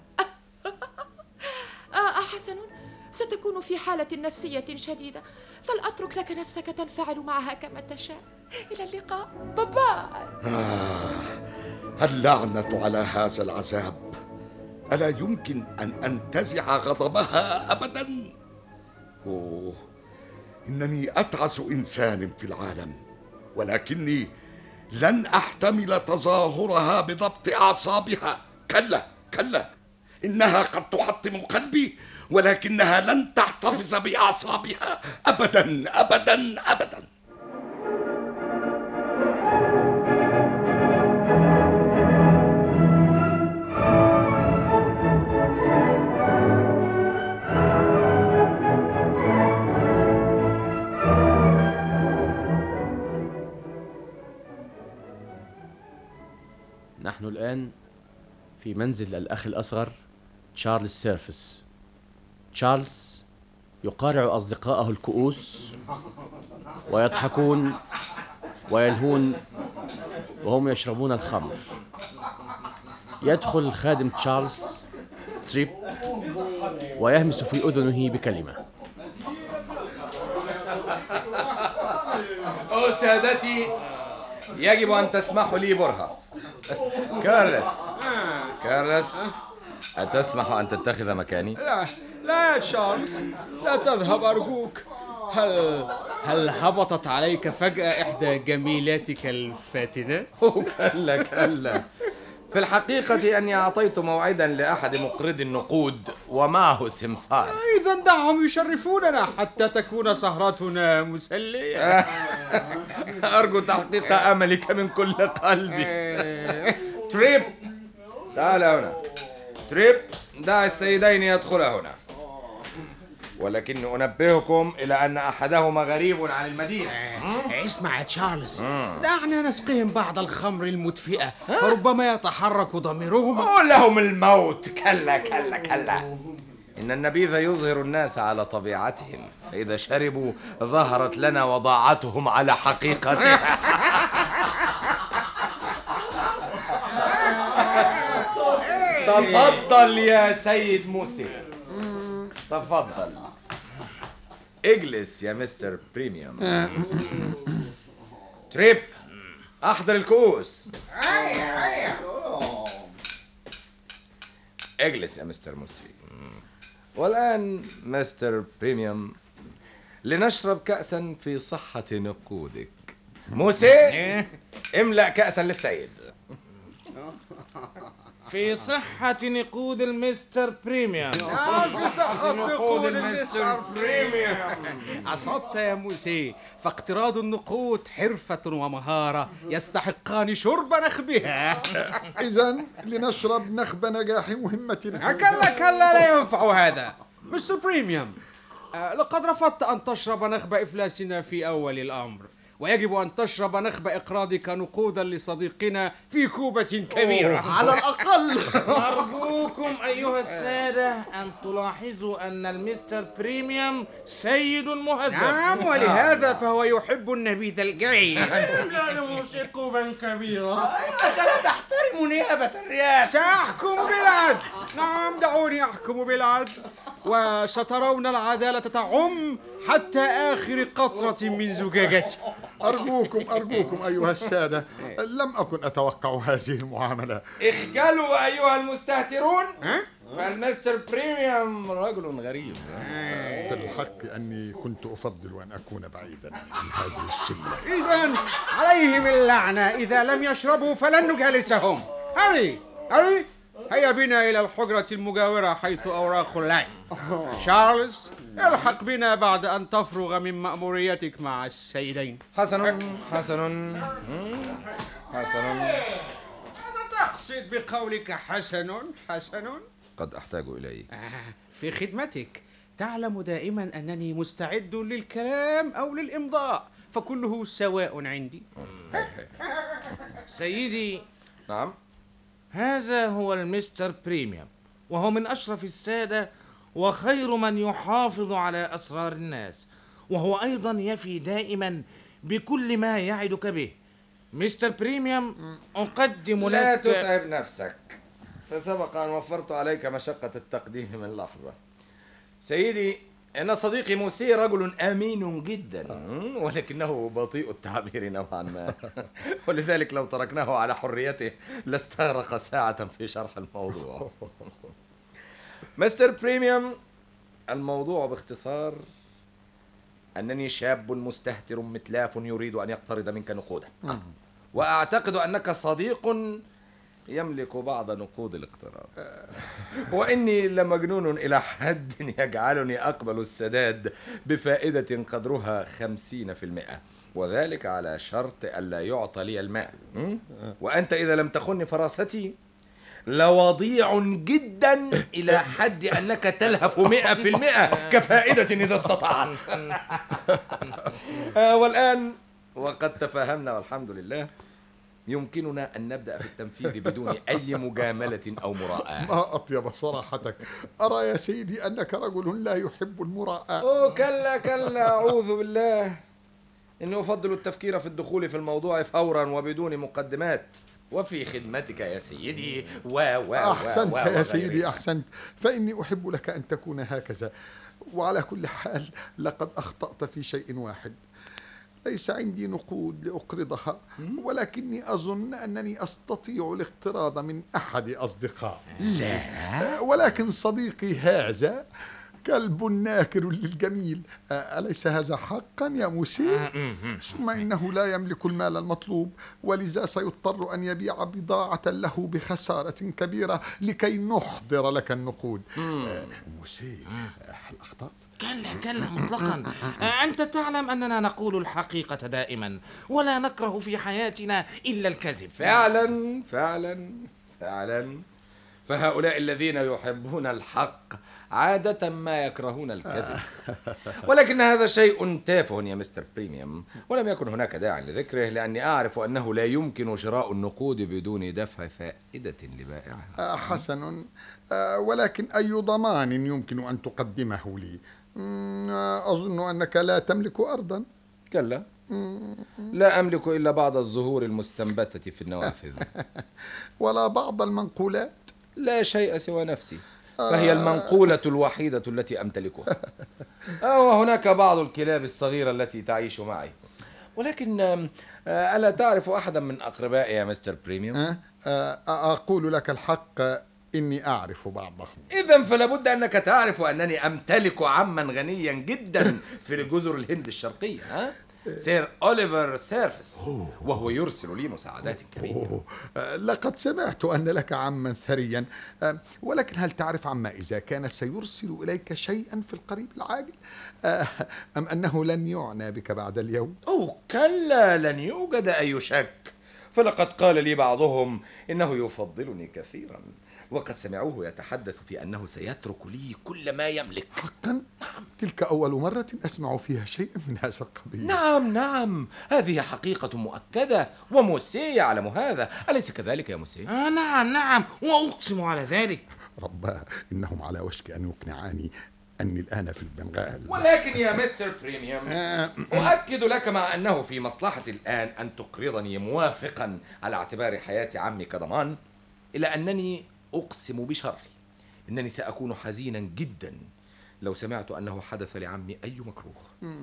حسن، ستكون في حالة نفسية شديدة، فلأترك لك نفسك تنفعل معها كما تشاء. إلى اللقاء، باي. اللعنة على هذا العذاب. ألا يمكن أن أنتزع غضبها أبدا؟ أوه، إنني أتعس إنسان في العالم، ولكني لن أحتمل تظاهرها بضبط أعصابها. كلا كلا، إنها قد تحطم قلبي، ولكنها لن تحتفظ بأعصابها أبدا أبدا أبدا. نحن الآن في منزل الأخ الأصغر تشارلز سيرفس. تشارلز يقارع أصدقائه الكؤوس ويضحكون ويلهون وهم يشربون الخمر. يدخل الخادم تشارلز تريب ويهمس في أذنه بكلمة. سادتي، يجب أن تسمحوا لي برهة. كارلس، أتسمح أن تتخذ مكاني؟ لا يا تشارلز، لا تذهب أرجوك. هل هبطت عليك فجأة إحدى جميلاتك الفاتنات؟ كلا. في الحقيقة أني أعطيت موعدا لأحد مقرضي النقود ومعه سمسار. إذا دعهم يشرفوننا حتى تكون سهرتنا مسلية. أرجو تحقيق أملك من كل قلبي. تريب، تعال هنا. تريب، دع السيدين يدخلا هنا، ولكن أنبهكم إلى أن أحدهما غريب عن المدينة. اسمع يا تشارلز، دعنا نسقيهم بعض الخمر المدفئة، فربما يتحرك ضميرهم. قل لهم الموت. كلا. إن النبيذ يظهر الناس على طبيعتهم، فإذا شربوا ظهرت لنا وضاعتهم على حقيقتها. تفضل يا سيد موسى، تفضل. اجلس يا مستر بريميوم. تريب، احضر الكؤوس. اجلس يا مستر موسى. والآن مستر بريميوم، لنشرب كأسا في صحة نقودك. موسى، املأ كأسا للسيد. في صحة نقود المستر بريميوم. في صحة نقود المستر بريميوم. أصبت يا موسى، فاقتراض النقود حرفة ومهارة يستحقان شرب نخبها. إذن لنشرب نخب نجاح مهمتنا. كلا لا ينفع هذا مستر بريميوم. لقد رفضت أن تشرب نخب إفلاسنا في أول الأمر، ويجب أن تشرب نخب إقراضك نقودا لصديقنا في كوبة كبيرة على الأقل. أرجوكم أيها السادة أن تلاحظوا أن المستر بريميوم سيد مهذب. نعم، ولهذا فهو يحب النبيذ الجيد. لا يمشي كوبا كبيرة. أنت لا تحترم نيابة الرئاسة. سأحكم بالعدل. نعم، دعوني أحكم بالعدل. وسترون العدالة تعم حتى آخر قطرة من زجاجتي. أرجوكم أيها السادة، لم أكن أتوقع هذه المعاملة. اخجلوا أيها المستهترون، فالمستر بريميوم رجل غريب. في الحق أني كنت أفضل أن أكون بعيدا عن هذه الشلة. إذن عليهم اللعنة، إذا لم يشربوا فلن نجالسهم. هاري هيا بنا إلى الحجرة المجاورة حيث أوراق اللعب. شارلز، الحق بنا بعد أن تفرغ من مأموريتك مع السيدين. حسن. ماذا تقصد بقولك حسن؟ قد أحتاج إليه في خدمتك. تعلم دائما أنني مستعد للكلام أو للإمضاء، فكله سواء عندي. سيدي. نعم. هذا هو المستر بريميوم، وهو من أشرف السادة وخير من يحافظ على أسرار الناس، وهو أيضا يفي دائما بكل ما يعدك به. مستر بريميوم، أقدم لك... لا تتعب نفسك، فسبق أن وفرت عليك مشقة التقديم من لحظة. سيدي، إن صديقي موسي رجل أمين جدا، ولكنه بطيء التعبير نوعا ما، ولذلك لو تركناه على حريته لاستغرق ساعة في شرح الموضوع. مستر بريميوم، الموضوع باختصار أنني شاب مستهتر متلاف يريد أن يقترض منك نقودا، وأعتقد أنك صديق يملك بعض نقود الاقتراض، وإني لمجنون إلى حد يجعلني أقبل السداد بفائدة قدرها 50%، وذلك على شرط ألا يعطى لي المال. وأنت إذا لم تخن فراستي لوضيع جدا إلى حد أنك تلهف 100% كفائدة إذا استطعت. والآن وقد تفاهمنا والحمد لله، يمكننا أن نبدأ في التنفيذ بدون أي مجاملة أو مراءة. ما أطيب صراحتك، أرى يا سيدي أنك رجل لا يحب المراءة. أوه كلا أعوذ بالله، إني أفضل التفكير في الدخول في الموضوع فورا وبدون مقدمات، وفي خدمتك يا سيدي. أحسنت يا سيدي، أحسنت، فإني أحب لك أن تكون هكذا. وعلى كل حال لقد أخطأت في شيء واحد. ليس عندي نقود لأقرضها، ولكني أظن أنني أستطيع الاقتراض من أحد أصدقائي. لا، ولكن صديقي هذا كلب ناكر للجميل. أليس هذا حقا يا موسى؟ ثم إنه لا يملك المال المطلوب، ولذا سيضطر أن يبيع بضاعة له بخسارة كبيرة لكي نحضر لك النقود. موسى، هل أخطأت؟ كلا مطلقا. أنت تعلم أننا نقول الحقيقة دائما، ولا نكره في حياتنا إلا الكذب. فعلا فهؤلاء الذين يحبون الحق عادة ما يكرهون الكذب. ولكن هذا شيء تافه يا مستر بريميوم، ولم يكن هناك داع لذكره، لأني أعرف أنه لا يمكن شراء النقود بدون دفع فائدة لبائعها. حسن، ولكن أي ضمان يمكن أن تقدمه لي؟ أظن أنك لا تملك أرضا. كلا، لا أملك إلا بعض الزهور المستنبتة في النوافذ. ولا بعض المنقولات؟ لا شيء سوى نفسي، فهي المنقولة الوحيدة التي أمتلكها. وهناك بعض الكلاب الصغيرة التي تعيش معي. ولكن ألا تعرف أحدا من أقربائي يا مستر بريميوم؟ أقول لك الحق، إني أعرف بعضهم. إذن فلابد أنك تعرف أنني أمتلك عما غنيا جدا في جزر الهند الشرقية، سير أوليفر سيرفس، وهو يرسل لي مساعدات كبيرة. لقد سمعت أن لك عما ثريا، ولكن هل تعرف عما إذا كان سيرسل إليك شيئا في القريب العاجل، أم أنه لن يعنى بك بعد اليوم؟ كلا، لن يوجد أي شك، فلقد قال لي بعضهم إنه يفضلني كثيرا، وقد سمعوه يتحدث في أنه سيترك لي كل ما يملك. حقا؟ نعم، تلك أول مرة أسمع فيها شيئا من هذا القبيل. نعم، هذه حقيقة مؤكدة، وموسي يعلم هذا، أليس كذلك يا موسي؟ نعم، وأقسم على ذلك. رباه، إنهم على وشك أن يقنعاني أني الآن في البنغال. ولكن يا مستر بريميوم، أؤكد لك مع أنه في مصلحتي الآن أن تقرضني موافقا على اعتبار حياة عمي كضمان، إلا أنني أقسم بشرفي أنني سأكون حزينا جدا لو سمعت أنه حدث لعمي أي مكروه.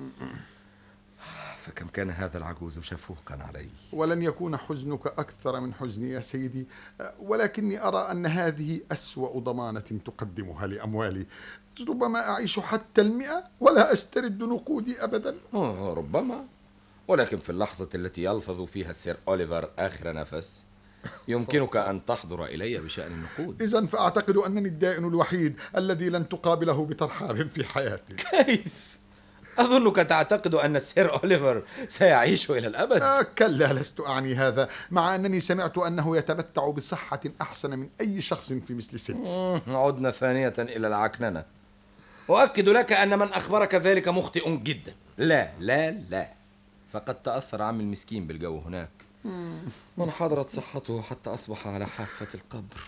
فكم كان هذا العجوز شفوقا علي. ولن يكون حزنك أكثر من حزني يا سيدي، ولكني أرى أن هذه أسوأ ضمانة تقدمها لأموالي. ربما أعيش حتى 100 ولا أسترد نقودي أبدا. ربما، ولكن في اللحظة التي يلفظ فيها السير أوليفر آخر نفس يمكنك أن تحضر إلي بشأن النقود. إذن فأعتقد أنني الدائن الوحيد الذي لن تقابله بترحال في حياتي. كيف؟ أظنك تعتقد أن السير أوليفر سيعيش إلى الأبد. كلا، لست أعني هذا، مع أنني سمعت أنه يتمتع بصحة أحسن من أي شخص في مثل سنه. عدنا ثانية إلى العكننة. أؤكد لك أن من أخبرك ذلك مخطئ جدا. لا لا لا، فقد تأثر عمي المسكين بالجو هناك، وانحدرت صحته حتى أصبح على حافة القبر.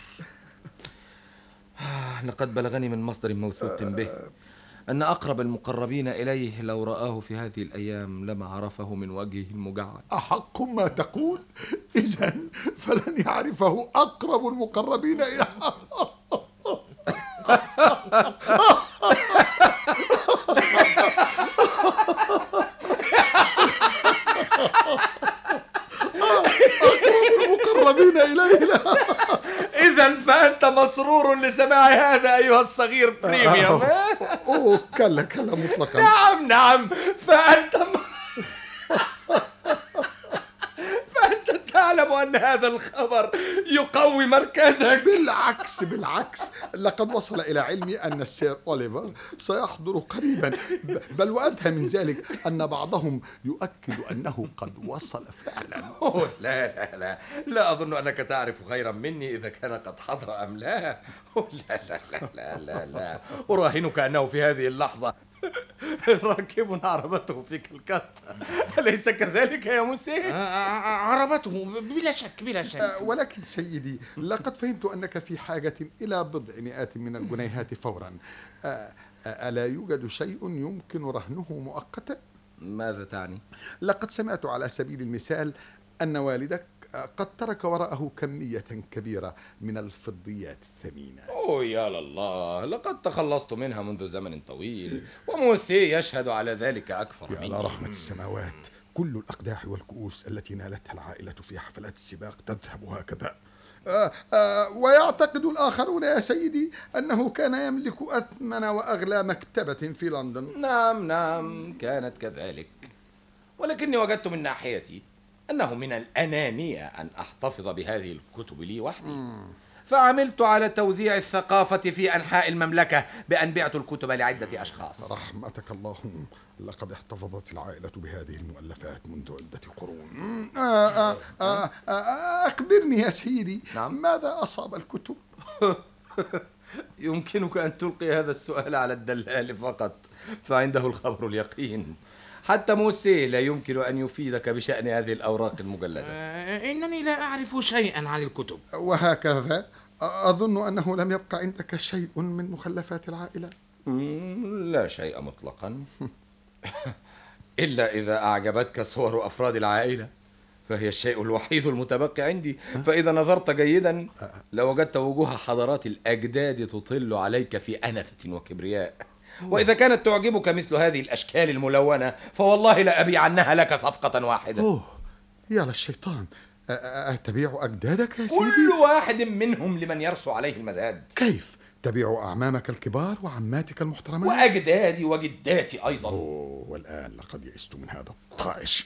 لقد بلغني من مصدر موثوق به أن أقرب المقربين إليه لو رآه في هذه الأيام لما عرفه من وجهه المجعد. أحق ما تقول؟ إذن فلن يعرفه أقرب المقربين إليه. المقربين إليه. إذن فأنت مسرور لسماع هذا أيها الصغير بريميوم. كلا مطلقا. نعم فأنت تعلم أن هذا الخبر يقوي مركزك. بالعكس، لقد وصل إلى علمي أن السير أوليفر سيحضر قريبا، بل وأدهى من ذلك أن بعضهم يؤكد أنه قد وصل فعلا. لا أظن أنك تعرف خيرا مني إذا كان قد حضر أم لا. لا أراهنك أنه في هذه اللحظة راكب عربته في كلكتا. أليس كذلك يا موسى؟ عربته بلا شك. ولكن سيدي، لقد فهمت أنك في حاجة إلى بضع مئات من الجنيهات فورا. ألا يوجد شيء يمكن رهنه مؤقتا؟ ماذا تعني؟ لقد سمعت على سبيل المثال أن والدك قد ترك وراءه كمية كبيرة من الفضيات الثمينة. يا لله، لقد تخلصت منها منذ زمن طويل، وموسى يشهد على ذلك أكثر مني. على رحمة السماوات، كل الأقداح والكؤوس التي نالتها العائلة في حفلات السباق تذهب هكذا. ويعتقد الآخرون يا سيدي أنه كان يملك أثمن وأغلى مكتبة في لندن. نعم كانت كذلك، ولكني وجدت من ناحيتي أنه من الأنانية أن أحتفظ بهذه الكتب لي وحدي. فعملت على توزيع الثقافة في أنحاء المملكة بأن بعت الكتب لعدة أشخاص. رحمتك اللهم، لقد احتفظت العائلة بهذه المؤلفات منذ عدة قرون. أخبرني يا سيدي، ماذا أصاب الكتب؟ يمكنك أن تلقي هذا السؤال على الدلال فقط، فعنده الخبر اليقين. حتى موسى لا يمكن أن يفيدك بشأن هذه الأوراق المجلدة. إنني لا أعرف شيئا عن الكتب. وهكذا أظن أنه لم يبقى عندك شيء من مخلفات العائلة. لا شيء مطلقا. إلا إذا أعجبتك صور أفراد العائلة، فهي الشيء الوحيد المتبقي عندي. فإذا نظرت جيدا لوجدت وجوه حضارات الأجداد تطل عليك في أنفة وكبرياء. وإذا كانت تعجبك مثل هذه الأشكال الملونة فوالله لا أبيعنها لك صفقة واحدة. يا للشيطان، أتبيع أجدادك يا سيدي؟ كل واحد منهم لمن يرسو عليه المزاد. كيف؟ تبيع أعمامك الكبار وعماتك المحترمات وأجدادي وجداتي أيضا. والآن لقد يئست من هذا الطائش.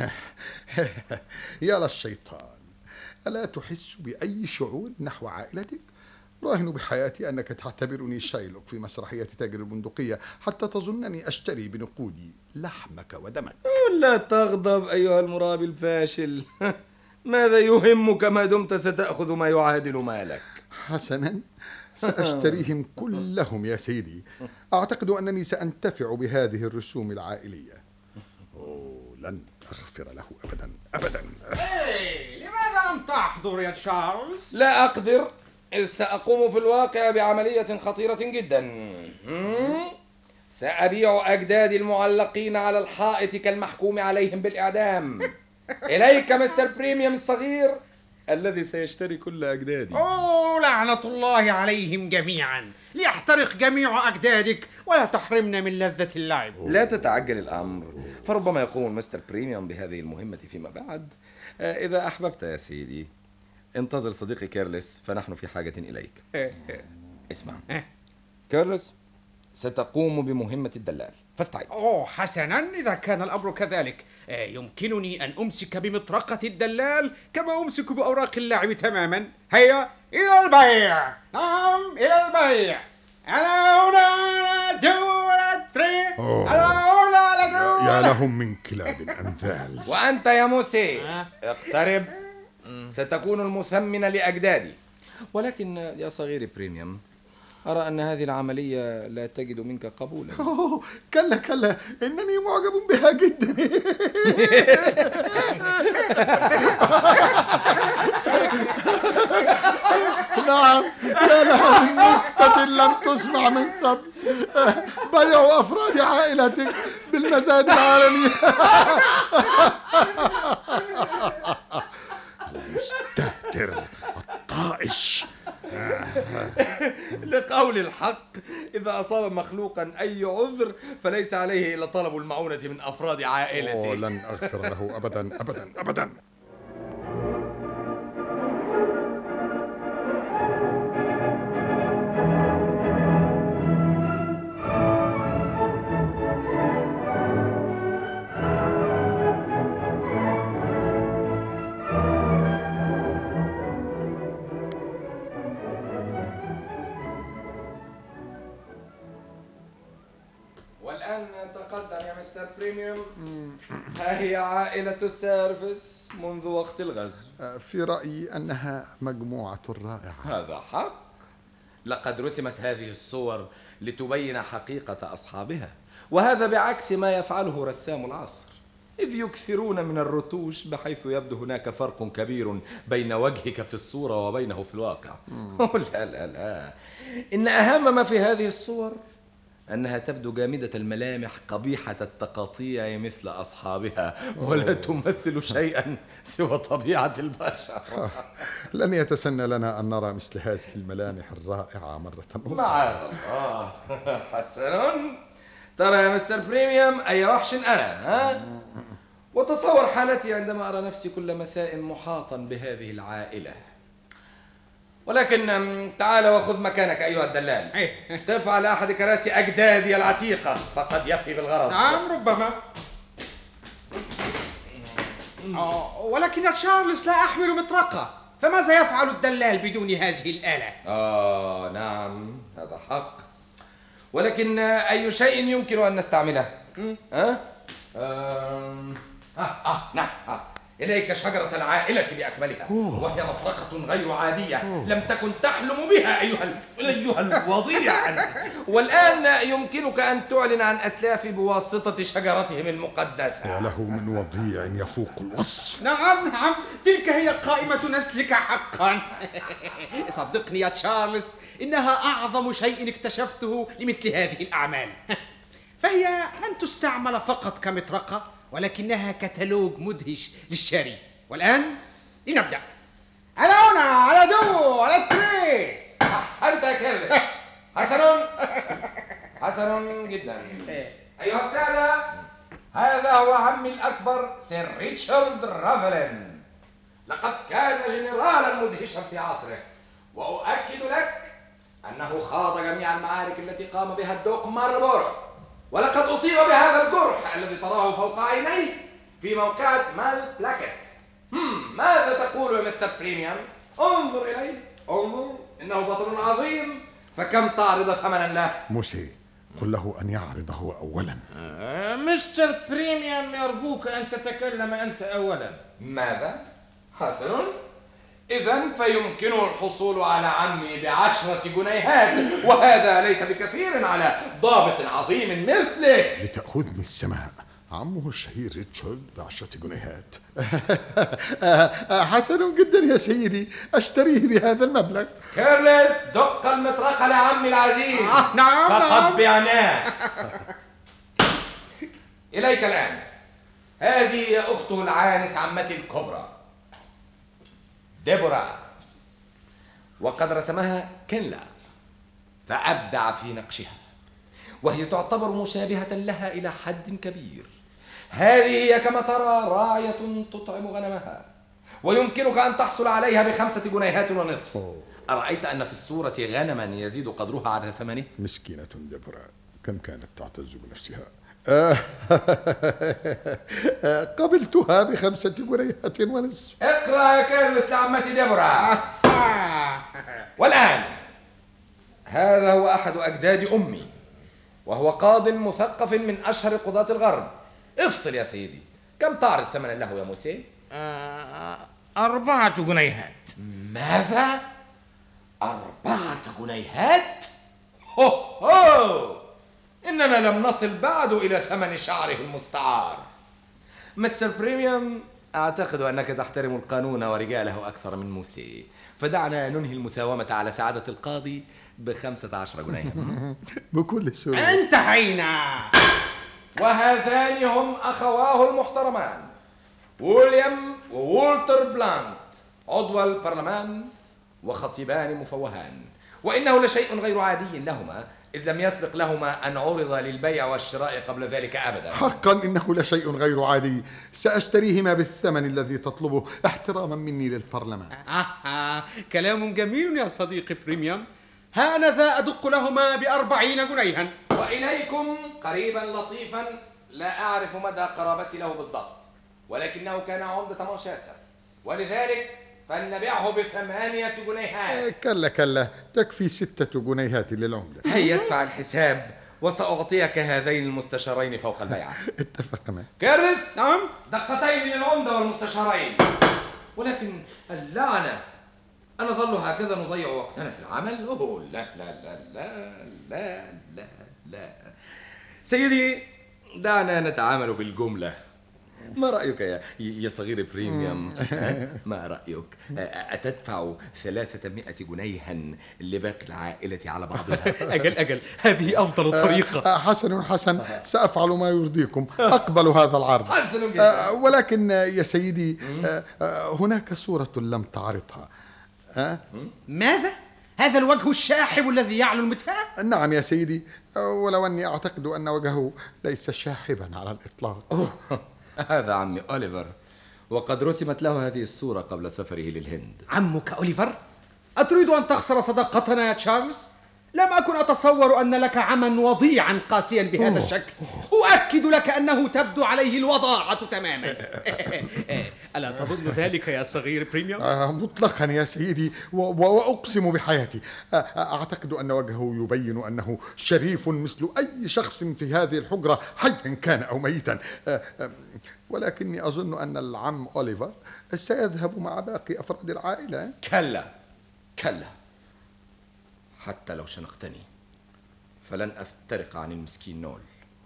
يا للشيطان، ألا تحس بأي شعور نحو عائلتك؟ راهن بحياتي أنك تعتبرني شايلوك في مسرحية تاجر البندقية حتى تظنني أشتري بنقودي لحمك ودمك. لا تغضب أيها المرابي الفاشل. ماذا يهمك ما دمت ستأخذ ما يعادل مالك؟ حسنا، سأشتريهم كلهم يا سيدي. أعتقد أنني سأنتفع بهذه الرسوم العائلية. لن أغفر له أبدا. لماذا لم تحضر يا تشارلز؟ لا أقدر، إذ سأقوم في الواقع بعملية خطيرة جدا. سأبيع أجدادي المعلقين على الحائط كالمحكوم عليهم بالإعدام. إليك مستر بريميوم الصغير الذي سيشتري كل أجدادي. لعنة الله عليهم جميعا. ليحترق جميع أجدادك ولا تحرمنا من لذة اللعب. لا تتعجل الأمر، فربما يقوم مستر بريميوم بهذه المهمة فيما بعد. إذا أحببت يا سيدي انتظر صديقي كيرلس، فنحن في حاجة إليك. اسمع، كيرلس ستقوم بمهمة الدلال، فاستعد. حسنا، إذا كان الأمر كذلك يمكنني أن أمسك بمطرقة الدلال كما أمسك بأوراق اللعب تماما. هيا إلى البيع. نعم، إلى البيع. أنا هنا دولة تري. أنا هنا دولة. يا لهم من كلاب أنذال. وأنت يا موسى اقترب، ستكون المثمن لأجدادي. ولكن يا صغيري بريميوم، أرى أن هذه العملية لا تجد منك قبولا. كلا كلا، إنني معجب بها جدا. نعم، يا لها من نكتة لم تسمع من قبل. بيع أفراد عائلتك بالمزاد العالمي. المستهتر الطائش. لقول الحق، إذا أصاب مخلوقا أي عذر فليس عليه إلا طلب المعونة من أفراد عائلته. لن أغفر له أبدا أبدا أبدا. والآن تقدم يا مستر بريميوم. ها هي عائلة السيرفس منذ وقت الغزو. في رأيي أنها مجموعة رائعة. هذا حق. لقد رسمت هذه الصور لتبين حقيقة أصحابها، وهذا بعكس ما يفعله رسام العصر، إذ يكثرون من الرتوش بحيث يبدو هناك فرق كبير بين وجهك في الصورة وبينه في الواقع. لا لا لا، إن أهم ما في هذه الصور أنها تبدو جامدة الملامح قبيحة التقاطيع مثل أصحابها، ولا تمثل شيئا سوى طبيعة البشر. لن يتسنى لنا أن نرى مثل هذه الملامح الرائعة مرة أخرى. معاذ الله. حسن، ترى يا مستر بريميوم أي وحش أنا، ها؟ وتصور حالتي عندما أرى نفسي كل مساء محاطا بهذه العائلة. ولكن تعال وخذ مكانك أيها الدلال. ترفع على أحد كراسي أجدادي العتيقة، فقد يفي بالغرض. نعم، ربما. ولكن تشارلز لا أحمل مطرقة، فماذا يفعل الدلال بدون هذه الآلة؟ نعم، هذا حق. ولكن أي شيء يمكن أن نستعمله؟ نعم، إليك شجرة العائلة بأكملها، وهي مطرقة غير عادية لم تكن تحلم بها أيها الوضيع أنت. والآن يمكنك أن تعلن عن أسلافي بواسطة شجرتهم المقدسة. يا له من وضيع يفوق الوصف. نعم نعم، تلك هي قائمة نسلك حقا. صدقني يا تشارلز، إنها أعظم شيء اكتشفته لمثل هذه الأعمال. فهي لن تستعمل فقط كمطرقة، ولكنها كتالوج مدهش للشاري. والآن لنبدأ. على هنا، على دو، على تري. أحسنت يا كيرلس. حسن جدا. أيها السادة، هذا هو عمي الأكبر سير ريتشارد رافلين. لقد كان جنرالا مدهشا في عصره، وأؤكد لك أنه خاض جميع المعارك التي قام بها الدوق مارلبورو، ولقد أصيب بهذا الجرح الذي تراه فوق عينيه في موقعة مال بلاكت. ماذا تقول يا مستر بريميوم؟ انظر إليه، انظر، إنه بطل عظيم، فكم تعرض ثمنا له؟ موسى، قل له أن يعرض هو أولا. مستر بريميوم، يرجوك أن تتكلم أنت أولا. ماذا؟ حسن، إذن فيمكنه الحصول على عمي ب10 جنيهات، وهذا ليس بكثير على ضابط عظيم مثله. لتأخذني السماء، عمه الشهير ريتشارد ب10 جنيهات. حسن جدا يا سيدي، أشتريه بهذا المبلغ. كيرلس، دق المطرقة لعمي العزيز. نعم، فقد بعناه. إليك الآن. هذه هي أخته العانس عمتي الكبرى ديبورا، وقد رسمها كينلا. فأبدع في نقشها، وهي تعتبر مشابهة لها إلى حد كبير. هذه هي كما ترى راعية تطعم غنمها، ويمكنك أن تحصل عليها ب5 جنيهات ونصف. أرأيت أن في الصورة غنما يزيد قدرها على ثمنه؟ مسكينة ديبورا، كم كانت تعتز بنفسها. قبلتها ب5 جنيهات ونصف. اقرأ يا كارلس لعمتي ديبورا. والآن هذا هو أحد أجداد أمي، وهو قاض مثقف من أشهر قضاة الغرب. افصل يا سيدي، كم تعرض ثمنا له يا موسى؟ 4 جنيهات. ماذا؟ 4 جنيهات؟ هو هو، إننا لم نصل بعد إلى ثمن شعره المستعار. مستر بريميوم، أعتقد أنك تحترم القانون ورجاله أكثر من موسى، فدعنا ننهي المساومة على سعادة القاضي ب15 جنيها. بكل سرور. انتهينا. وهذان هم أخواه المحترمان، ويليام وولتر بلانت، عضو البرلمان وخطيبان مفوهان. وإنه لشيء غير عادي لهما، إذ لم يسبق لهما أن عرض للبيع والشراء قبل ذلك أبدا. حقا إنه لشيء غير عادي، سأشتريهما بالثمن الذي تطلبه احتراما مني للبرلمان. كلام جميل يا صديقي بريميوم. ها أنا ذا أدق لهما ب40 جنيها. وإليكم قريبا لطيفا، لا أعرف مدى قرابتي له بالضبط، ولكنه كان عمدة مانشستر، ولذلك فلنبيعه ب8 جنيهات. كلا تكفي 6 جنيهات للعمدة. هيا ادفع الحساب وسأعطيك هذين المستشارين فوق البيعة. اتفقنا. كارلس، نعم، دقتين للعمدة والمستشارين. ولكن اللعنة، أنظل هكذا نضيع وقتنا في العمل؟ أوه لا لا لا لا لا لا لا. سيدي، دعنا نتعامل بالجملة. ما رأيك يا صغير بريميوم؟ ما رأيك؟ أتدفع 300 جنيها لباقي العائلة على بعضها؟ أجل، هذه أفضل طريقة. حسن، سأفعل ما يرضيكم، أقبل هذا العرض. حسن جدا. ولكن يا سيدي، هناك صورة لم تعرضها. ماذا؟ هذا الوجه الشاحب الذي يعلو المدفأة؟ نعم يا سيدي، ولو أني أعتقد أن وجهه ليس شاحبا على الإطلاق. هذا عمي أوليفر، وقد رسمت له هذه الصورة قبل سفره للهند. عمك أوليفر؟ أتريد أن تخسر صداقتنا يا تشارلز؟ لم أكن أتصور أن لك عما وضيعا قاسيا بهذا الشكل. أؤكد لك أنه تبدو عليه الوضاعة تماما. ألا تظن ذلك يا صغير بريميوم؟ مطلقا يا سيدي، وأقسم بحياتي. أعتقد أن وجهه يبين أنه شريف مثل أي شخص في هذه الحجرة، حيا كان أو ميتا. ولكني أظن أن العم أوليفر سيذهب مع باقي أفراد العائلة. كلا، حتى لو شنقتني فلن أفترق عن المسكين نول.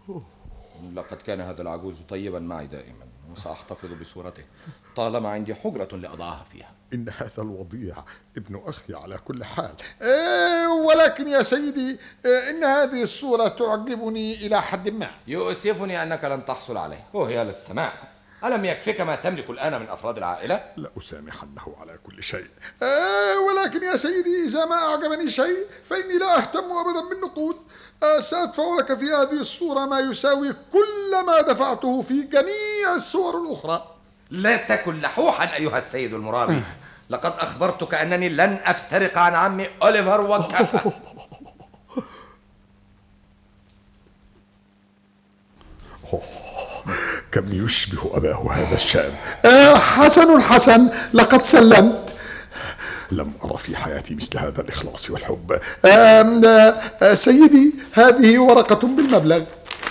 لقد كان هذا العجوز طيبا معي دائما، وسأحتفظ بصورته طالما عندي حجرة لأضعها فيها. إن هذا الوضيع ابن أخي على كل حال. ولكن يا سيدي، إن هذه الصورة تعجبني إلى حد ما. يؤسفني أنك لن تحصل عليه، وهي للسماع. ألم يكفك ما تملك الآن من أفراد العائلة؟ لا أسامحنه على كل شيء. ولكن يا سيدي، إذا ما أعجبني شيء فإني لا أهتم أبدا بالنقود. سأدفع لك في هذه الصورة ما يساوي كل ما دفعته في جميع الصور الأخرى. لا تكن لحوحا أيها السيد المرابي. لقد أخبرتك أنني لن أفترق عن عمي أوليفر وكفى. كم يشبه أباه هذا الشاب. حسن، لقد سلمت. لم أرى في حياتي مثل هذا الإخلاص والحب. سيدي، هذه ورقة بالمبلغ.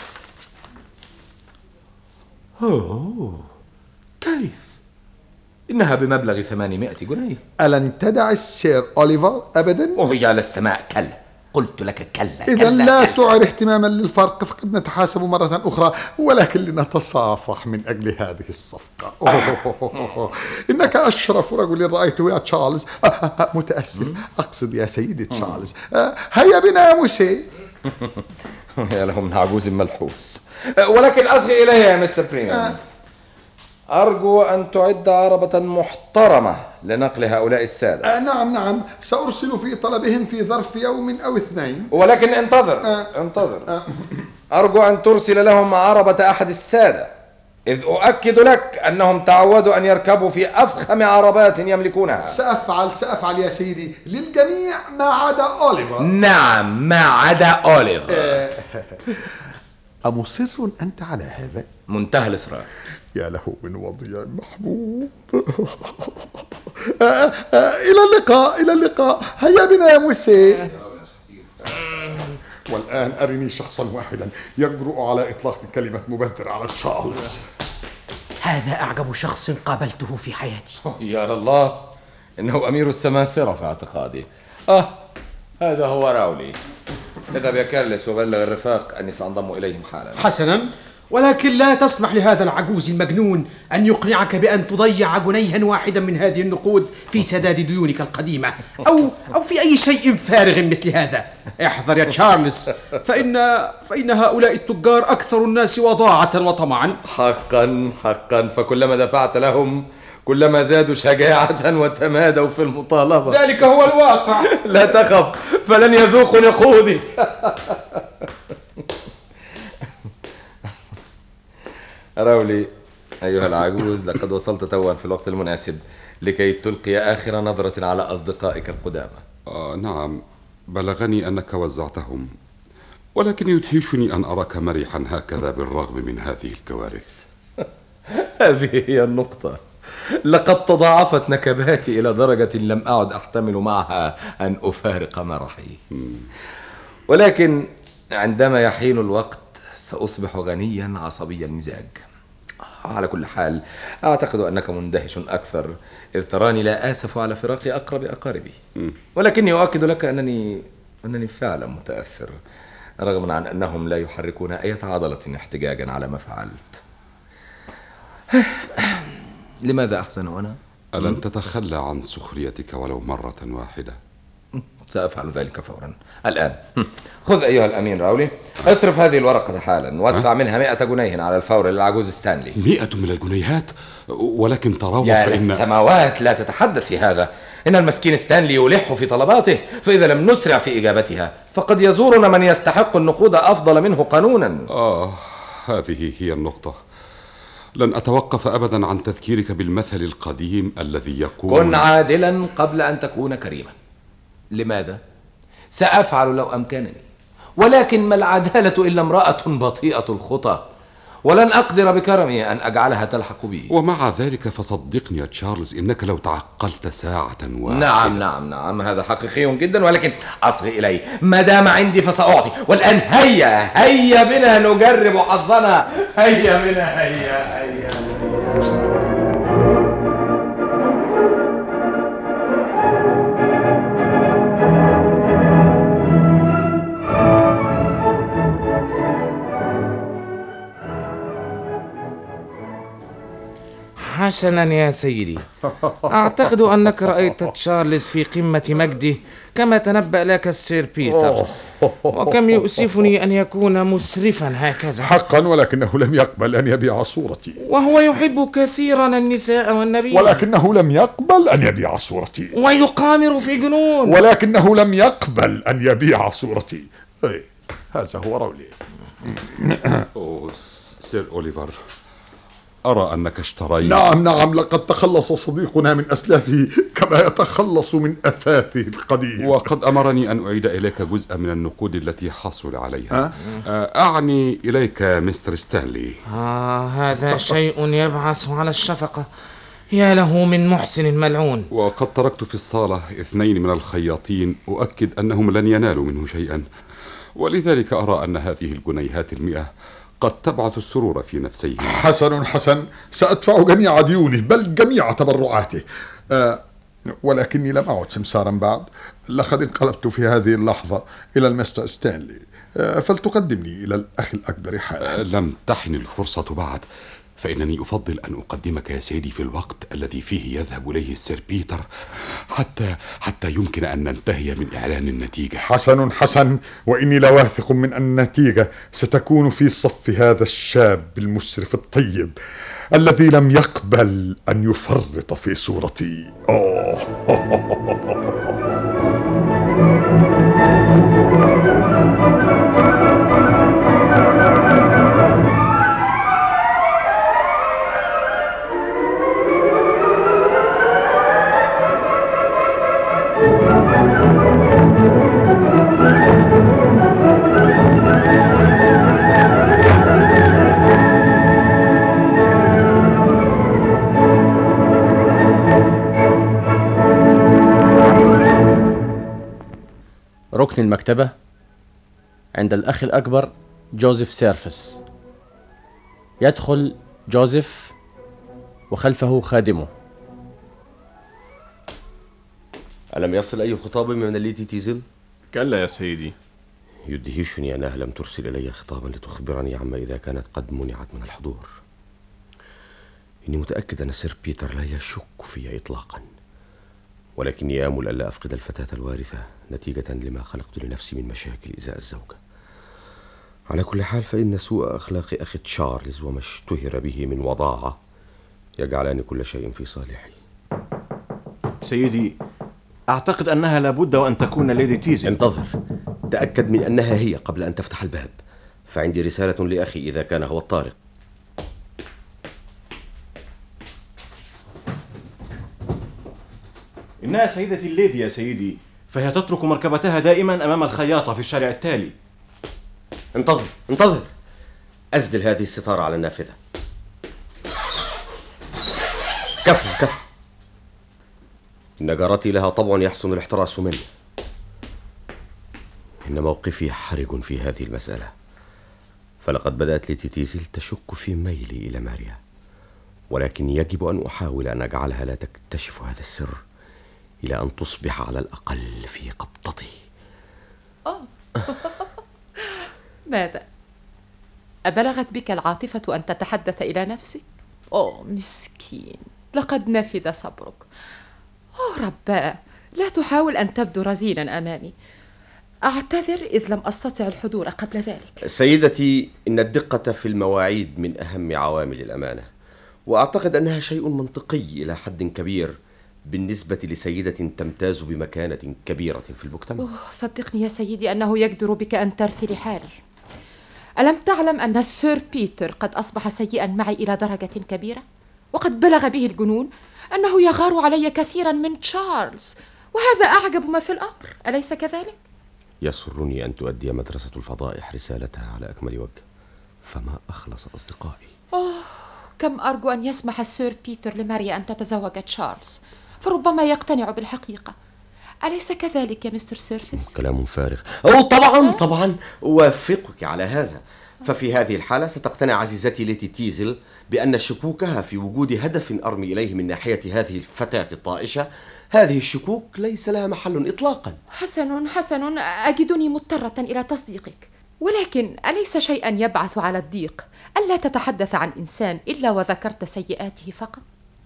كيف؟ إنها بمبلغ 800 جنيه. ألن تدع السير أوليفر أبدا؟ وهي على السماء. كلا، قلت لك كلا. إذا لا تعر اهتماما للفرق، فقد نتحاسب مرة أخرى، ولكن لنتصافح من أجل هذه الصفقة. إنك أشرف رجل رأيته يا تشارلز. متأسف، أقصد يا سيدي تشارلز. هيا بنا يا موسى. يا له من عجوز ملحوس. ولكن أصغي إليه يا مستر بريميوم. أرجو أن تعد عربة محترمة لنقل هؤلاء السادة. نعم سأرسل في طلبهم في ظرف يوم أو 2. ولكن انتظر أرجو أن ترسل لهم عربة أحد السادة، إذ أؤكد لك أنهم تعودوا أن يركبوا في أفخم عربات يملكونها. سأفعل يا سيدي، للجميع ما عدا أوليفر. نعم، ما عدا أوليفر. أمصر أنت على هذا؟ منتهى الإصرار. يا له من وضيع محبوب. إلى اللقاء. هيا بنا يا موسى. والآن أرني شخصا واحدا يجرؤ على إطلاق كلمة مبذر على تشارلز. هذا أعجب شخص قابلته في حياتي. يا الله، إنه أمير السماسرة في اعتقادي. هذا هو راولي. اذهب يا كارلس وبلغ الرفاق أني سأنضم إليهم حالا. حسنا، ولكن لا تسمح لهذا العجوز المجنون أن يقنعك بأن تضيع جنيها واحدا من هذه النقود في سداد ديونك القديمة أو في أي شيء فارغ مثل هذا. احذر يا تشارلز، فإن هؤلاء التجار أكثر الناس وضاعة وطمعا. حقا، فكلما دفعت لهم كلما زادوا شجاعة وتمادوا في المطالبة. ذلك هو الواقع. لا تخف، فلن يذوقوا نقودي. راولي أيها العجوز، لقد وصلت توا في الوقت المناسب لكي تلقي آخر نظرة على أصدقائك القدامى. نعم، بلغني أنك وزعتهم، ولكن يدهشني أن أراك مرحا هكذا بالرغم من هذه الكوارث. هذه هي النقطة. لقد تضاعفت نكباتي إلى درجة لم أعد أحتمل معها أن أفارق مرحي. ولكن عندما يحين الوقت سأصبح غنيا عصبي المزاج. على كل حال أعتقد أنك مندهش أكثر إذ تراني لا آسف على فراق أقرب أقاربي، ولكني أؤكد لك أنني فعلا متأثر، رغم عن أنهم لا يحركون أي عضلة احتجاجا على ما فعلت. لماذا أحزن أنا؟ ألن تتخلى عن سخريتك ولو مرة واحدة؟ سأفعل ذلك فورا الآن. خذ أيها الأمين راولي، اصرف هذه الورقة حالا وادفع منها 100 جنيه على الفور للعجوز ستانلي. 100 من الجنيهات؟ ولكن تراوح يا فإن السماوات، لا تتحدث في هذا. إن المسكين ستانلي يلح في طلباته، فإذا لم نسرع في إجابتها فقد يزورنا من يستحق النقود أفضل منه قانونا. هذه هي النقطة. لن أتوقف أبدا عن تذكيرك بالمثل القديم الذي يقول: كن عادلا قبل أن تكون كريما. لماذا؟ سأفعل لو أمكنني، ولكن ما العدالة إلا امرأة بطيئة الخطى، ولن أقدر بكرمي أن أجعلها تلحق بي. ومع ذلك فصدقني يا تشارلز، إنك لو تعقلت ساعة واحدة. نعم، هذا حقيقي جدا، ولكن أصغي إلي. ما دام عندي فسأعطي. والآن هيا بنا نجرب حظنا. هيا بنا. حسنا يا سيدي، أعتقد أنك رأيت تشارلز في قمة مجده كما تنبأ لك السير بيتر، وكم يؤسفني أن يكون مسرفا هكذا. حقا، ولكنه لم يقبل أن يبيع صورتي. وهو يحب كثيرا النساء والنبي، ولكنه لم يقبل أن يبيع صورتي. ويقامر في جنون، ولكنه لم يقبل أن يبيع صورتي. هذا هو راولي. سير أوليفر، أرى أنك اشتريت. نعم، لقد تخلص صديقنا من أسلافه كما يتخلص من أثاثه القديم. وقد أمرني أن أعيد إليك جزء من النقود التي حصل عليها. أعني إليك مستر ستانلي. هذا شيء يبعث على الشفقة. يا له من محسن ملعون. وقد تركت في الصالة 2 من الخياطين أؤكد أنهم لن ينالوا منه شيئا، ولذلك أرى أن هذه الجنيهات 100 قد تبعث السرور في نفسيه. حسن، سأدفع جميع ديونه، بل جميع تبرعاته. ولكني لم أعد سمسارا بعد. لقد انقلبت في هذه اللحظة إلى المستر ستانلي، فلتقدمني إلى الأخ الأكبر حالا. لم تحن الفرصة بعد، فإنني أفضل أن أقدمك يا سيدي في الوقت الذي فيه يذهب إليه السير بيتر، حتى يمكن أن ننتهي من إعلان النتيجة. حسن حسن، وإني لواثق من أن النتيجة ستكون في صف هذا الشاب المسرف الطيب الذي لم يقبل أن يفرط في صورتي. ركن المكتبة عند الأخ الأكبر جوزيف سيرفس. يدخل جوزيف وخلفه خادمه. ألم يصل أي خطاب من الليدي تيزل؟ كلا يا سيدي. يدهشني أنها لم ترسل إلي خطابا لتخبرني عما إذا كانت قد منعت من الحضور. إني متأكد أن سير بيتر لا يشك في إطلاقا، ولكني آمل ألا أفقد الفتاة الوارثة نتيجة لما خلقت لنفسي من مشاكل إزاء الزوجة. على كل حال فإن سوء أخلاق أخي تشارلز وما اشتهر به من وضاعة يجعلان كل شيء في صالحي. سيدي، أعتقد أنها لابد وأن تكون ليدي تيزل. انتظر، تأكد من أنها هي قبل أن تفتح الباب، فعندي رسالة لأخي إذا كان هو الطارق. إنها سيدتي الليدي يا سيدي، فهي تترك مركبتها دائما أمام الخياطة في الشارع التالي. انتظر، أسدل هذه الستارة على النافذة. كفى. إن جارتي لها طبع يحسن الاحتراس منه. إن موقفي حرج في هذه المسألة، فلقد بدأت ليدي تيزل تشك في ميلي إلى ماريا، ولكن يجب أن أحاول أن أجعلها لا تكتشف هذا السر إلى أن تصبح على الأقل في قبضتي. ماذا؟ أبلغت بك العاطفة أن تتحدث إلى نفسك؟ مسكين، لقد نفد صبرك. رباه، لا تحاول أن تبدو رزينا أمامي. أعتذر إذ لم أستطع الحضور قبل ذلك. سيدتي، إن الدقة في المواعيد من أهم عوامل الأمانة، وأعتقد أنها شيء منطقي إلى حد كبير بالنسبة لسيدة تمتاز بمكانة كبيرة في المجتمع. صدقني يا سيدي أنه يجدر بك أن ترثي حالي. ألم تعلم أن السير بيتر قد أصبح سيئا معي إلى درجة كبيرة؟ وقد بلغ به الجنون أنه يغار علي كثيرا من تشارلز، وهذا أعجب ما في الأمر، أليس كذلك؟ يسرني أن تؤدي مدرسة الفضائح رسالتها على أكمل وجه، فما أخلص أصدقائي. كم أرجو أن يسمح السير بيتر لماريا أن تتزوج تشارلز، فربما يقتنع بالحقيقة. أليس كذلك يا مستر سيرفس؟ كلام فارغ. طبعا أوافقك على هذا. ففي هذه الحالة ستقتنع عزيزتي ليدي تيزل بأن شكوكها في وجود هدف أرمي إليه من ناحية هذه الفتاة الطائشة، هذه الشكوك ليس لها محل إطلاقا. حسن، أجدني مضطرة إلى تصديقك، ولكن أليس شيئا يبعث على الضيق ألا تتحدث عن إنسان إلا وذكرت سيئاته فقط؟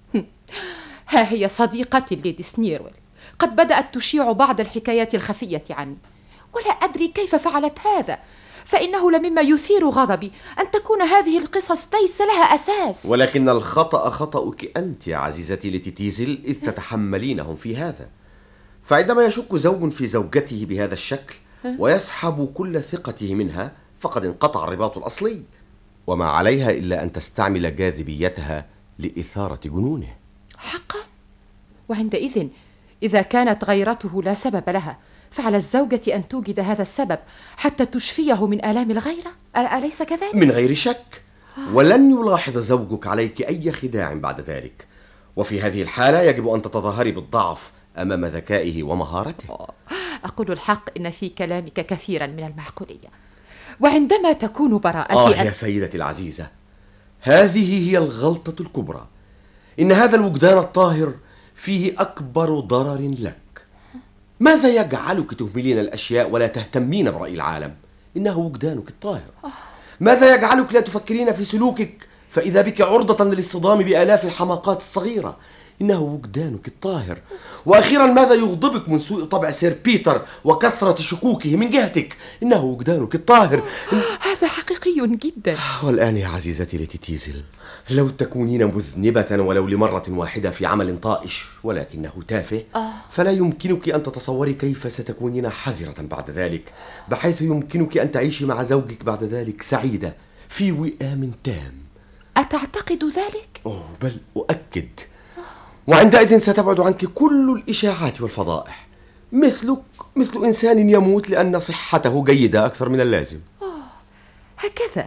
ها هي صديقتي الليدي سنيرويل قد بدأت تشيع بعض الحكايات الخفية عني، ولا أدري كيف فعلت هذا، فإنه لمما يثير غضبي أن تكون هذه القصص ليس لها أساس. ولكن الخطأ خطأك أنت يا عزيزتي ليدي تيزل، إذ تتحملينهم في هذا. فعندما يشك زوج في زوجته بهذا الشكل ويسحب كل ثقته منها، فقد انقطع الرباط الأصلي، وما عليها إلا أن تستعمل جاذبيتها لإثارة جنونه. حقا؟ وعندئذ إذا كانت غيرته لا سبب لها، فعلى الزوجة أن توجد هذا السبب حتى تشفيه من آلام الغيرة، أليس كذلك؟ من غير شك. ولن يلاحظ زوجك عليك أي خداع بعد ذلك، وفي هذه الحالة يجب أن تتظاهري بالضعف أمام ذكائه ومهارته. أقول الحق، إن في كلامك كثيرا من المعقولية، وعندما تكون براءتي يا سيدتي العزيزة، هذه هي الغلطة الكبرى. إن هذا الوجدان الطاهر فيه أكبر ضرر لك. ماذا يجعلك تهملين الأشياء ولا تهتمين برأي العالم؟ إنه وجدانك الطاهر. ماذا يجعلك لا تفكرين في سلوكك فإذا بك عرضة للاصطدام بآلاف الحماقات الصغيرة؟ إنه وجدانك الطاهر. وأخيرا ماذا يغضبك من سوء طبع سير بيتر وكثرة شكوكه من جهتك؟ إنه وجدانك الطاهر. هذا حقيقي جدا. والآن يا عزيزتي ليدي تيزل، لو تكونين مذنبة ولو لمرة واحدة في عمل طائش ولكنه تافه، فلا يمكنك أن تتصوري كيف ستكونين حذرة بعد ذلك، بحيث يمكنك أن تعيشي مع زوجك بعد ذلك سعيدة في وئام تام. أتعتقد ذلك؟ بل أؤكد. وعندئذ ستبعد عنك كل الإشاعات والفضائح، مثل إنسان يموت لأن صحته جيدة أكثر من اللازم. هكذا.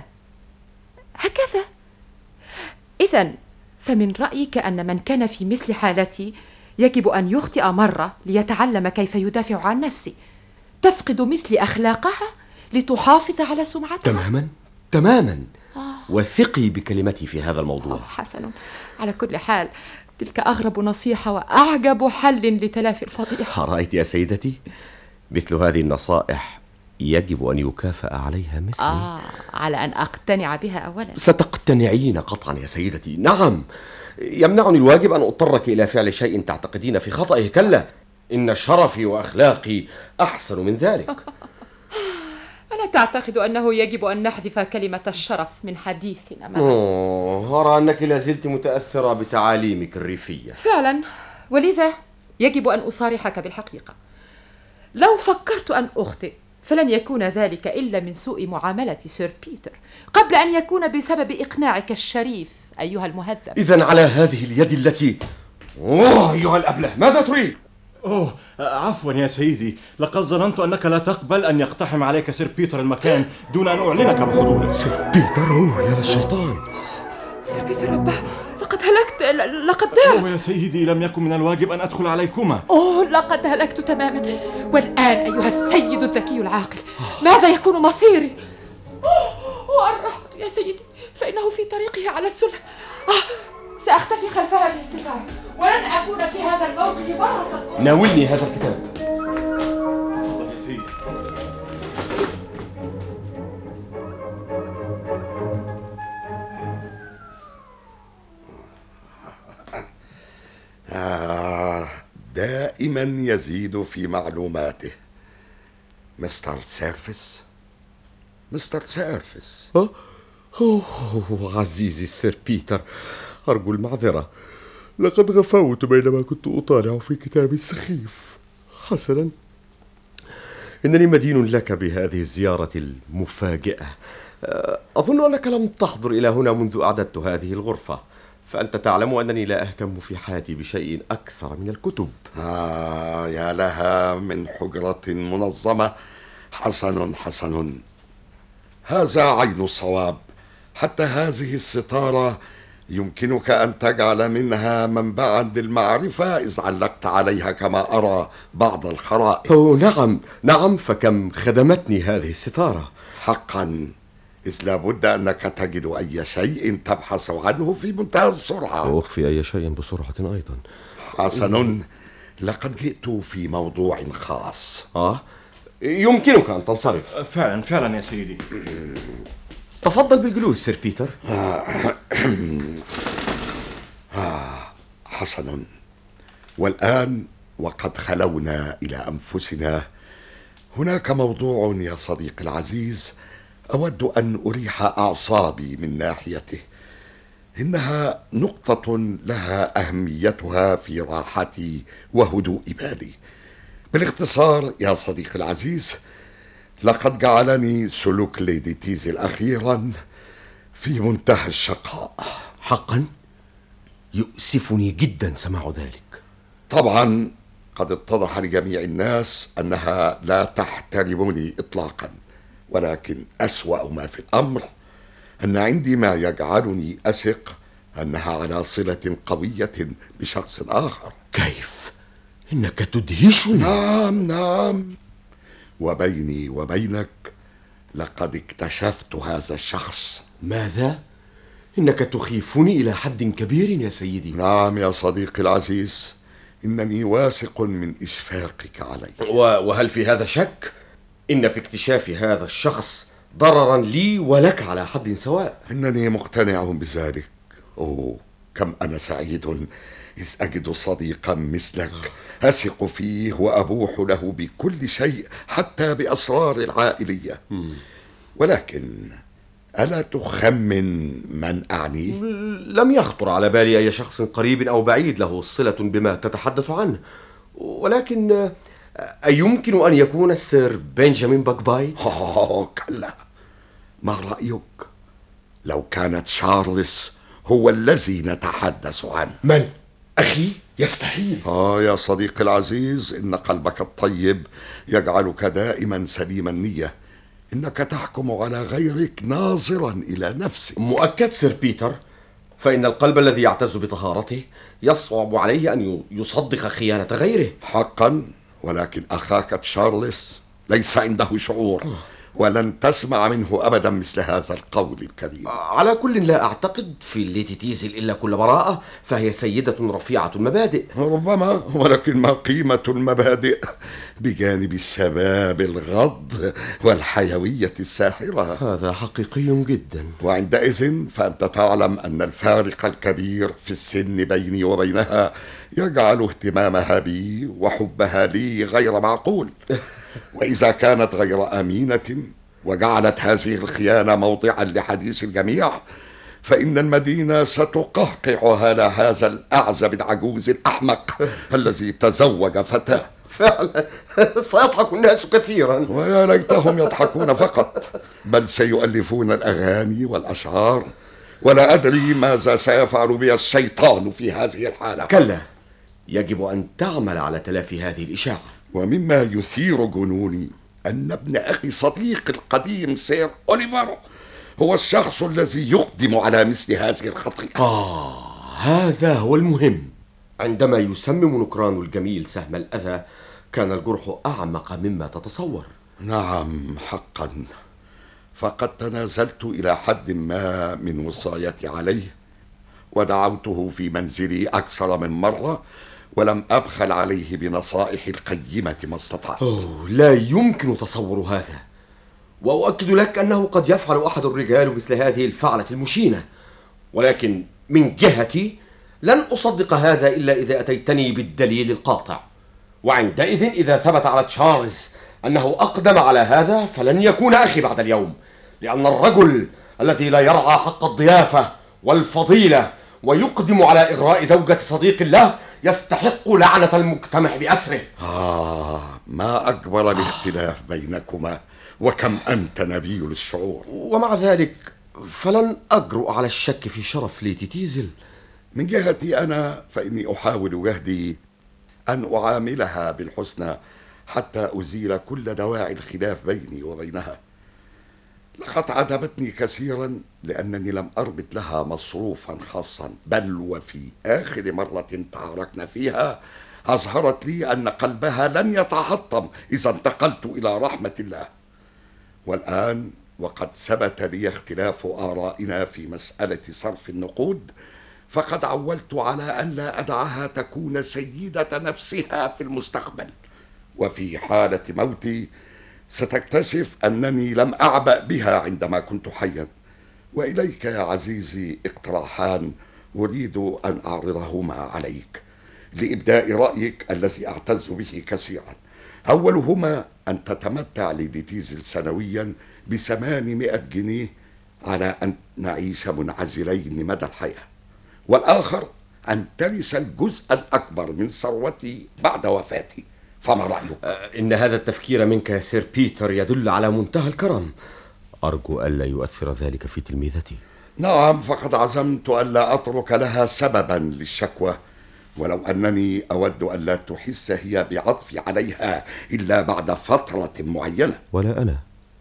إذن فمن رأيك أن من كان في مثل حالتي يجب أن يخطئ مرة ليتعلم كيف يدافع عن نفسه، تفقد مثل أخلاقها لتحافظ على سمعتها؟ تماما. وثقي بكلمتي في هذا الموضوع. حسن. على كل حال تلك أغرب نصيحة وأعجب حل لتلافي الفضيحة. رأيت يا سيدتي؟ مثل هذه النصائح يجب أن يكافأ عليها مثلي. على أن أقتنع بها أولا. ستقتنعين قطعا يا سيدتي. نعم، يمنعني الواجب أن أضطرك إلى فعل شيء تعتقدين في خطئه. كلا، إن شرفي وأخلاقي أحسن من ذلك. ألا تعتقد أنه يجب أن نحذف كلمة الشرف من حديثنا معا؟ أرى أنك لازلت متأثرة بتعاليمك الريفية. فعلا، ولذا يجب أن أصارحك بالحقيقة. لو فكرت أن أخطئ فلن يكون ذلك إلا من سوء معاملة سير بيتر، قبل أن يكون بسبب إقناعك الشريف أيها المهذب. إذن على هذه اليد التي أيها الأبله، ماذا تريد؟ عفوا يا سيدي، لقد ظننت أنك لا تقبل أن يقتحم عليك سير بيتر المكان دون أن أعلنك بحضوره. سير بيتر؟ يا للشيطان. سير بيتر رباه، لقد هلكت، لقد ضعت. يا سيدي، لم يكن من الواجب أن أدخل عليكما. لقد هلكت تماما. والآن أيها السيد الذكي العاقل، ماذا يكون مصيري؟ الرحمة يا سيدي، فإنه في طريقه على السلم. سأختفي خلف هذه الستار ولن أكون في هذا الموقف مرة. ناولني هذا الكتاب. تفضل يا سيدي. دائما يزيد في معلوماته. مستر سيرفيس. عزيزي السير بيتر، أرجو المعذرة، لقد غفوت بينما كنت أطالع في كتابي السخيف. حسنا، إنني مدين لك بهذه الزيارة المفاجئة. أظن أنك لم تحضر إلى هنا منذ أعددت هذه الغرفة، فأنت تعلم أنني لا أهتم في حياتي بشيء أكثر من الكتب. يا لها من حجرة منظمة. حسن، هذا عين الصواب. حتى هذه الستارة يمكنك أن تجعل منها منبعا للمعرفة إذ علقت عليها كما أرى بعض الخرائط. نعم، فكم خدمتني هذه الستارة. حقا، إذ لابد أنك تجد أي شيء تبحث عنه في منتهى السرعة. وأخفي أي شيء بسرعة أيضا. حسن، لقد جئت في موضوع خاص. يمكنك أن تنصرف. فعلا يا سيدي. تفضل بالجلوس سير بيتر. حسن، والآن وقد خلونا إلى أنفسنا، هناك موضوع يا صديقي العزيز أود أن أريح أعصابي من ناحيته. إنها نقطة لها أهميتها في راحتي وهدوء بالي. بالاختصار يا صديقي العزيز، لقد جعلني سلوك ليدي تيزل أخيرا في منتهى الشقاء. حقا؟ يؤسفني جدا سماع ذلك. طبعا قد اتضح لجميع الناس أنها لا تحترمني إطلاقا، ولكن أسوأ ما في الأمر أن عندي ما يجعلني أثق أنها على صلة قوية بشخص آخر. كيف؟ إنك تدهشني. نعم، وبيني وبينك لقد اكتشفت هذا الشخص. ماذا؟ إنك تخيفني إلى حد كبير يا سيدي. نعم يا صديقي العزيز، إنني واثق من إشفاقك علي. وهل في هذا شك؟ إن في اكتشاف هذا الشخص ضررا لي ولك على حد سواء. إنني مقتنع بذلك. كم أنا سعيد إذ أجد صديقا مثلك أثق فيه وأبوح له بكل شيء حتى بأسرار العائلية. ولكن ألا تخمن من أعني؟ لم يخطر على بالي أي شخص قريب أو بعيد له صلة بما تتحدث عنه، ولكن أيمكن أن يكون السير بنجامين باكبايت؟ كلا. ما رأيك لو كان تشارلز هو الذي نتحدث عنه؟ من؟ أخي؟ يستحيل. يا صديقي العزيز، إن قلبك الطيب يجعلك دائما سليم النية. إنك تحكم على غيرك ناظرا إلى نفسك. مؤكد سير بيتر، فإن القلب الذي يعتز بطهارته يصعب عليه أن يصدق خيانة غيره. حقا، ولكن أخاك تشارلز ليس عنده شعور، ولن تسمع منه أبدا مثل هذا القول الكريم. على كل لا أعتقد في ليدي تيزل إلا كل براءة، فهي سيدة رفيعة المبادئ. ربما، ولكن ما قيمة المبادئ بجانب الشباب الغض والحيوية الساحرة؟ هذا حقيقي جدا. وعندئذ فأنت تعلم أن الفارق الكبير في السن بيني وبينها يجعل اهتمامها بي وحبها لي غير معقول. وإذا كانت غير أمينة وجعلت هذه الخيانة موضعا لحديث الجميع، فإن المدينة ستقهقع على هذا الأعزب العجوز الأحمق الذي تزوج فتاة. فعلا سيضحك الناس كثيرا. ويا ليتهم يضحكون فقط، بل سيؤلفون الأغاني والأشعار، ولا أدري ماذا سيفعل بي الشيطان في هذه الحالة. كلا، يجب أن تعمل على تلافي هذه الإشاعة. ومما يثير جنوني أن ابن أخي صديق القديم سير أوليفر هو الشخص الذي يقدم على مثل هذه الخطيئة. هذا هو المهم. عندما يسمم نكران الجميل سهم الأذى كان الجرح أعمق مما تتصور. نعم حقا، فقد تنازلت إلى حد ما من وصايتي عليه، ودعوته في منزلي أكثر من مرة، ولم أبخل عليه بنصائح القيمة ما استطعت. لا يمكن تصور هذا، وأؤكد لك أنه قد يفعل أحد الرجال مثل هذه الفعلة المشينة، ولكن من جهتي لن أصدق هذا إلا إذا أتيتني بالدليل القاطع. وعندئذ إذا ثبت على تشارلز أنه أقدم على هذا فلن يكون أخي بعد اليوم، لأن الرجل الذي لا يرعى حق الضيافة والفضيلة ويقدم على إغراء زوجة صديق له يستحق لعنة المجتمع بأسره. ما أكبر الاختلاف بينكما، وكم أنت نبيل الشعور. ومع ذلك فلن أجرؤ على الشك في شرف ليدي تيزل. من جهتي أنا فإني أحاول جهدي أن أعاملها بالحسنى حتى أزيل كل دواعي الخلاف بيني وبينها. لقد عجبتني كثيرا لأنني لم أربط لها مصروفا خاصا، بل وفي آخر مرة تعاركنا فيها أظهرت لي أن قلبها لن يتحطم إذا انتقلت إلى رحمة الله. والآن وقد ثبت لي اختلاف آرائنا في مسألة صرف النقود، فقد عولت على أن لا أدعها تكون سيدة نفسها في المستقبل، وفي حالة موتي ستكتشف أنني لم أعبأ بها عندما كنت حيا. وإليك يا عزيزي اقتراحان أريد أن أعرضهما عليك لإبداء رأيك الذي أعتز به كثيرا. أولهما أن تتمتع ليدي تيزل سنويا ب800 جنيه على أن نعيش منعزلين مدى الحياة، والآخر أن ترث الجزء الأكبر من ثروتي بعد وفاتي. فما رأيك؟ إن هذا التفكير منك يا سير بيتر يدل على منتهى الكرم. أرجو ألا يؤثر ذلك في تلميذتي. نعم، فقد عزمت ألا أترك لها سببا للشكوى، ولو أنني أود ألا تحس هي بعطفي عليها إلا بعد فترة معينة. ولا أنا،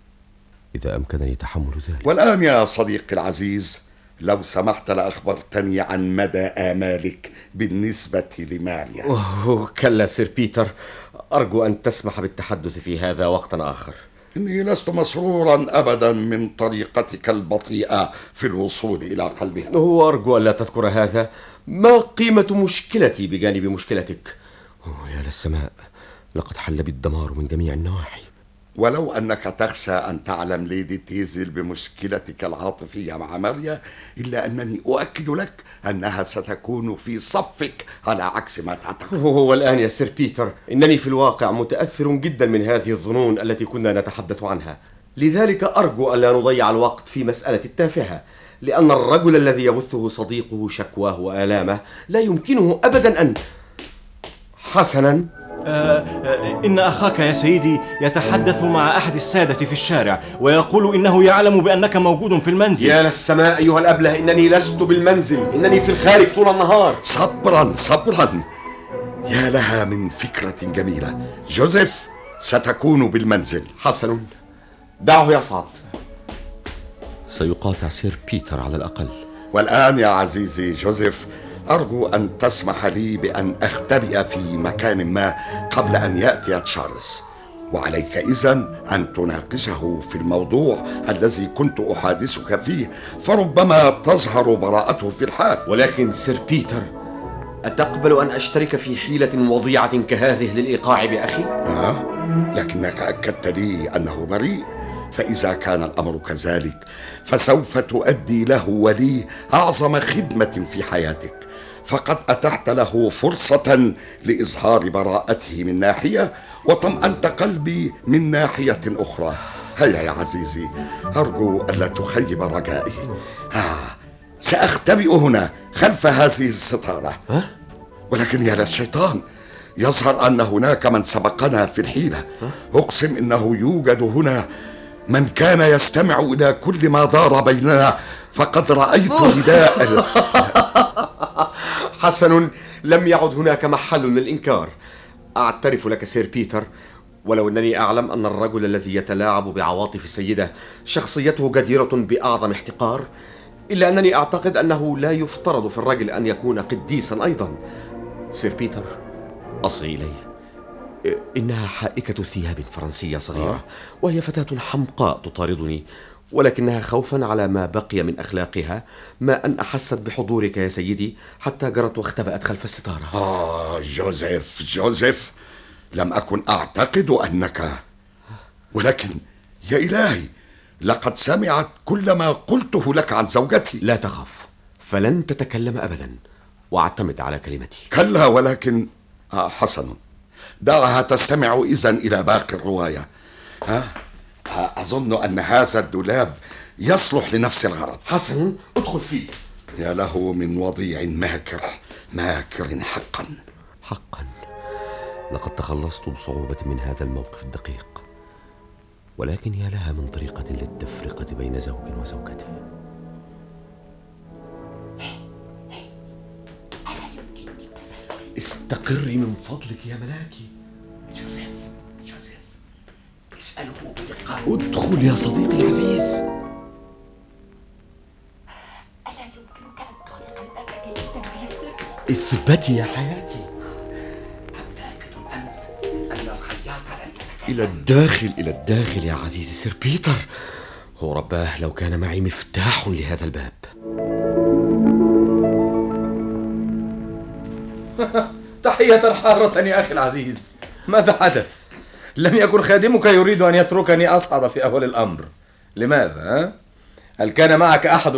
إذا أمكنني تحمل ذلك. والآن يا صديقي العزيز، لو سمحت لأخبرتني عن مدى آمالك بالنسبة لماريا. كلا سير بيتر، أرجو أن تسمح بالتحدث في هذا وقتا آخر. إني لست مسرورا أبدا من طريقتك البطيئة في الوصول إلى قلبها. وأرجو أن لا تذكر هذا. ما قيمة مشكلتي بجانب مشكلتك؟ يا للسماء، لقد حل بالدمار من جميع النواحي. ولو أنك تخشى أن تعلم ليدي تيزل بمشكلتك العاطفية مع ماريا، إلا أنني أؤكد لك أنها ستكون في صفك على عكس ما تعتقد. والآن يا سير بيتر، إنني في الواقع متأثر جدا من هذه الظنون التي كنا نتحدث عنها، لذلك أرجو ألا نضيع الوقت في مسألة التافهة، لأن الرجل الذي يبثه صديقه شكواه وآلامه لا يمكنه أبدا أن... حسنا، إن أخاك يا سيدي يتحدث مع أحد السادة في الشارع ويقول إنه يعلم بأنك موجود في المنزل. يا للسماء أيها الأبله، إنني لست بالمنزل، إنني في الخارج طول النهار. صبرا صبرا، يا لها من فكرة جميلة. جوزيف ستكون بالمنزل. حسن، دعه يصعد. سيقاطع سير بيتر على الأقل. والآن يا عزيزي جوزيف، أرجو أن تسمح لي بأن أختبئ في مكان ما قبل أن يأتي تشارلز، وعليك إذن أن تناقشه في الموضوع الذي كنت أحادثك فيه، فربما تظهر براءته في الحال. ولكن سير بيتر، أتقبل أن أشترك في حيلة وضيعة كهذه للإيقاع بأخي؟ لكنك أكدت لي أنه بريء، فإذا كان الأمر كذلك فسوف تؤدي له ولي أعظم خدمة في حياتك، فقد أتحت له فرصة لإظهار براءته من ناحية وطمأنت قلبي من ناحية أخرى. هيا يا عزيزي، أرجو ألا تخيب رجائي. سأختبئ هنا خلف هذه الستارة. ولكن يا للشيطان، يظهر أن هناك من سبقنا في الحيلة. أقسم إنه يوجد هنا من كان يستمع إلى كل ما دار بيننا، فقد رأيت نداء. حسن، لم يعد هناك محل للإنكار. أعترف لك سير بيتر، ولو أنني أعلم أن الرجل الذي يتلاعب بعواطف السيدة شخصيته جديرة بأعظم احتقار، إلا أنني أعتقد أنه لا يفترض في الرجل أن يكون قديسا أيضا. سير بيتر، أصغي إليه. إنها حائكة ثياب فرنسية صغيرة، وهي فتاة حمقاء تطاردني، ولكنها خوفا على ما بقي من أخلاقها ما أن أحست بحضورك يا سيدي حتى جرت واختبأت خلف الستارة. جوزيف، لم أكن أعتقد أنك، ولكن يا إلهي، لقد سمعت كل ما قلته لك عن زوجتي. لا تخف، فلن تتكلم أبدا، واعتمد على كلمتي. كلا، ولكن حسن، دعها تستمع إذن إلى باقي الرواية. أظن أن هذا الدولاب يصلح لنفس الغرض. حسن، ادخل فيه. يا له من وضيع ماكر حقا. لقد تخلصت بصعوبة من هذا الموقف الدقيق، ولكن يا لها من طريقة للتفرقة بين زوج وزوجته. استقري من فضلك يا ملاكي. جوزيف، اسأله بدقة. ادخل يا صديقي العزيز. ألا يمكنك أن تغلق الباب جيدا على السر؟ اثبتي يا حياتي. إلى الداخل يا عزيزي سير بيتر. هو رباه لو كان معي مفتاح لهذا الباب. تحية حارة يا أخي العزيز، ماذا حدث؟ لم يكن خادمك يريد أن يتركني أصعد في أول الأمر. لماذا؟ هل كان معك أحد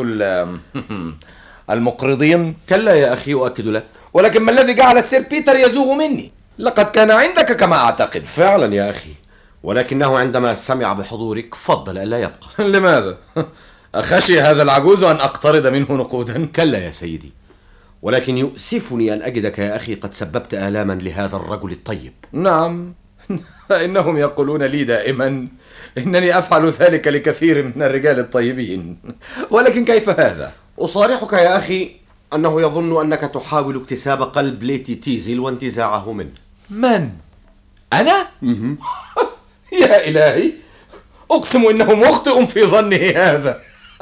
المقرضين؟ كلا يا أخي، أؤكد لك. ولكن ما الذي جعل السير بيتر يزوغ مني؟ لقد كان عندك كما أعتقد. فعلا يا أخي، ولكنه عندما سمع بحضورك فضل ألا يبقى. لماذا؟ أخشي هذا العجوز أن أقترض منه نقودا؟ كلا يا سيدي، ولكن يؤسفني أن أجدك يا أخي قد سببت آلاما لهذا الرجل الطيب. نعم، فإنهم يقولون لي دائما إنني أفعل ذلك لكثير من الرجال الطيبين، ولكن كيف هذا؟ أصارحك يا أخي أنه يظن أنك تحاول اكتساب قلب ليدي تيزل وانتزاعه منه. من؟ أنا؟ يا إلهي، أقسم إنه مخطئ في ظنه هذا.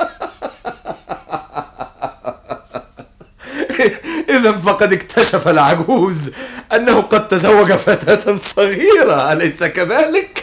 إذا فقد اكتشف العجوز أنه قد تزوج فتاة صغيرة، أليس كذلك؟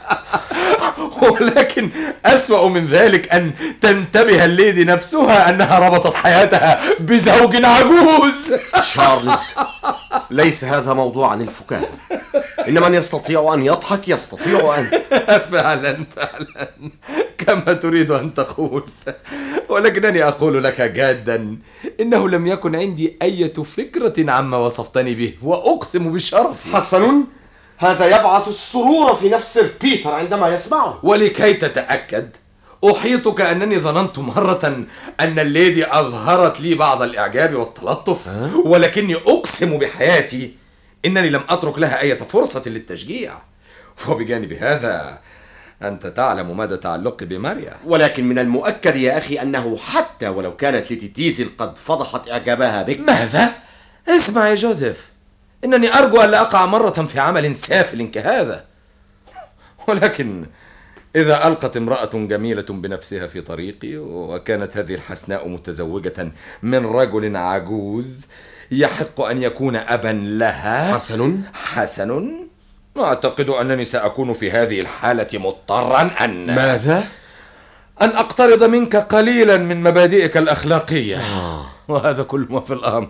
ولكن أسوأ من ذلك أن تنتبه الليدي نفسها أنها ربطت حياتها بزوج عجوز. تشارلز، ليس هذا موضوعا للفكاهة. إن من يستطيع أن يضحك يستطيع أن فعلا كما تريد أن تقول، ولكنني أقول لك جادا إنه لم يكن عندي أي فكرة عما وصفتني به، وأقسم بشرفي. حسن، هذا يبعث السرور في نفس سير بيتر عندما يسمعه. ولكي تتأكد أحيطك أنني ظننت مرة أن الليدي أظهرت لي بعض الإعجاب والتلطف، ولكني أقسم بحياتي إنني لم أترك لها أي فرصة للتشجيع. وبجانب هذا أنت تعلم مدى تعلقي بماريا. ولكن من المؤكد يا أخي أنه حتى ولو كانت ليدي تيزل قد فضحت إعجابها بك. ماذا؟ اسمع يا جوزيف، إنني أرجو أن لا أقع مرة في عمل سافل كهذا، ولكن إذا ألقت امرأة جميلة بنفسها في طريقي، وكانت هذه الحسناء متزوجة من رجل عجوز يحق أن يكون أبا لها. حسن، أعتقد أنني سأكون في هذه الحالة مضطرا أن ماذا؟ أن أقترض منك قليلا من مبادئك الأخلاقية. وهذا كل ما في الأمر.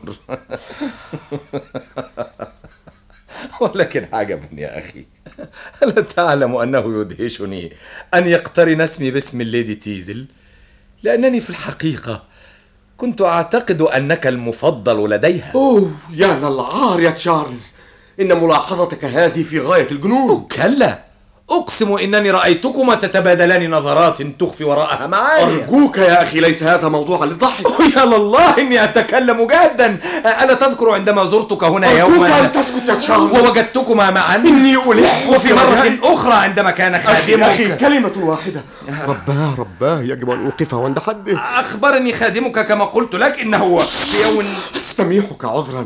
ولكن عجبا يا أخي، ألا تعلم أنه يدهشني أن يقترن اسمي باسم الليدي تيزل؟ لأنني في الحقيقة كنت أعتقد أنك المفضل لديها. يا للعار يا تشارلز، إن ملاحظتك هذه في غاية الجنون. كلا، أقسم إنني رأيتكما تتبادلان نظرات تخفي وراءها معاني. أرجوك يا أخي، ليس هذا موضوعا للضحك. يا لله إني أتكلم جادا. ألا تذكر عندما زرتك هنا يوما؟ أرجوك أن تسكت يا تشارلز. ووجدتكما معا. إني ألح. وفي مرة أخرى عندما كان خادمك. أخي كلمة واحدة. رباه يجب أن أوقفه عند حده. أخبرني خادمك كما قلت لك إنه في يوم. استميحك عذرا.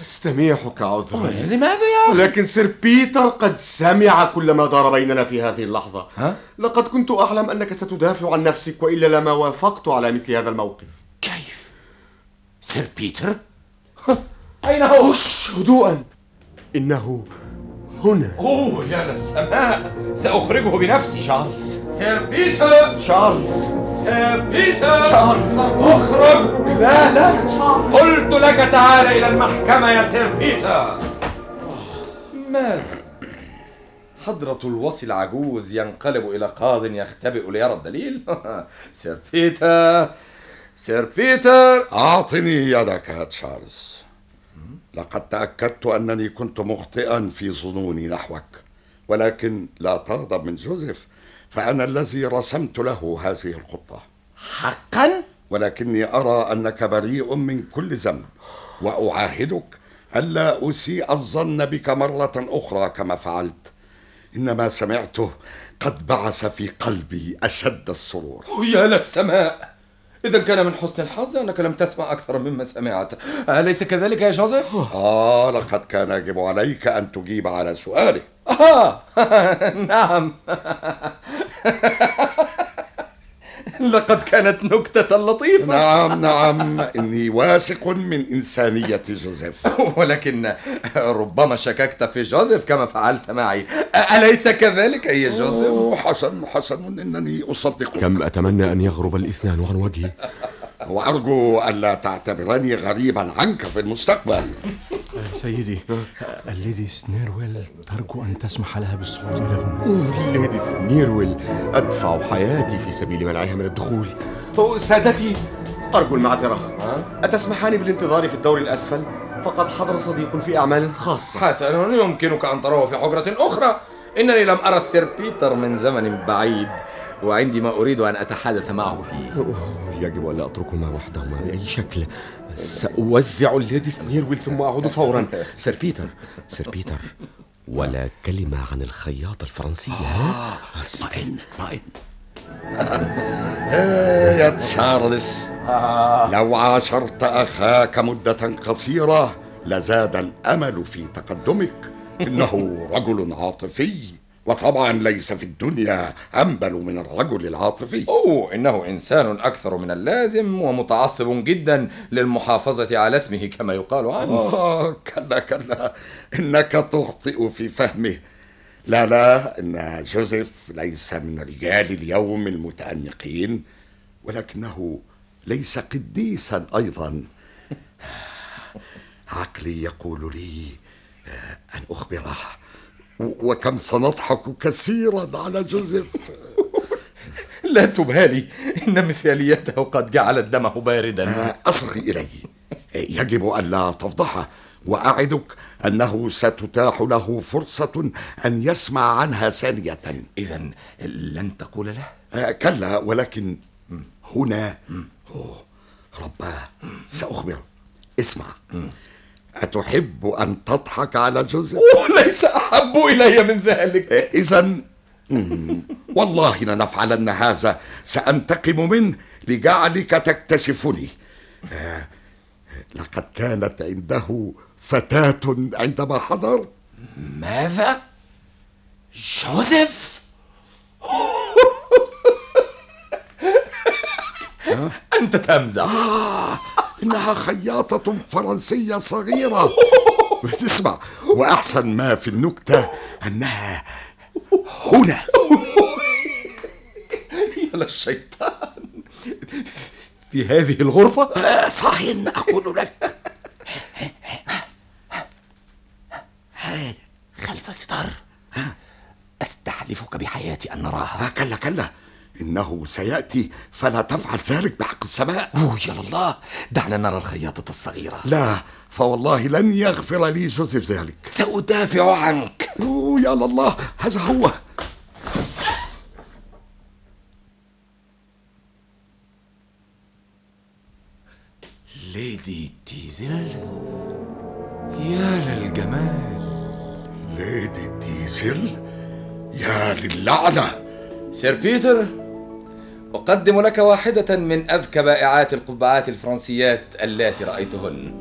لماذا يا أخي؟ لكن سير بيتر قد سمع كل ما دار بيننا في هذه اللحظة. لقد كنت أعلم أنك ستدافع عن نفسك، وإلا لما وافقت على مثل هذا الموقف. كيف؟ سير بيتر؟ أين هو؟ هدوءا، إنه هنا. يا للسماء، سأخرجه بنفسي. شارلز. سير بيتر. سير بيتر. اخرج. لا قلت لك تعال إلى المحكمة يا سير بيتر. ماذا؟ حضرة الوصي العجوز ينقلب إلى قاض يختبئ ليرى الدليل؟ سير بيتر أعطني يدك يا تشارلز. لقد تأكدت أنني كنت مخطئا في ظنوني نحوك، ولكن لا تغضب من جوزيف، فأنا الذي رسمت له هذه الخطة. حقا؟ ولكني أرى أنك بريء من كل ذنب، وأعاهدك ألا أسيء الظن بك مرة أخرى كما فعلت. إنما سمعته قد بعث في قلبي أشد السرور. يا للسماء، إذا كان من حسن الحظ أنك لم تسمع أكثر مما سمعت. أليس كذلك يا جوزيف؟ لقد كان يجب عليك أن تجيب على سؤالي. نعم. لقد كانت نكتة لطيفة. نعم، إني واثق من إنسانية جوزيف. ولكن ربما شككت في جوزيف كما فعلت معي، أليس كذلك يا جوزيف؟ حسن، إنني أصدقك. كم أتمنى أن يغرب الاثنان عن وجهي، وأرجو ألا تعتبرني غريبا عنك في المستقبل. سيدي، الليدي سنيرويل ترجو أن تسمح لها بالصعود إلى هنا. ليدي سنيرويل، أدفع حياتي في سبيل منعها من الدخول. سادتي، أرجو المعذرة. أتسمحان بالانتظار في الدور الأسفل؟ فقد حضر صديق في أعمال خاصة. حسن، يمكنك أن تراه في حجرة أخرى. إنني لم أرى السير بيتر من زمن بعيد، وعندي ما أريد أن أتحدث معه فيه. يجب أن لا أتركهما وحدهما بأي شكل. سأوزع الليدي سنيرويل ثم أعود فورا. سير بيتر، ولا كلمة عن الخياط الفرنسي. طائن. يا تشارلز، لو عاشرت أخاك مدة قصيرة لزاد الأمل في تقدمك. إنه رجل عاطفي، وطبعا ليس في الدنيا أنبل من الرجل العاطفي. إنه إنسان أكثر من اللازم، ومتعصب جدا للمحافظة على اسمه كما يقال عنه. كلا، إنك تخطئ في فهمه. لا، إن جوزيف ليس من رجال اليوم المتأنقين، ولكنه ليس قديسا أيضا. عقلي يقول لي أن أخبره، وكم سنضحك كثيرا على جوزيف. لا تبالي، إن مثاليته قد جعلت دمه باردا. أصغي إلي، يجب أن لا تفضحه، وأعدك أنه ستتاح له فرصة أن يسمع عنها ثانية. إذن لن تقول له؟ كلا، ولكن هنا رباه سأخبره. اسمع، أتحب أن تضحك على جوزيف؟ ليس أحب إلي من ذلك. إذن والله لنفعلن هذا. سأنتقم منه لجعلك تكتشفني. لقد كانت عنده فتاة عندما حضر. ماذا؟ جوزيف؟ أنت تمزح. إنها خياطة فرنسية صغيرة. تسمع، وأحسن ما في النكتة أنها هنا. يا للشيطان، في هذه الغرفة؟ صحيح أقول لك. خلف ستار. أستحلفك بحياتي أن نراها. كلا كلا، إنه سيأتي، فلا تفعل ذلك بحق السماء. يا الله، دعنا نرى الخياطة الصغيرة. لا، فوالله لن يغفر لي جوزيف ذلك. سأدافع عنك. يا الله، هذا هو. ليدي تيزل، يا للجمال. ليدي تيزل، يا للعنة. سير بيتر، أقدم لك واحدة من أذكى بائعات القبعات الفرنسيات اللاتي رأيتهن.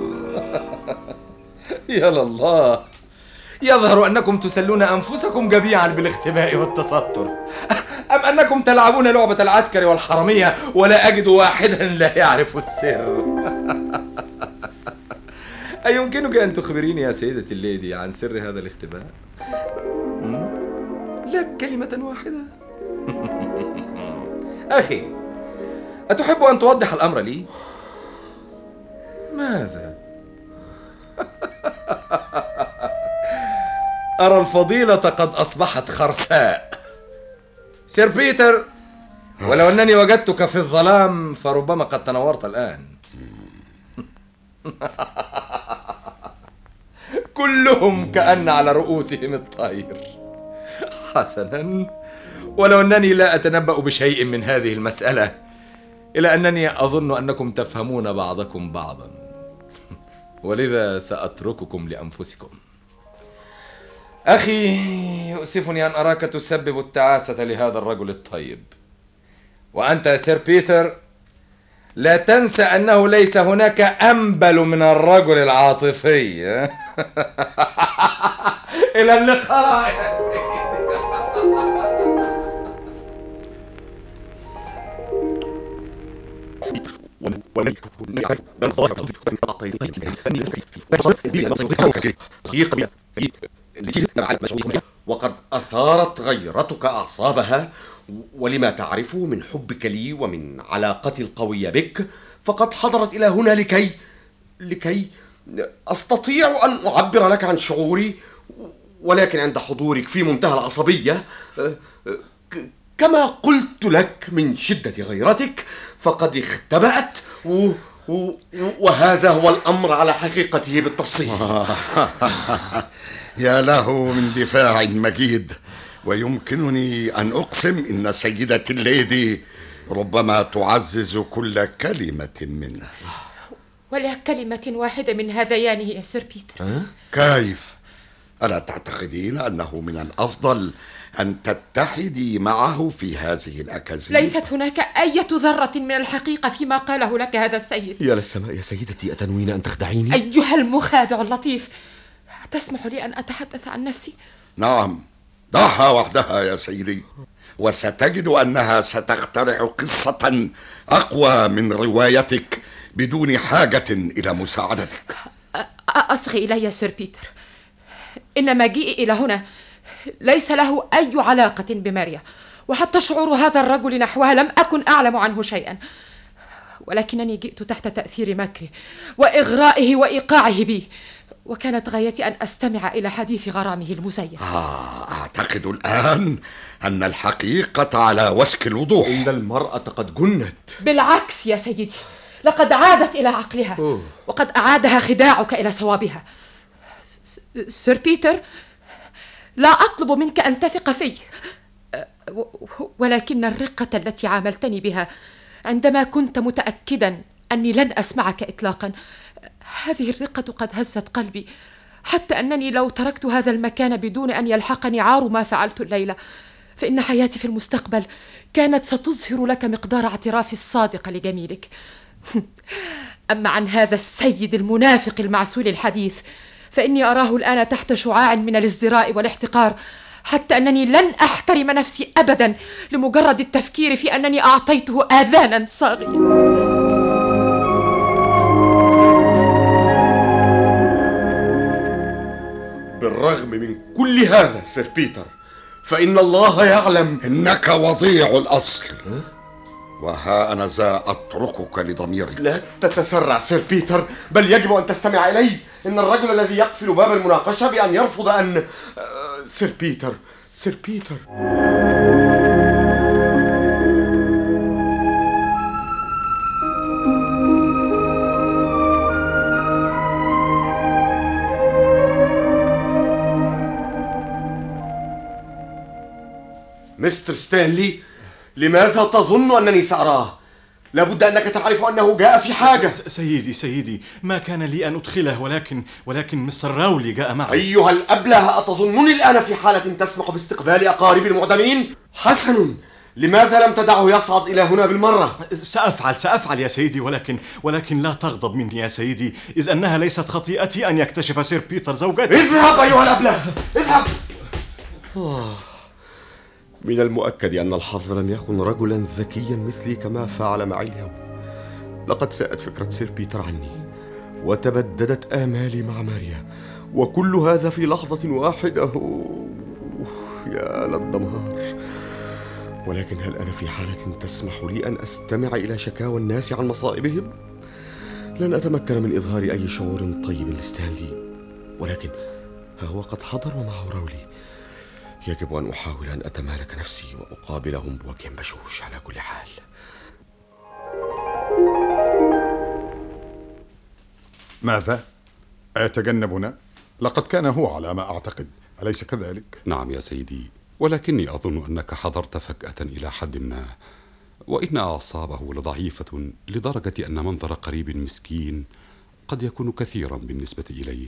يا لله، يظهر أنكم تسلون أنفسكم جميعا بالاختباء والتستر، أم أنكم تلعبون لعبة العسكر والحرامية ولا أجد واحدا لا يعرف السر. أيمكنك أن تخبريني يا سيدتي الليدي عن سر هذا الاختباء؟ لا كلمة واحدة. أخي، أتحب أن توضح الأمر لي؟ ماذا؟ أرى الفضيلة قد أصبحت خرساء. سير بيتر، ولو أنني وجدتك في الظلام فربما قد تنورت الآن. كلهم كأن على رؤوسهم الطير. حسنا، ولو أنني لا أتنبأ بشيء من هذه المسألة، إلا أنني أظن أنكم تفهمون بعضكم بعضا، ولذا سأترككم لأنفسكم. أخي، يؤسفني أن أراك تسبب التعاسة لهذا الرجل الطيب. وأنت يا سير بيتر، لا تنسى أنه ليس هناك أنبل من الرجل العاطفي. إلى اللقاء يا سيدي. وقد أثارت غيرتك أعصابها، ولما تعرفه من حبك لي ومن علاقتي القوية بك، فقد حضرت إلى هنا لكي أستطيع أن أعبر لك عن شعوري، ولكن عند حضورك في منتهى العصبية، كما قلت لك من شدة غيرتك فقد اختبأت، وهذا هو الأمر على حقيقته بالتفصيل. يا له من دفاع مجيد، ويمكنني أن أقسم إن سيدتي الليدي ربما تعزز كل كلمة منه. ولا كلمة واحدة من هذيانه يا سير بيتر. كيف؟ ألا تعتقدين أنه من الأفضل أن تتحدي معه في هذه الأكاذيب؟ ليست هناك أي ذرة من الحقيقة فيما قاله لك هذا السيد. يا للسماء يا سيدتي، أتنوين أن تخدعيني؟ أيها المخادع اللطيف، تسمح لي أن أتحدث عن نفسي؟ نعم، ضعها وحدها يا سيدي، وستجد أنها ستخترع قصة أقوى من روايتك بدون حاجة إلى مساعدتك. أصغي إلي يا سير بيتر، إن مجيئي إلى هنا ليس له أي علاقة بماريا، وحتى شعور هذا الرجل نحوها لم أكن أعلم عنه شيئا، ولكنني جئت تحت تأثير مكره وإغرائه وإيقاعه بي، وكانت غايتي أن أستمع إلى حديث غرامه المزيف. أعتقد الآن أن الحقيقة على وشك الوضوح. إن المرأة قد جنت. بالعكس يا سيدي، لقد عادت إلى عقلها، وقد أعادها خداعك إلى صوابها. سير بيتر، لا أطلب منك أن تثق في، ولكن الرقة التي عاملتني بها عندما كنت متأكدا أني لن أسمعك إطلاقا، هذه الرقة قد هزت قلبي، حتى أنني لو تركت هذا المكان بدون أن يلحقني عار ما فعلت الليلة، فإن حياتي في المستقبل كانت ستظهر لك مقدار اعترافي الصادق لجميلك. أما عن هذا السيد المنافق المعسول الحديث، فإني أراه الآن تحت شعاع من الازدراء والاحتقار، حتى أنني لن أحترم نفسي أبدا لمجرد التفكير في أنني أعطيته آذانا صاغية. بالرغم من كل هذا سير بيتر، فإن الله يعلم إنك وضيع الأصل، وها أنا ذا أتركك لضميرك. لا تتسرع سير بيتر، بل يجب أن تستمع إلي. إن الرجل الذي يقفل باب المناقشة بأن يرفض أن سير بيتر. مستر ستانلي، لماذا تظن أنني سأراه؟ لابد أنك تعرف أنه جاء في حاجة. سيدي، ما كان لي أن أدخله، ولكن مستر راولي جاء معي. أيها الأبله، أتظنني الآن في حالة تسمح باستقبال أقارب المعدمين؟ حسن، لماذا لم تدعه يصعد إلى هنا بالمرة؟ سأفعل يا سيدي، ولكن لا تغضب مني يا سيدي، إذ أنها ليست خطيئتي أن يكتشف سير بيتر زوجتي. اذهب أيها الأبله، اذهب. من المؤكد أن الحظ لم يخن رجلا ذكيا مثلي كما فعل معي اليوم. لقد ساءت فكرة سير بيتر عني، وتبددت آمالي مع ماريا، وكل هذا في لحظة واحدة. يا للدمار. ولكن هل أنا في حالة تسمح لي أن أستمع إلى شكاوى الناس عن مصائبهم؟ لن أتمكن من إظهار أي شعور طيب لستانلي، ولكن ها هو قد حضر ومعه راولي. يجب أن أحاول أن أتمالك نفسي وأقابلهم بوجه بشوش على كل حال. ماذا؟ أيتجنبنا؟ لقد كان هو على ما أعتقد، أليس كذلك؟ نعم يا سيدي، ولكني أظن أنك حضرت فجأة إلى حد ما، وإن أعصابه لضعيفة لدرجة أن منظر قريب مسكين قد يكون كثيرا بالنسبة إليه.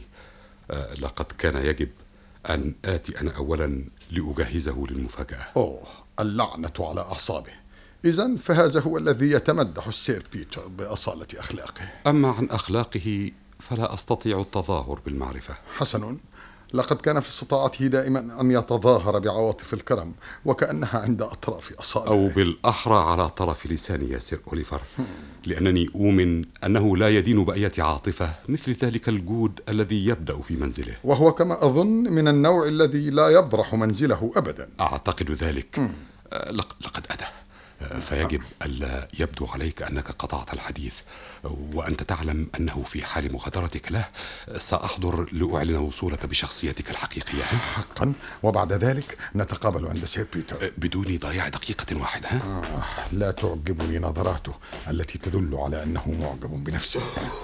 لقد كان يجب أن آتي أنا أولا لأجهزه للمفاجأة. اللعنة على أعصابه. إذن فهذا هو الذي يتمدح السير بيتر بأصالة أخلاقه. أما عن أخلاقه فلا أستطيع التظاهر بالمعرفة. حسن، لقد كان في استطاعته دائما أن يتظاهر بعواطف الكرم وكأنها عند أطراف أصابعه، أو بالأحرى على طرف لساني يا سير أوليفر، لأنني أؤمن أنه لا يدين بأية عاطفة مثل ذلك الجود الذي يبدأ في منزله، وهو كما أظن من النوع الذي لا يبرح منزله أبدا. أعتقد ذلك. لقد أدى، فيجب ألا يبدو عليك أنك قطعت الحديث، وأنت تعلم أنه في حال مغادرتك له سأحضر لأعلن وصولك بشخصيتك الحقيقية. حقا، وبعد ذلك نتقابل عند سير بيتر بدون ضياع دقيقة واحدة. لا تعجبني نظراته التي تدل على أنه معجب بنفسه.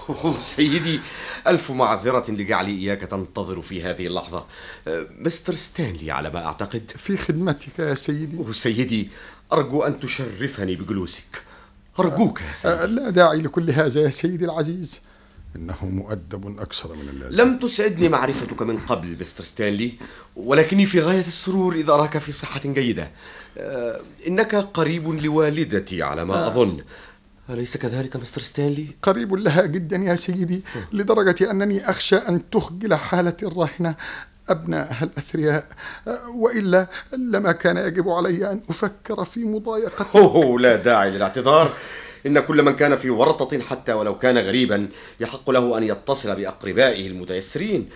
سيدي، ألف معذرة لجعلي إياك تنتظر في هذه اللحظة. مستر ستانلي على ما أعتقد. في خدمتك يا سيدي. سيدي، أرجو أن تشرفني بجلوسك، أرجوك يا سيدي. لا داعي لكل هذا يا سيدي العزيز، إنه مؤدب أكثر من اللازم. لم تسعدني معرفتك من قبل مستر ستانلي، ولكني في غاية السرور إذا أراك في صحة جيدة. إنك قريب لوالدتي على ما أظن، أليس كذلك مستر ستانلي؟ قريب لها جدا يا سيدي، لدرجة أنني أخشى أن تخجل حالة الراهنة أبنائها الأثرياء، وإلا لما كان يجب علي أن أفكر في مضايقته. لا داعي للاعتذار، إن كل من كان في ورطة حتى ولو كان غريبا يحق له أن يتصل بأقربائه المتيسرين،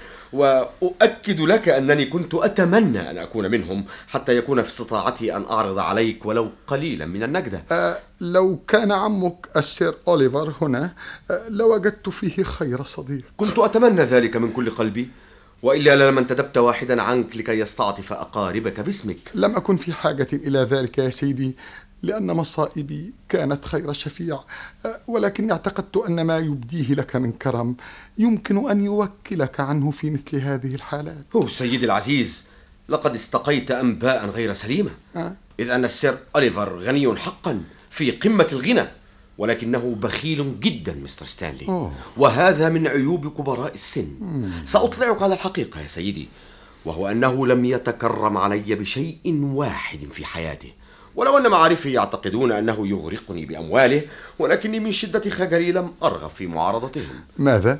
وأؤكد لك أنني كنت أتمنى أن أكون منهم حتى يكون في استطاعتي أن أعرض عليك ولو قليلا من النجدة. لو كان عمك السير أوليفر هنا لوجدت فيه خير صديق. كنت أتمنى ذلك من كل قلبي، وإلا لما انتدبت واحدا عنك لكي يستعطف أقاربك باسمك. لم أكن في حاجة إلى ذلك يا سيدي، لأن مصائبي كانت خير شفيع، ولكن اعتقدت أن ما يبديه لك من كرم يمكن أن يوكلك عنه في مثل هذه الحالات. سيدي العزيز، لقد استقيت أنباء غير سليمة، إذ أن السير أوليفر غني حقا في قمة الغنى، ولكنه بخيل جدا مستر ستانلي. وهذا من عيوب كبراء السن. سأطلعك على الحقيقة يا سيدي، وهو أنه لم يتكرم علي بشيء واحد في حياته، ولو أن معارفي يعتقدون أنه يغرقني بأمواله، ولكني من شدة خجلي لم أرغب في معارضتهم. ماذا؟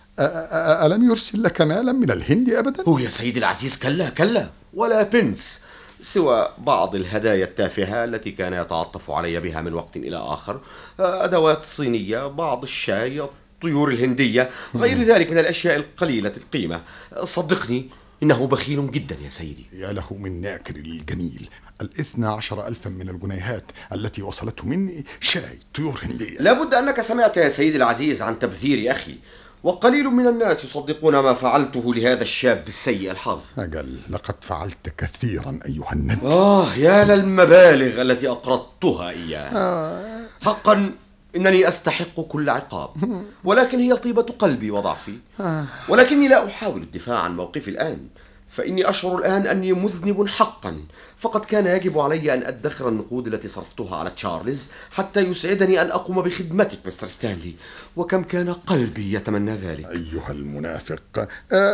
ألم يرسل لك مالا من الهند أبدا؟ يا سيدي العزيز، كلا كلا، ولا بنس، سوى بعض الهدايا التافهة التي كان يتعاطف علي بها من وقت إلى آخر، أدوات صينية، بعض الشاي، الطيور الهندية، غير ذلك من الأشياء القليلة القيمة. صدقني إنه بخيل جدا يا سيدي. يا له من ناكر الجميل، 12,000 من الجنيهات التي وصلته مني شاي، طيور هندية. لابد أنك سمعت يا سيدي العزيز عن تبذير أخي، وقليل من الناس يصدقون ما فعلته لهذا الشاب السيء الحظ. أجل، لقد فعلت كثيرا أيها النبي. يا للمبالغ التي أقرضتها إياه. حقا إنني أستحق كل عقاب، ولكن هي طيبة قلبي وضعفي، ولكني لا أحاول الدفاع عن موقفي الآن، فإني أشعر الآن أني مذنب حقا، فقد كان يجب علي أن أدخر النقود التي صرفتها على تشارلز حتى يسعدني أن أقوم بخدمتك مستر ستانلي، وكم كان قلبي يتمنى ذلك. أيها المنافق،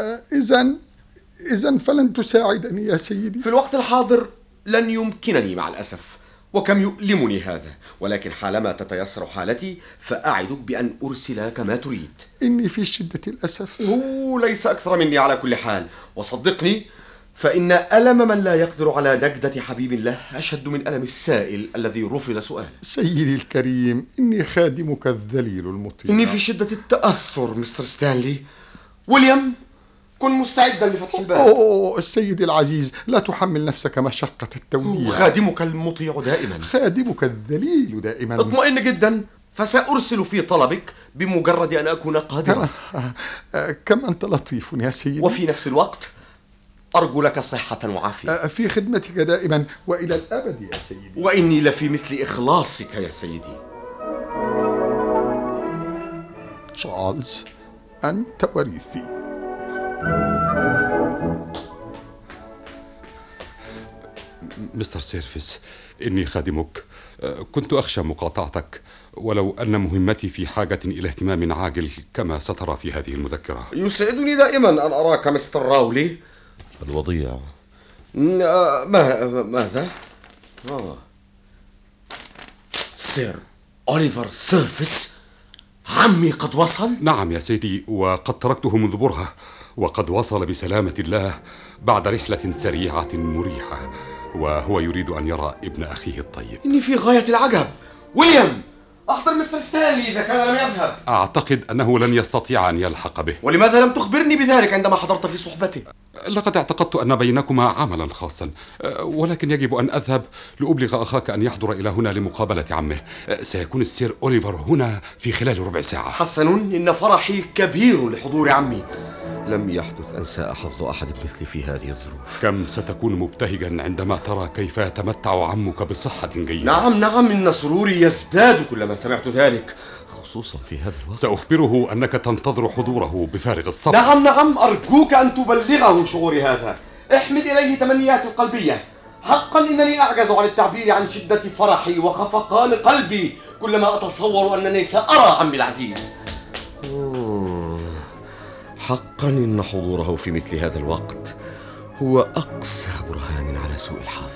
إذن فلن تساعدني يا سيدي؟ في الوقت الحاضر لن يمكنني مع الأسف، وكم يؤلمني هذا، ولكن حالما تتيسر حالتي فأعدك بأن أرسل لك ما تريد. إني في شدة الأسف. ليس أكثر مني على كل حال، وصدقني فإن ألم من لا يقدر على نجدة حبيب له أشد من ألم السائل الذي رفض سؤاله. سيدي الكريم، إني خادمك الذليل المطيع. إني في شدة التأثر مستر ستانلي. ويليام، كن مستعدا لفتح الباب. السيد العزيز، لا تحمل نفسك مشقة التوديع. خادمك المطيع دائما. خادمك الذليل دائما. اطمئن جدا، فسأرسل في طلبك بمجرد أن أكون قادرا. كم أنت لطيف يا سيدي. وفي نفس الوقت أرجو لك صحة وعافية. في خدمتك دائما وإلى الأبد يا سيدي. وإني لفي مثل إخلاصك يا سيدي. تشارلز، أنت وريثي. مستر سيرفيس، إني خادمك. كنت أخشى مقاطعتك، ولو أن مهمتي في حاجة إلى اهتمام عاجل كما سترى في هذه المذكرة. يسعدني دائما أن أراك مستر راولي الوضيع. ماذا؟ سير أوليفر سيرفيس، عمي قد وصل؟ نعم يا سيدي، وقد تركته منذ برهة، وقد وصل بسلامة الله بعد رحلة سريعة مريحة، وهو يريد أن يرى ابن أخيه الطيب. إني في غاية العجب. ويليام، أحضر مستر ستانلي إذا كان لم يذهب. أعتقد أنه لن يستطيع أن يلحق به. ولماذا لم تخبرني بذلك عندما حضرت في صحبته؟ لقد اعتقدت أن بينكما عملا خاصا، ولكن يجب أن أذهب لأبلغ أخاك أن يحضر إلى هنا لمقابلة عمه. سيكون السير أوليفر هنا في خلال ربع ساعة. حسن، إن فرحي كبير لحضور عمي. لم يحدث أن سأحظ أحد مثلي في هذه الظروف. كم ستكون مبتهجا عندما ترى كيف يتمتع عمك بصحة جيدة. نعم، إن سروري يزداد كلما سمعت ذلك، خصوصا في هذا الوقت. سأخبره أنك تنتظر حضوره بفارغ الصبر. نعم، أرجوك أن تبلغه شعوري هذا. احمد إليه تمنياتي القلبية. حقا إنني أعجز عن التعبير عن شدة فرحي وخفقان قلبي كلما أتصور أنني سأرى عمي العزيز. حقا إن حضوره في مثل هذا الوقت هو أقسى برهان على سوء الحظ.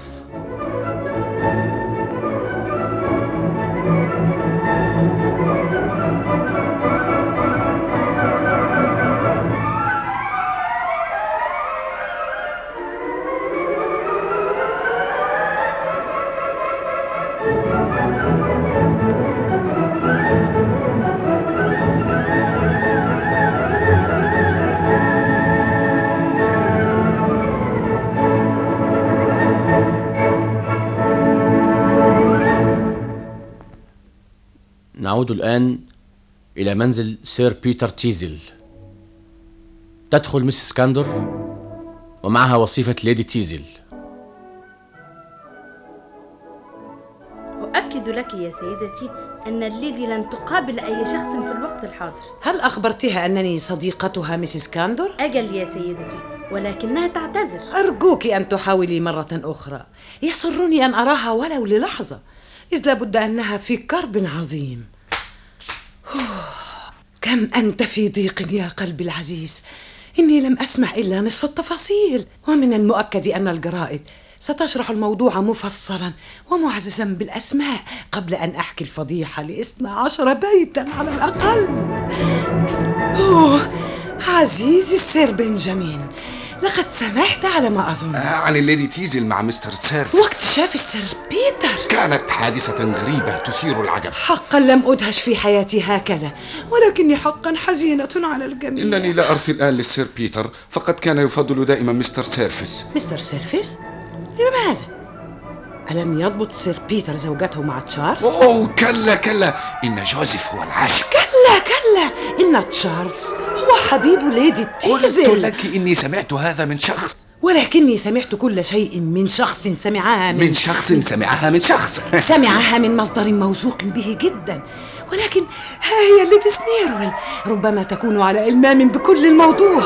نعود الآن إلى منزل سير بيتر تيزل. تدخل ميسيس كاندور ومعها وصيفة ليدي تيزل. أؤكد لك يا سيدتي أن الليدي لن تقابل أي شخص في الوقت الحاضر. هل أخبرتها أنني صديقتها ميسيس كاندور؟ أجل يا سيدتي، ولكنها تعتذر. أرجوك أن تحاولي مرة أخرى. يسرني أن أراها ولو للحظة، إذ لابد أنها في كرب عظيم. كم أنت في ضيق يا قلبي العزيز. إني لم أسمع إلا نصف التفاصيل، ومن المؤكد أن الجرائد ستشرح الموضوع مفصلا ومعززا بالأسماء قبل أن أحكي الفضيحة ل12 بيتا على الأقل. عزيزي السير بنجامين، لقد سمعت على ما أظن عن الليدي تيزل مع مستر سيرفس واكتشاف السير بيتر. كانت حادثة غريبة تثير العجب. حقا لم أدهش في حياتي هكذا، ولكني حقا حزينة على الجميع. إنني لا أرثي الآن للسير بيتر، فقد كان يفضل دائما مستر سيرفس. مستر سيرفس؟ لماذا؟ ألم يضبط سير بيتر زوجته مع تشارلز؟ أوه كلا، إن جوزيف هو العاشق. كلا، إن تشارلز هو حبيب ليدي تيزل. قلت لك إني سمعت هذا من شخص، ولكني سمعت كل شيء من شخص سمعها من شخص سمعها من شخص سمعها من مصدر موثوق به جدا. ولكن ها هي ليدي سنيرويل ربما تكون على إلمام بكل الموضوع.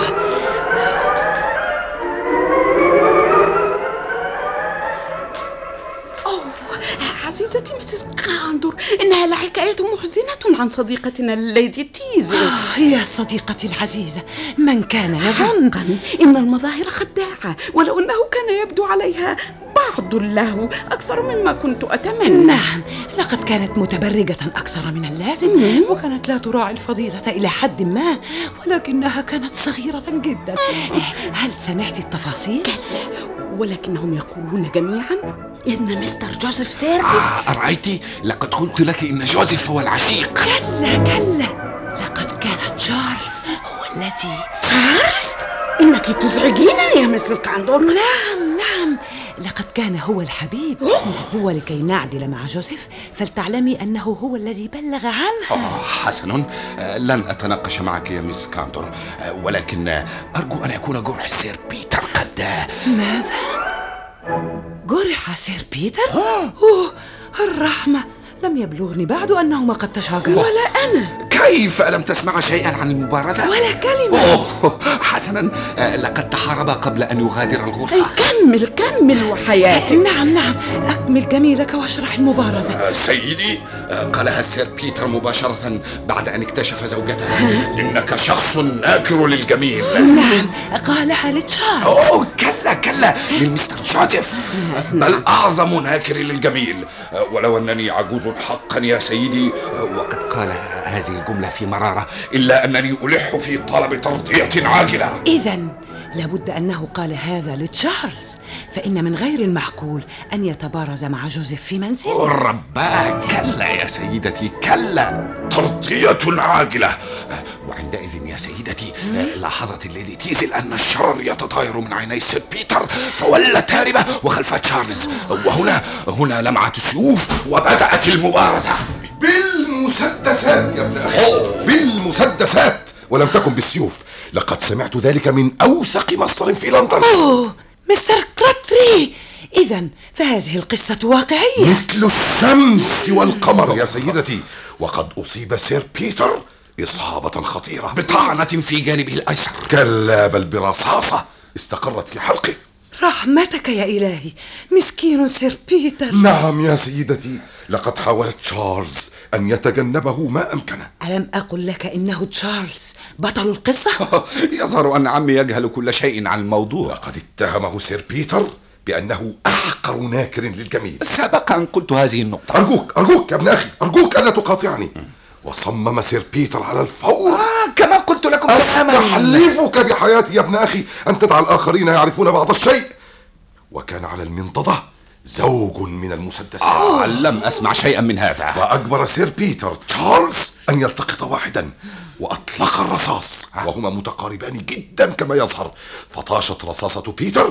عزيزتي مسز كاندور، إنها لحكاية محزنة عن صديقتنا الليدي تيزل. هي صديقتي العزيزة، من كان يظن إن المظاهر خداعة، ولو أنه كان يبدو عليها بعض اللهو أكثر مما كنت أتمنى. نعم، لقد كانت متبرجة أكثر من اللازم، وكانت لا تراعي الفضيلة إلى حد ما، ولكنها كانت صغيرة جدا. هل سمعت التفاصيل؟ كلا، ولكنهم يقولون جميعا إن مستر جوزيف سيرفس. أرأيتي؟ لقد قلت لك إن جوزيف هو العشيق. كلا، لقد كان تشارلز هو الذي. تشارلز؟ إنك تزعجينا يا مسز كاندور. نعم، لقد كان هو الحبيب. هو لكي نعدل مع جوزيف فلتعلمي أنه هو الذي بلغ عنها. حسن، لن أتناقش معك يا مس كاندور، ولكن أرجو أن يكون جرح سير بيتر قد. ماذا؟ جرح سير بيتر؟ الرحمة، لم يبلغني بعد أنهما قد تشاجرا. ولا أنا. كيف ألم تسمع شيئا عن المبارزة؟ ولا كلمة. حسنا، لقد تحاربا قبل أن يغادر الغرفة. كمل وحياتي. نعم، أكمل جميلك واشرح المبارزة. سيدي، قالها السير بيتر مباشرة بعد أن اكتشف زوجته. إنك شخص ناكر للجميل. نعم، قالها لتشارلز. كلا، للمستر جوزيف، بل أعظم ناكر للجميل. ولو أنني عجوز حقا يا سيدي، وقد قال هذه الجملة في مرارة، إلا أنني ألح في طلب ترضية عاجلة. إذن لابد أنه قال هذا لتشارلز، فإن من غير المعقول أن يتبارز مع جوزيف في منزله. رباه، كلا يا سيدتي، كلا، ترضية عاجلة. وعندئذ يا سيدتي لاحظت الليدي تيزل أن الشرر يتطاير من عيني سير بيتر، فولت هاربة وخلف تشارلز. وهنا لمعت السيوف وبدأت المبارزة. بالمسدسات يا ابن أخي، بالمسدسات، ولم تكن بالسيوف. لقد سمعت ذلك من أوثق مصدر في لندن. مستر كرابتري، إذن فهذه القصة واقعية مثل الشمس والقمر يا سيدتي. وقد أصيب سير بيتر إصابة خطيرة بطعنة في جانبه الأيسر. كلا، بل برصاصة استقرت في حلقه. رحمتك يا إلهي، مسكين سير بيتر. نعم يا سيدتي، لقد حاول تشارلز أن يتجنبه ما أمكنه. ألم أقل لك إنه تشارلز بطل القصة؟ يظهر أن عمي يجهل كل شيء عن الموضوع. لقد اتهمه سير بيتر بأنه أحقر ناكر للجميل. سبقا قلت هذه النقطة. أرجوك يا ابن أخي، أرجوك ألا تقاطعني. وصمم سير بيتر على الفور. كما قلت لكم تماما. أستحلفك بحياتي يا ابن أخي أن تدع الآخرين يعرفون بعض الشيء. وكان على المنضدة زوج من المسدسات. لم أسمع شيئا من هذا. فأجبر سير بيتر تشارلز أن يلتقط واحدا، وأطلق الرصاص وهما متقاربان جدا كما يظهر. فطاشت رصاصة بيتر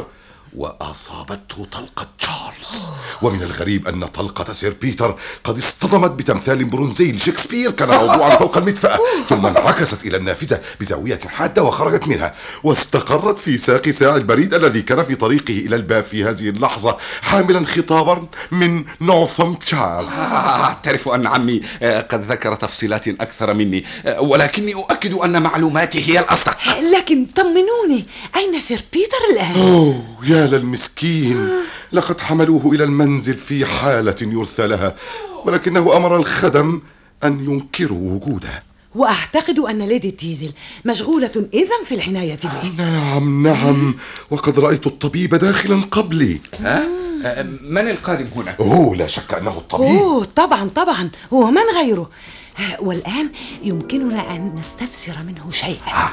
وأصابته طلقة تشارلز. ومن الغريب أن طلقة سير بيتر قد اصطدمت بتمثال برونزي لشكسبير كان موضوعا فوق المدفأة، ثم انعكست إلى النافذة بزاوية حادة وخرجت منها واستقرت في ساق ساعي البريد الذي كان في طريقه إلى الباب في هذه اللحظة حاملا خطابا من نورثامبشاير. أعترف أن عمي قد ذكر تفصيلات أكثر مني، ولكني أؤكد أن معلوماتي هي الأصدق. لكن طمنوني، أين سير بيتر الآن؟ أوه يا للمسكين، لقد حملوه إلى المنزل في حالة يرثى لها، ولكنه أمر الخدم أن ينكروا وجوده. وأعتقد أن ليدي تيزل مشغولة إذن في العناية به. نعم، وقد رأيت الطبيب داخلا قبلي. من القادم هنا؟ لا شك أنه الطبيب. طبعا، هو من غيره. والآن يمكننا أن نستفسر منه شيئا.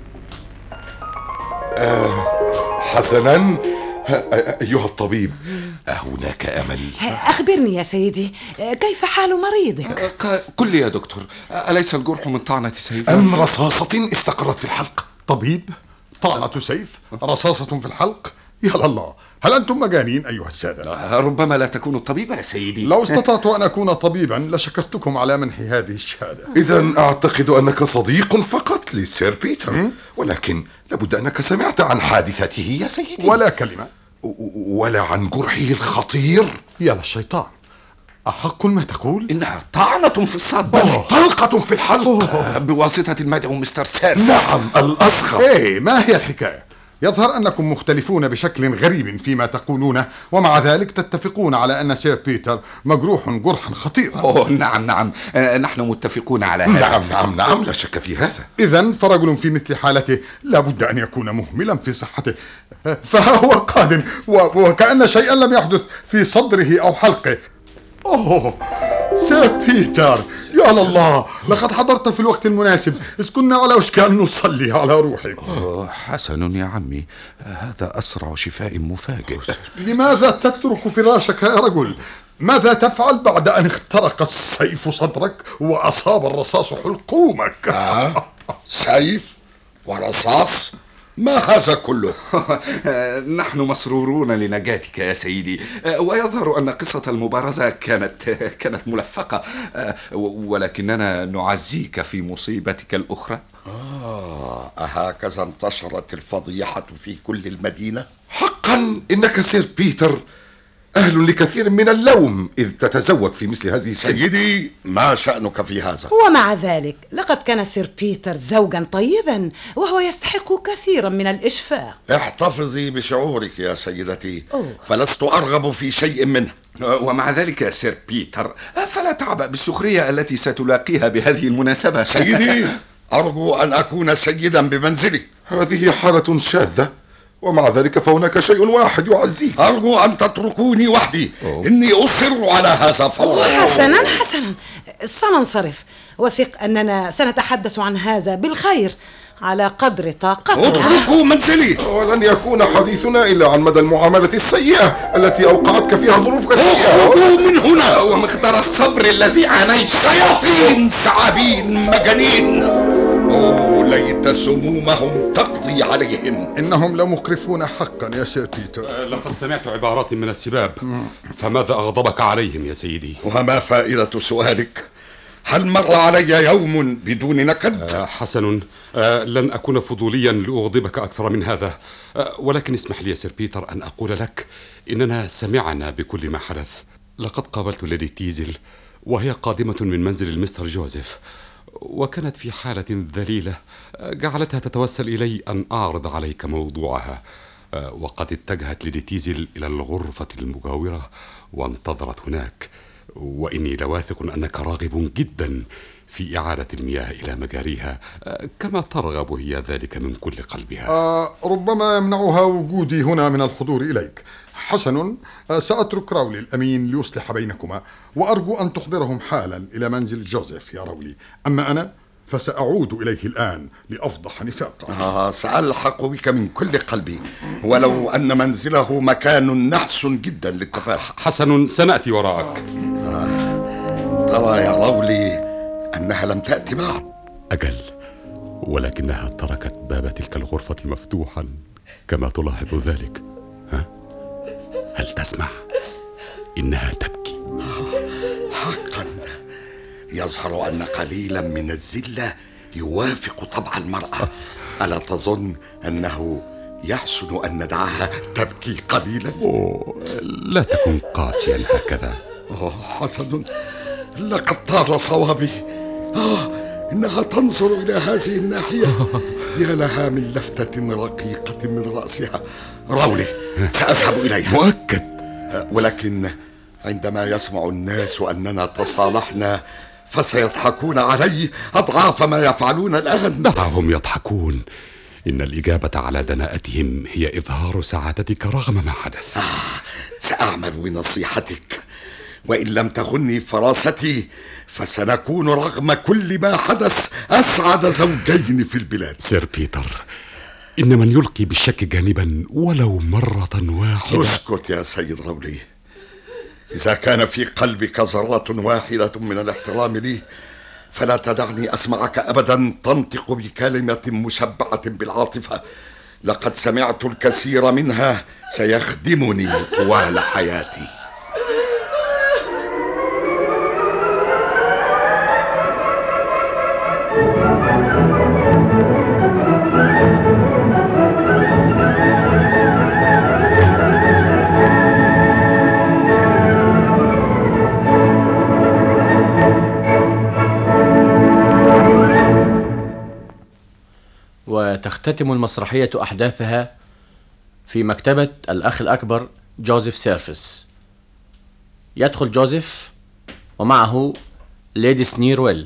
حسنا أيها الطبيب، هناك أمل؟ أخبرني يا سيدي، كيف حال مريضك؟ قل لي يا دكتور، أليس الجرح من طعنة سيف؟ أم رصاصة استقرت في الحلق؟ طبيب؟ طعنة سيف؟ رصاصة في الحلق؟ يا الله، هل أنتم مجانين أيها السادة؟ ربما لا تكون الطبيب يا سيدي. لو استطعت أن أكون طبيبا لشكرتكم على منح هذه الشهادة. إذن أعتقد أنك صديق فقط لسير بيتر، ولكن لابد أنك سمعت عن حادثته يا سيدي. ولا كلمة. ولا عن جرحه الخطير. يا للشيطان، أحق ما تقول؟ إنها طعنة في الصدر، طلقة في الحلق بواسطة المدعو مستر سير. نعم، الأسخر. ما هي الحكاية؟ يظهر أنكم مختلفون بشكل غريب فيما تقولونه، ومع ذلك تتفقون على أن سير بيتر مجروح جرحا خطيرا. نعم، نحن متفقون على هذا. نعم، لا شك في هذا. إذن فرجل في مثل حالته لابد أن يكون مهملا في صحته، فها هو قادم وكأن شيئا لم يحدث في صدره أو حلقه. سير بيتر، يا الله، لقد حضرت في الوقت المناسب، إذ كنا على وشك أن نصلي على روحك. حسن يا عمي، هذا أسرع شفاء مفاجئ. لماذا تترك فراشك يا رجل؟ ماذا تفعل بعد أن اخترق السيف صدرك وأصاب الرصاص حلقومك؟ سيف ورصاص؟ ما هذا كله؟ نحن مسرورون لنجاتك يا سيدي، ويظهر أن قصة المبارزة كانت ملفقة، ولكننا نعزيك في مصيبتك الأخرى. أهكذا انتشرت الفضيحة في كل المدينة؟ حقا إنك سير بيتر أهل لكثير من اللوم إذ تتزوج في مثل هذه السنة. سيدي، ما شأنك في هذا؟ ومع ذلك لقد كان سير بيتر زوجا طيبا، وهو يستحق كثيرا من الإشفاق. احتفظي بشعورك يا سيدتي، فلست أرغب في شيء منه. ومع ذلك يا سير بيتر، فلا تعبأ بالسخرية التي ستلاقيها بهذه المناسبة. سيدي، أرجو أن أكون سيدا بمنزلي. هذه حالة شاذة، ومع ذلك فهناك شيء واحد يعزيك. أرجو أن تتركوني وحدي، إني أصر على هذا فورا. حسنا، سننصرف، وثق أننا سنتحدث عن هذا بالخير على قدر طاقتنا. اتركوا منزلي. ولن يكون حديثنا إلا عن مدى المعاملة السيئة التي أوقعتك فيها ظروفك السيئة. اخرجوا من هنا ومقدار الصبر الذي عانيت. شياطين، ثعابين، مجانين، ليت سمومهم تقضي عليهم. إنهم لمقرفون حقا يا سير بيتر. لقد سمعت عبارات من السباب، فماذا أغضبك عليهم يا سيدي؟ وما فائدة سؤالك؟ هل مر علي يوم بدون نكد؟ حسن، لن أكون فضوليا لأغضبك أكثر من هذا، ولكن اسمح لي يا سير بيتر أن أقول لك إننا سمعنا بكل ما حدث. لقد قابلت ليدي تيزل وهي قادمة من منزل المستر جوزيف، وكانت في حالة ذليلة جعلتها تتوسل إلي أن أعرض عليك موضوعها، وقد اتجهت ليدي تيزل إلى الغرفة المجاورة وانتظرت هناك، وإني لواثق أنك راغب جدا في إعادة المياه إلى مجاريها كما ترغب هي ذلك من كل قلبها. ربما يمنعها وجودي هنا من الحضور إليك. حسن، سأترك راولي الأمين ليصلح بينكما، وأرجو أن تحضرهم حالا إلى منزل جوزيف يا راولي. أما أنا فسأعود إليه الآن لأفضح نفاقه. سألحق بك من كل قلبي، ولو أن منزله مكان نحس جدا للتفاح. حسن، سنأتي وراءك. ترى يا راولي أنها لم تأتي بعد. أجل، ولكنها تركت باب تلك الغرفة مفتوحا كما تلاحظ ذلك. ها؟ هل تسمع؟ إنها تبكي. حقا يظهر أن قليلا من الذلة يوافق طبع المرأة. ألا تظن أنه يحسن أن ندعها تبكي قليلا؟ لا تكن قاسيا هكذا. حسن، لقد طار صوابي. إنها تنظر إلى هذه الناحية. يا لها من لفتة رقيقة من رأسها. راولي، سأذهب إليها. مؤكد. ولكن عندما يسمع الناس أننا تصالحنا فسيضحكون علي أضعاف ما يفعلون الآن. دعهم يضحكون. إن الإجابة على دناءتهم هي إظهار سعادتك رغم ما حدث. سأعمل بنصيحتك، وإن لم تخني فراستي فسنكون رغم كل ما حدث أسعد زوجين في البلاد. سير بيتر، إن من يلقي بالشك جانبا ولو مرة واحدة. اسكت يا سيد راولي. إذا كان في قلبك ذرة واحدة من الاحترام لي فلا تدعني أسمعك أبدا تنطق بكلمة مشبعة بالعاطفة. لقد سمعت الكثير منها سيخدمني طوال حياتي. وتختتم المسرحية أحداثها في مكتبة الأخ الأكبر جوزيف سيرفس. يدخل جوزيف ومعه ليدي سنيرويل.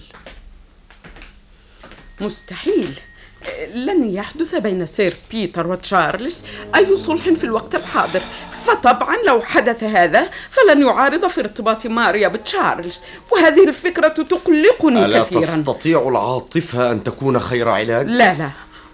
مستحيل، لن يحدث بين سير بيتر وتشارلز أي صلح في الوقت الحاضر. فطبعا لو حدث هذا فلن يعارض في ارتباط ماريا بتشارلز، وهذه الفكرة تقلقني ألا كثيرا. تستطيع العاطفة أن تكون خير علاج؟ لا.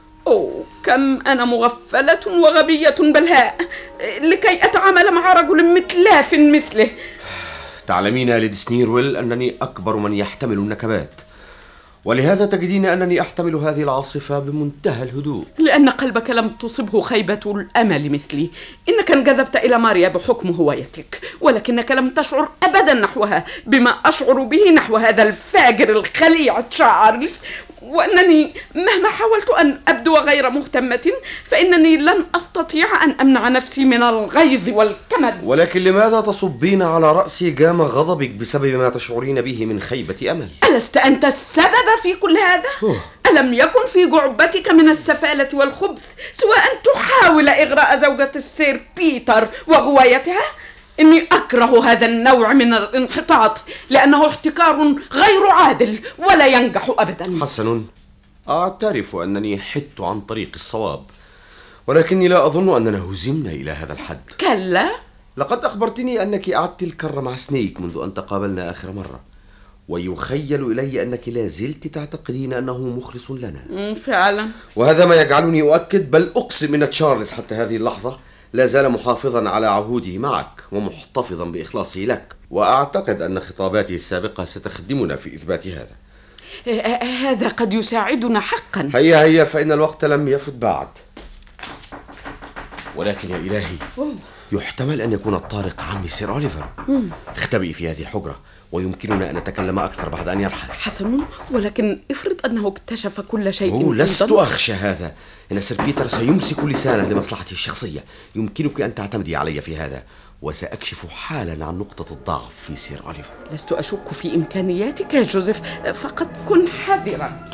كم أنا مغفلة وغبية بلهاء لكي أتعامل مع رجل متلاف مثله. تعلمين يا ليدي سنيرويل أنني أكبر من يحتمل النكبات، ولهذا تجدين أنني أحتمل هذه العاصفة بمنتهى الهدوء. لأن قلبك لم تصبه خيبة الأمل مثلي. إنك انجذبت إلى ماريا بحكم هوايتك، ولكنك لم تشعر أبدا نحوها بما أشعر به نحو هذا الفاجر الخليع تشارلز. وأنني مهما حاولت أن أبدو غير مهتمة فإنني لن أستطيع أن أمنع نفسي من الغيظ والكمد. ولكن لماذا تصبين على رأسي جام غضبك بسبب ما تشعرين به من خيبة أمل؟ ألست أنت السبب في كل هذا؟ ألم يكن في جعبتك من السفالة والخبث سوى أن تحاول إغراء زوجة السير بيتر وغوايتها؟ إني أكره هذا النوع من الانحطاط لأنه احتكار غير عادل ولا ينجح أبدا. حسن، أعترف أنني حدت عن طريق الصواب، ولكني لا أظن أننا هزمنا إلى هذا الحد. كلا، لقد أخبرتني أنك أعدت الكر مع سنيك منذ أن تقابلنا آخر مرة، ويخيل إلي أنك لا زلت تعتقدين أنه مخلص لنا. فعلا، وهذا ما يجعلني أؤكد بل أقسم أن تشارلز حتى هذه اللحظة لا زال محافظا على عهوده معك ومحتفظا بإخلاصه لك، وأعتقد أن خطاباته السابقة ستخدمنا في إثبات هذا. هذا قد يساعدنا حقا. هيا فإن الوقت لم يفت بعد. ولكن يا إلهي، يحتمل أن يكون الطارق عمي سير أوليفر. اختبئي في هذه الحجرة ويمكننا أن نتكلم أكثر بعد أن يرحل. حسن، ولكن افرض أنه اكتشف كل شيء. لست أخشى هذا. إن سير بيتر سيمسك لسانه لمصلحته الشخصية. يمكنك أن تعتمدي علي في هذا، وسأكشف حالا عن نقطة الضعف في سير أوليفر. لست أشك في إمكانياتك يا جوزيف، فقط كن حذرا.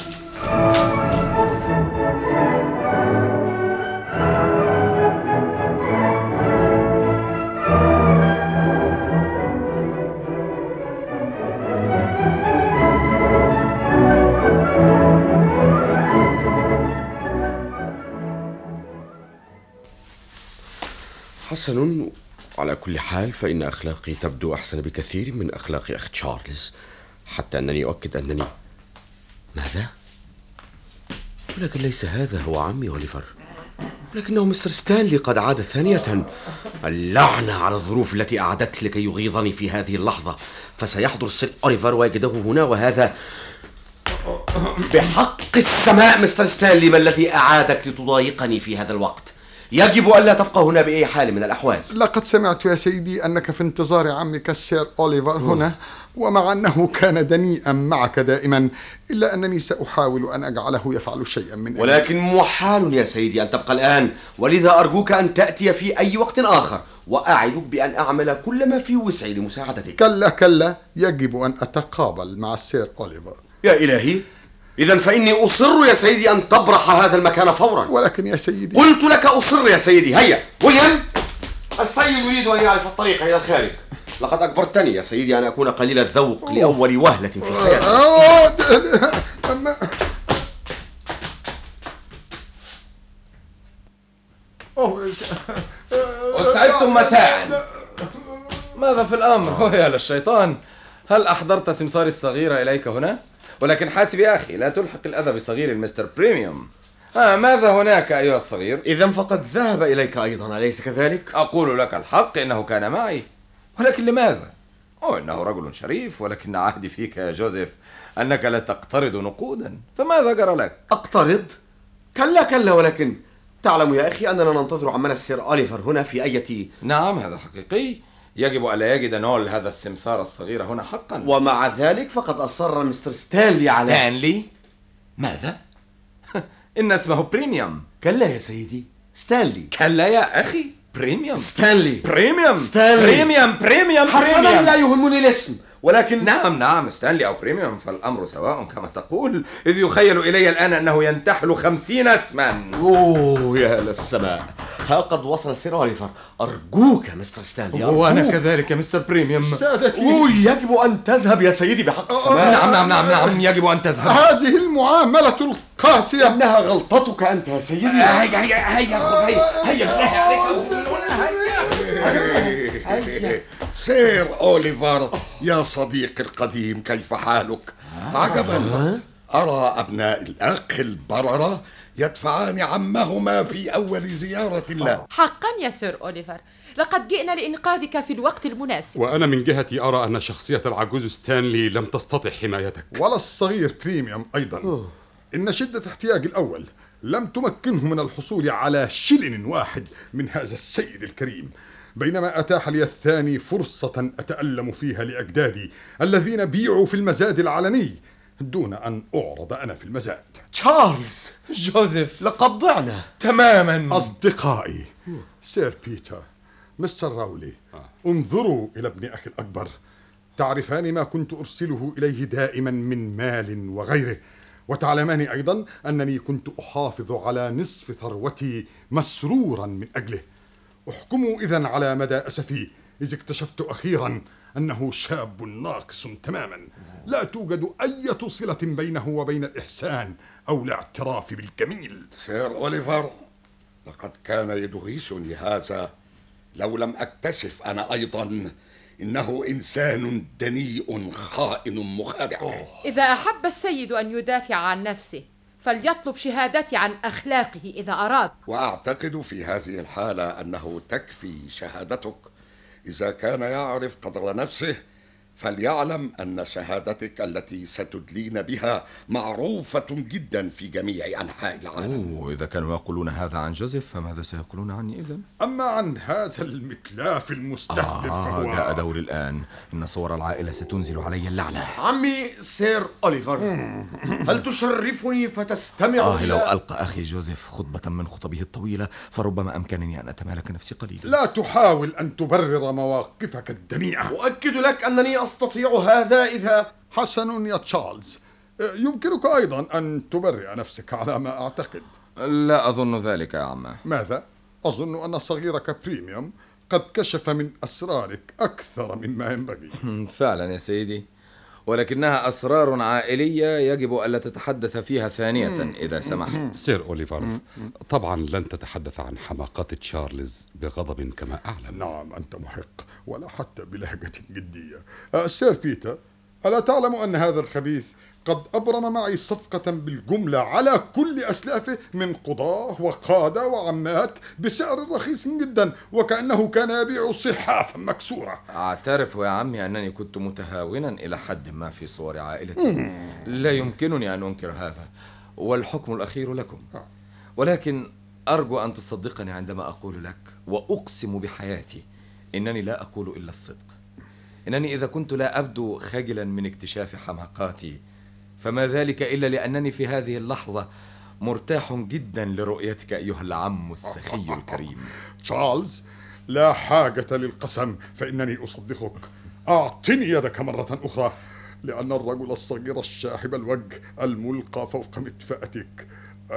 حسن، على كل حال فإن أخلاقي تبدو أحسن بكثير من أخلاق أخ تشارلز، حتى أنني أؤكد أنني... ماذا؟ ولكن ليس هذا هو عمي أوليفر، ولكنه مستر ستانلي قد عاد ثانية. اللعنة على الظروف التي أعدت لكي يغيظني في هذه اللحظة. فسيحضر سير أوليفر ويجده هنا، وهذا بحق السماء. مستر ستانلي، ما الذي أعادك لتضايقني في هذا الوقت؟ يجب ألا تبقى هنا بأي حال من الأحوال. لقد سمعت يا سيدي أنك في انتظار عمك السير أوليفر هنا، ومع أنه كان دنيئا معك دائما إلا أنني سأحاول أن أجعله يفعل شيئا من ولكن محال يا سيدي أن تبقى الآن، ولذا أرجوك أن تأتي في أي وقت آخر، وأعدك بأن أعمل كل ما في وسعي لمساعدتك. كلا يجب أن أتقابل مع السير أوليفر. يا إلهي، إذا فإني أصر يا سيدي أن تبرح هذا المكان فورا. ولكن يا سيدي، قلت لك أصر يا سيدي. هيا ويليام، السيد يريد أن يعرف الطريق إلى الخارج. لقد أجبرتني يا سيدي أن أكون قليل الذوق لأول وهلة في حياتي. أسعدتم مساء. ماذا في الأمر؟ يا للشيطان، هل أحضرت سمساري الصغيرة إليك هنا؟ ولكن حاسب يا أخي، لا تلحق الأذى بصغير المستر بريميوم. ماذا هناك أيها الصغير؟ إذا فقد ذهب إليك أيضا، أليس كذلك؟ أقول لك الحق، إنه كان معي. ولكن لماذا؟ إنه رجل شريف، ولكن عهدي فيك يا جوزيف أنك لا تقترض نقودا، فماذا جرى لك؟ أقترض؟ كلا، ولكن تعلم يا أخي أننا ننتظر عمنا السير أوليفر هنا في أي... نعم، هذا حقيقي. يجب ألا يجد نول هذا السمسار الصغير هنا حقا. ومع ذلك فقد أصر مستر ستانلي على... ستانلي؟ ماذا؟ إن اسمه بريميوم. كلا يا سيدي، ستانلي. كلا يا أخي، بريميوم. ستانلي. بريميوم. ستانلي. بريميوم. حسنا، لا يهمني الاسم، ولكن... نعم، ستانلي أو بريميوم، فالأمر سواء كما تقول، إذ يخيل إلي الآن أنه ينتحل 50 اسما. يا للسماء، ها قد وصل سير أوليفر. أرجوك يا مستر ستانلي، أرجوك. وأنا كذلك يا مستر بريميوم. سادتي، يجب أن تذهب يا سيدي بحق السماء. نعم، يجب أن تذهب. هذه المعاملة القاسية إنها غلطتك أنت يا سيدي. هيا سير أوليفر يا صديقي القديم، كيف حالك؟ عجبا، أرى أبناء الأخ البررة يدفعان عمهما في أول زيارة له. حقا يا سير أوليفر، لقد جئنا لإنقاذك في الوقت المناسب. وأنا من جهتي أرى أن شخصية العجوز ستانلي لم تستطع حمايتك، ولا الصغير بريميوم أيضا. إن شدة احتياج الأول لم تمكنه من الحصول على شلن واحد من هذا السيد الكريم، بينما أتاح لي الثاني فرصة أتألم فيها لأجدادي الذين بيعوا في المزاد العلني دون أن أعرض أنا في المزاد. تشارلز، جوزيف، لقد ضعنا تماما. أصدقائي، سير بيتر، مستر راولي، انظروا إلى ابن أخي الأكبر. تعرفان ما كنت أرسله إليه دائما من مال وغيره، وتعلمان أيضا أنني كنت أحافظ على نصف ثروتي مسرورا من أجله. احكموا إذن على مدى أسفي إذ اكتشفت أخيرا أنه شاب ناقص تماما، لا توجد أي صلة بينه وبين الإحسان أو الاعتراف بالجميل. سير أوليفر، لقد كان يدهشني هذا لو لم أكتشف أنا أيضا إنه إنسان دنيء خائن مخادع. إذا أحب السيد أن يدافع عن نفسه فليطلب شهادتي عن أخلاقه إذا أراد. وأعتقد في هذه الحالة أنه تكفي شهادتك. إذا كان يعرف قدر نفسه فليعلم أن شهادتك التي ستدلين بها معروفة جدا في جميع أنحاء العالم. وإذا كانوا يقولون هذا عن جوزيف فماذا سيقولون عني إذن؟ أما عن هذا المتلاف المستهدف فهو جاء دوري الآن. إن صور العائلة ستنزل علي اللعنة. عمي سير أوليفر، هل تشرفني فتستمع لو ألقى أخي جوزيف خطبة من خطبه الطويلة فربما أمكنني أن أتمالك نفسي قليلا. لا تحاول أن تبرر مواقفك الدنيئة. أؤكد لك أنني أستطيع هذا إذا... حسن يا تشارلز، يمكنك أيضا أن تبرئ نفسك على ما أعتقد. لا أظن ذلك يا عمه. ماذا؟ أظن أن صغيرك بريميوم قد كشف من أسرارك أكثر مما ينبغي. فعلا يا سيدي، ولكنها أسرار عائلية يجب ألا تتحدث فيها ثانية إذا سمحت. سير أوليفر، طبعا لن تتحدث عن حماقات تشارلز بغضب كما أعلم. نعم، أنت محق، ولا حتى بلهجة جدية. سير بيتر، ألا تعلم أن هذا الخبيث قد أبرم معي صفقة بالجملة على كل أسلافه من قضاة وقادة وعمات بسعر رخيص جدا، وكأنه كان يبيع صحافا مكسورة. أعترف يا عمي أنني كنت متهاونا إلى حد ما في صور عائلتي. لا يمكنني أن أنكر هذا، والحكم الأخير لكم. ولكن أرجو أن تصدقني عندما أقول لك وأقسم بحياتي إنني لا أقول إلا الصدق، إنني إذا كنت لا أبدو خجلا من اكتشاف حماقاتي فما ذلك إلا لأنني في هذه اللحظة مرتاح جدا لرؤيتك أيها العم السخي الكريم. تشارلز، لا حاجة للقسم، فإنني أصدقك. أعطني يدك مرة أخرى، لأن الرجل الصغير الشاحب الوجه الملقى فوق مدفأتك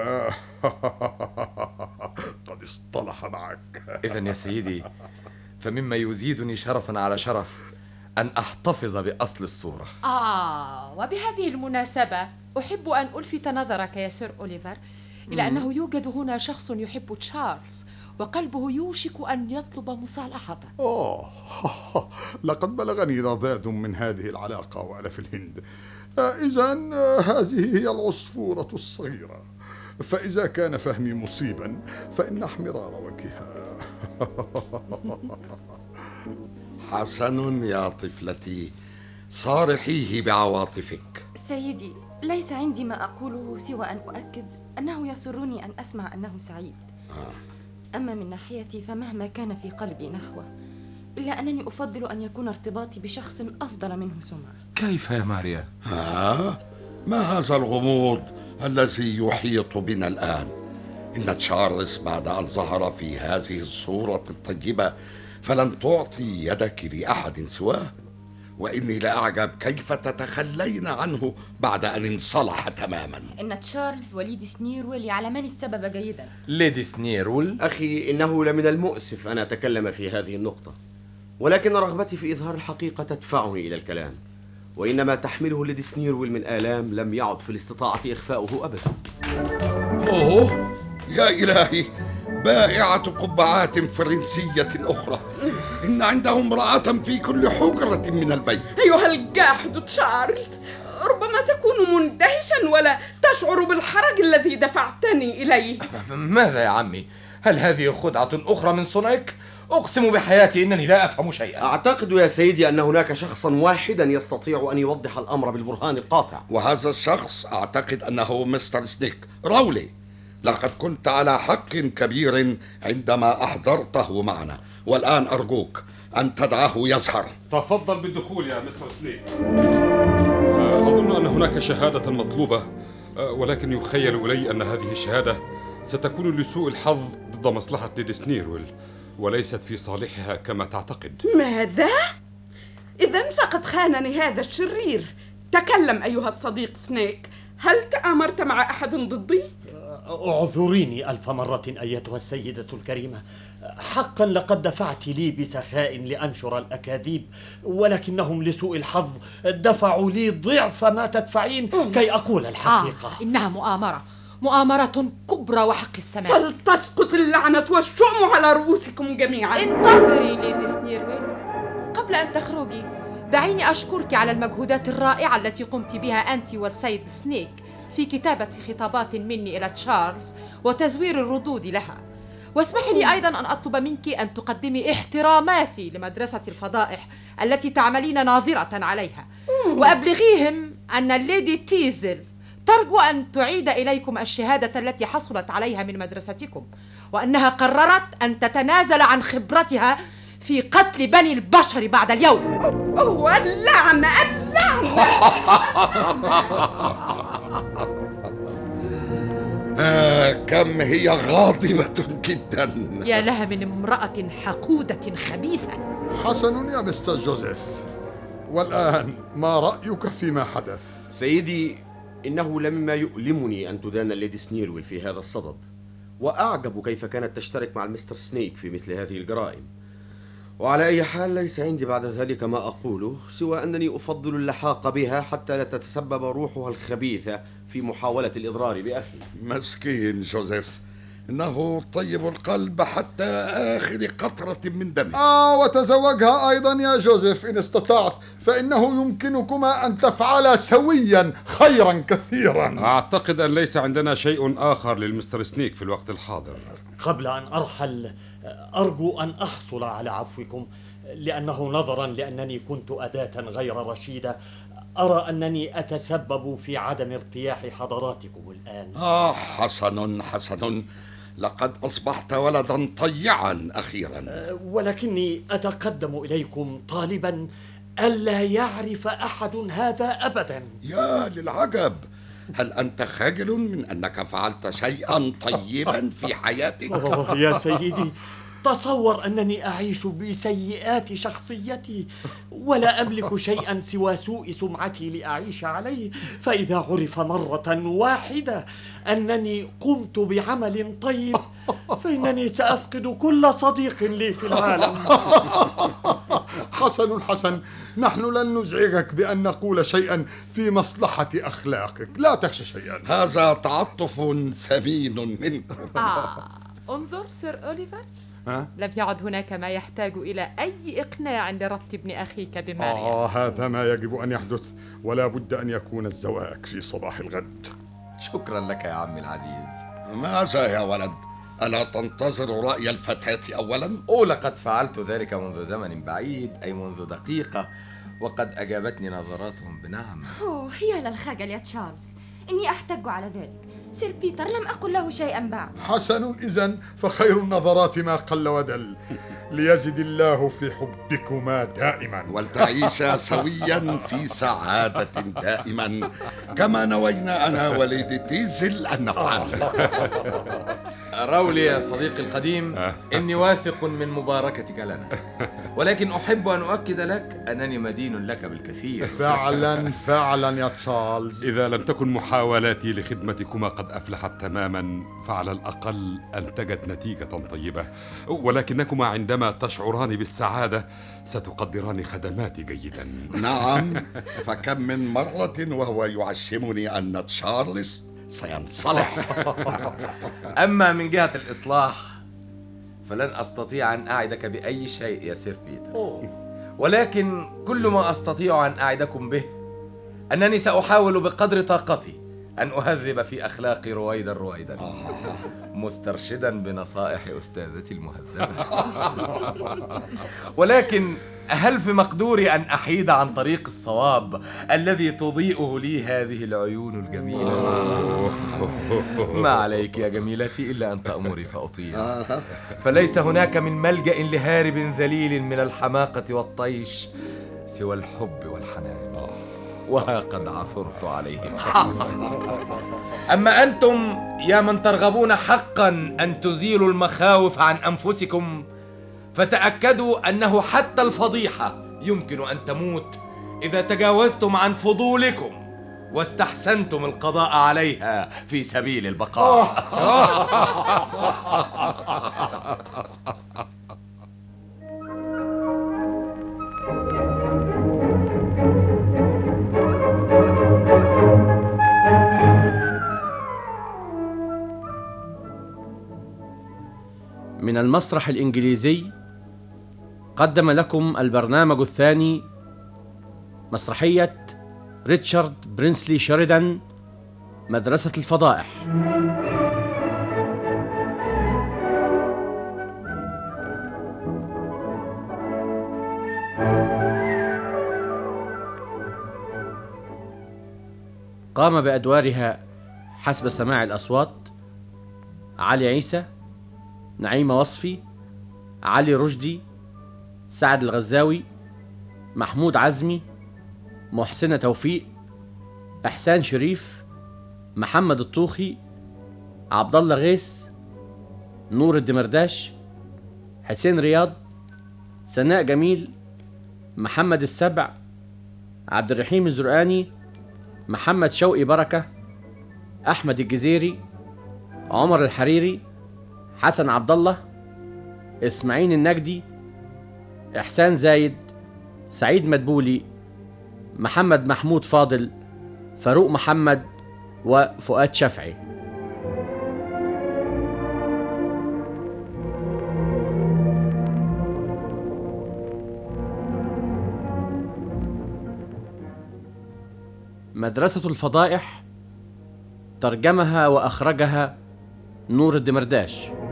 قد اصطلح معك. إذن يا سيدي، فمما يزيدني شرفا على شرف أن أحتفظ بأصل الصورة. وبهذه المناسبة أحب أن ألفت نظرك يا سير أوليفر إلى أنه يوجد هنا شخص يحب تشارلز وقلبه يوشك أن يطلب مصالحته. لقد بلغني رذاذ من هذه العلاقة وأنا في الهند. إذن هذه هي العصفورة الصغيرة، فإذا كان فهمي مصيبا فإن احمرار وجهها. حسن يا طفلتي، صارحيه بعواطفك. سيدي، ليس عندي ما أقوله سوى أن أؤكد أنه يسرني أن أسمع أنه سعيد. أما من ناحيتي فمهما كان في قلبي نحوه، إلا أنني أفضل أن يكون ارتباطي بشخص أفضل منه سمعة. كيف يا ماريا؟ ما هذا الغموض الذي يحيط بنا الآن؟ إن تشارلز بعد أن ظهر في هذه الصورة الطيبة فلن تعطي يدك لأحد سواه، وإني لأعجب كيف تتخلين عنه بعد أن انصلح تماما. إن تشارلز وليد سنيرول يعلمان السبب جيدا. ليدي سنيرول؟ أخي، إنه لمن المؤسف أن أتكلم في هذه النقطة، ولكن رغبتي في إظهار الحقيقة تدفعني إلى الكلام، وإنما تحمله ليدي سنيرول من آلام لم يعد في الاستطاعة إخفاؤه أبدا. أوه يا إلهي، بائعة قبعات فرنسية أخرى، إن عنده امرأة في كل حجرة من البيت. أيها الجاحد تشارلز، ربما تكون مندهشا ولا تشعر بالحرج الذي دفعتني إليه. ماذا يا عمي؟ هل هذه خدعة أخرى من صنعك؟ أقسم بحياتي إنني لا أفهم شيئا. أعتقد يا سيدي أن هناك شخصا واحدا يستطيع أن يوضح الأمر بالبرهان القاطع، وهذا الشخص أعتقد أنه مستر سنيك راولي. لقد كنت على حق كبير عندما أحضرته معنا، والآن أرجوك أن تدعه يظهر. تفضل بالدخول يا مستر سنيك. أظن أن هناك شهادة مطلوبة، ولكن يخيل إلي أن هذه الشهادة ستكون لسوء الحظ ضد مصلحة ليدي سنيرول، وليست في صالحها كما تعتقد. ماذا؟ إذن فقد خانني هذا الشرير. تكلم أيها الصديق سنيك، هل تآمرت مع أحد ضدي؟ اعذريني ألف مرة أيتها السيدة الكريمة، حقا لقد دفعت لي بسخاء لأنشر الأكاذيب، ولكنهم لسوء الحظ دفعوا لي ضعف ما تدفعين كي أقول الحقيقة. إنها مؤامرة كبرى وحق السماء. فلتسقط اللعنة والشؤم على رؤوسكم جميعا. انتظري ليدي سنيرول، قبل أن تخرجي دعيني أشكرك على المجهودات الرائعة التي قمت بها أنت والسيد سنيك في كتابة خطابات مني إلى تشارلز وتزوير الردود لها. واسمحي لي أيضا أن أطلب منك أن تقدمي احتراماتي لمدرسة الفضائح التي تعملين ناظرة عليها، وأبلغيهم أن الليدي تيزل ترجو أن تعيد إليكم الشهادة التي حصلت عليها من مدرستكم، وأنها قررت أن تتنازل عن خبرتها في قتل بني البشر بعد اليوم. اللعنة. كم هي غاضبة جدا. يا لها من امرأة حقودة خبيثة. حسن يا مستر جوزيف، والآن ما رأيك فيما حدث؟ سيدي، إنه لمما يؤلمني أن تدان ليدي سنيرول في هذا الصدد، وأعجب كيف كانت تشترك مع المستر سنيك في مثل هذه الجرائم. وعلى أي حال ليس عندي بعد ذلك ما أقوله سوى أنني أفضل اللحاق بها حتى لا تتسبب روحها الخبيثة في محاولة الإضرار بأخي. مسكين جوزيف، إنه طيب القلب حتى آخر قطرة من دمه. وتزوجها أيضا يا جوزيف إن استطعت، فإنه يمكنكما أن تفعلا سويا خيرا كثيرا. أعتقد أن ليس عندنا شيء آخر للمستر سنيك في الوقت الحاضر. قبل أن أرحل أرجو أن أحصل على عفوكم، لأنه نظرا لأنني كنت أداة غير رشيدة أرى أنني أتسبب في عدم ارتياح حضراتكم الآن. حسن، لقد أصبحت ولدا طيعا أخيرا. ولكني أتقدم إليكم طالبا ألا يعرف أحد هذا أبدا. يا للعجب، هل أنت خجل من أنك فعلت شيئا طيبا في حياتك؟ يا سيدي، تصور أنني أعيش بسيئات شخصيتي ولا أملك شيئا سوى سوء سمعتي لأعيش عليه، فإذا عرف مرة واحدة أنني قمت بعمل طيب فإنني سأفقد كل صديق لي في العالم. حسن، نحن لن نزعجك بأن نقول شيئا في مصلحة أخلاقك، لا تخشى شيئا. هذا تعاطف ثمين منكم. انظر سير أوليفر، لم يعد هناك ما يحتاج إلى أي إقناع لربط ابن أخيك بماريا. هذا ما يجب أن يحدث، ولا بد أن يكون الزواج في صباح الغد. شكرا لك يا عمي العزيز. ماذا يا ولد؟ ألا تنتظر رأي الفتاة أولا؟ لقد فعلت ذلك منذ زمن بعيد، أي منذ دقيقة، وقد أجابتني نظراتهم بنعم. يا للخجل يا تشارلز، إني أحتج على ذلك. سير بيتر لم أقل له شيئا بعد. حسن، إذن فخير النظرات ما قل ودل. ليزد الله في حبكما دائما، ولتعيشا سويا في سعادة دائما، كما نوينا أنا وليدي تيزل أن نفعل. راولي يا صديقي القديم، إني واثق من مباركتك لنا، ولكن أحب أن أؤكد لك أنني مدين لك بالكثير. فعلا يا تشارلز. إذا لم تكن محاولاتي لخدمتكما قد أفلحت تماما، فعلى الأقل أنتجت نتيجة طيبة، ولكنكما عندما تشعران بالسعادة ستقدران خدماتي جيدا. نعم، فكم من مرة وهو يعشمني أن تشارلز سينصلح. أما من جهة الإصلاح فلن أستطيع أن أعدك بأي شيء يا سير بيتر، ولكن كل ما أستطيع أن أعدكم به أنني سأحاول بقدر طاقتي أن أهذب في أخلاقي رويدا مسترشدا بنصائح أستاذتي المهذبة. ولكن هل في مقدوري أن أحيد عن طريق الصواب الذي تضيئه لي هذه العيون الجميلة؟ ما عليك يا جميلتي إلا أن تأمري فأطيع، فليس هناك من ملجأ لهارب ذليل من الحماقة والطيش سوى الحب والحنان، وها قد عثرت عليهم. أما أنتم يا من ترغبون حقا أن تزيلوا المخاوف عن أنفسكم، فتأكدوا أنه حتى الفضيحة يمكن أن تموت إذا تجاوزتم عن فضولكم واستحسنتم القضاء عليها في سبيل البقاء. من المسرح الإنجليزي قدم لكم البرنامج الثاني مسرحية ريتشارد برينسلي شيريدان، مدرسة الفضائح. قام بأدوارها حسب سماع الأصوات علي عيسى، نعيمة وصفي، علي رشدي، سعد الغزاوي، محمود عزمي، محسنة توفيق، إحسان شريف، محمد الطوخي، عبد الله غيث، نور الدمرداش، حسين رياض، سناء جميل، محمد السبع، عبد الرحيم الزرقاني، محمد شوقي بركة، أحمد الجزيري، عمر الحريري، حسن عبد الله، إسماعيل النجدي، إحسان زايد، سعيد مدبولي، محمد محمود فاضل، فاروق محمد، وفؤاد شفعي. مدرسة الفضائح ترجمها وأخرجها نور الدمرداش.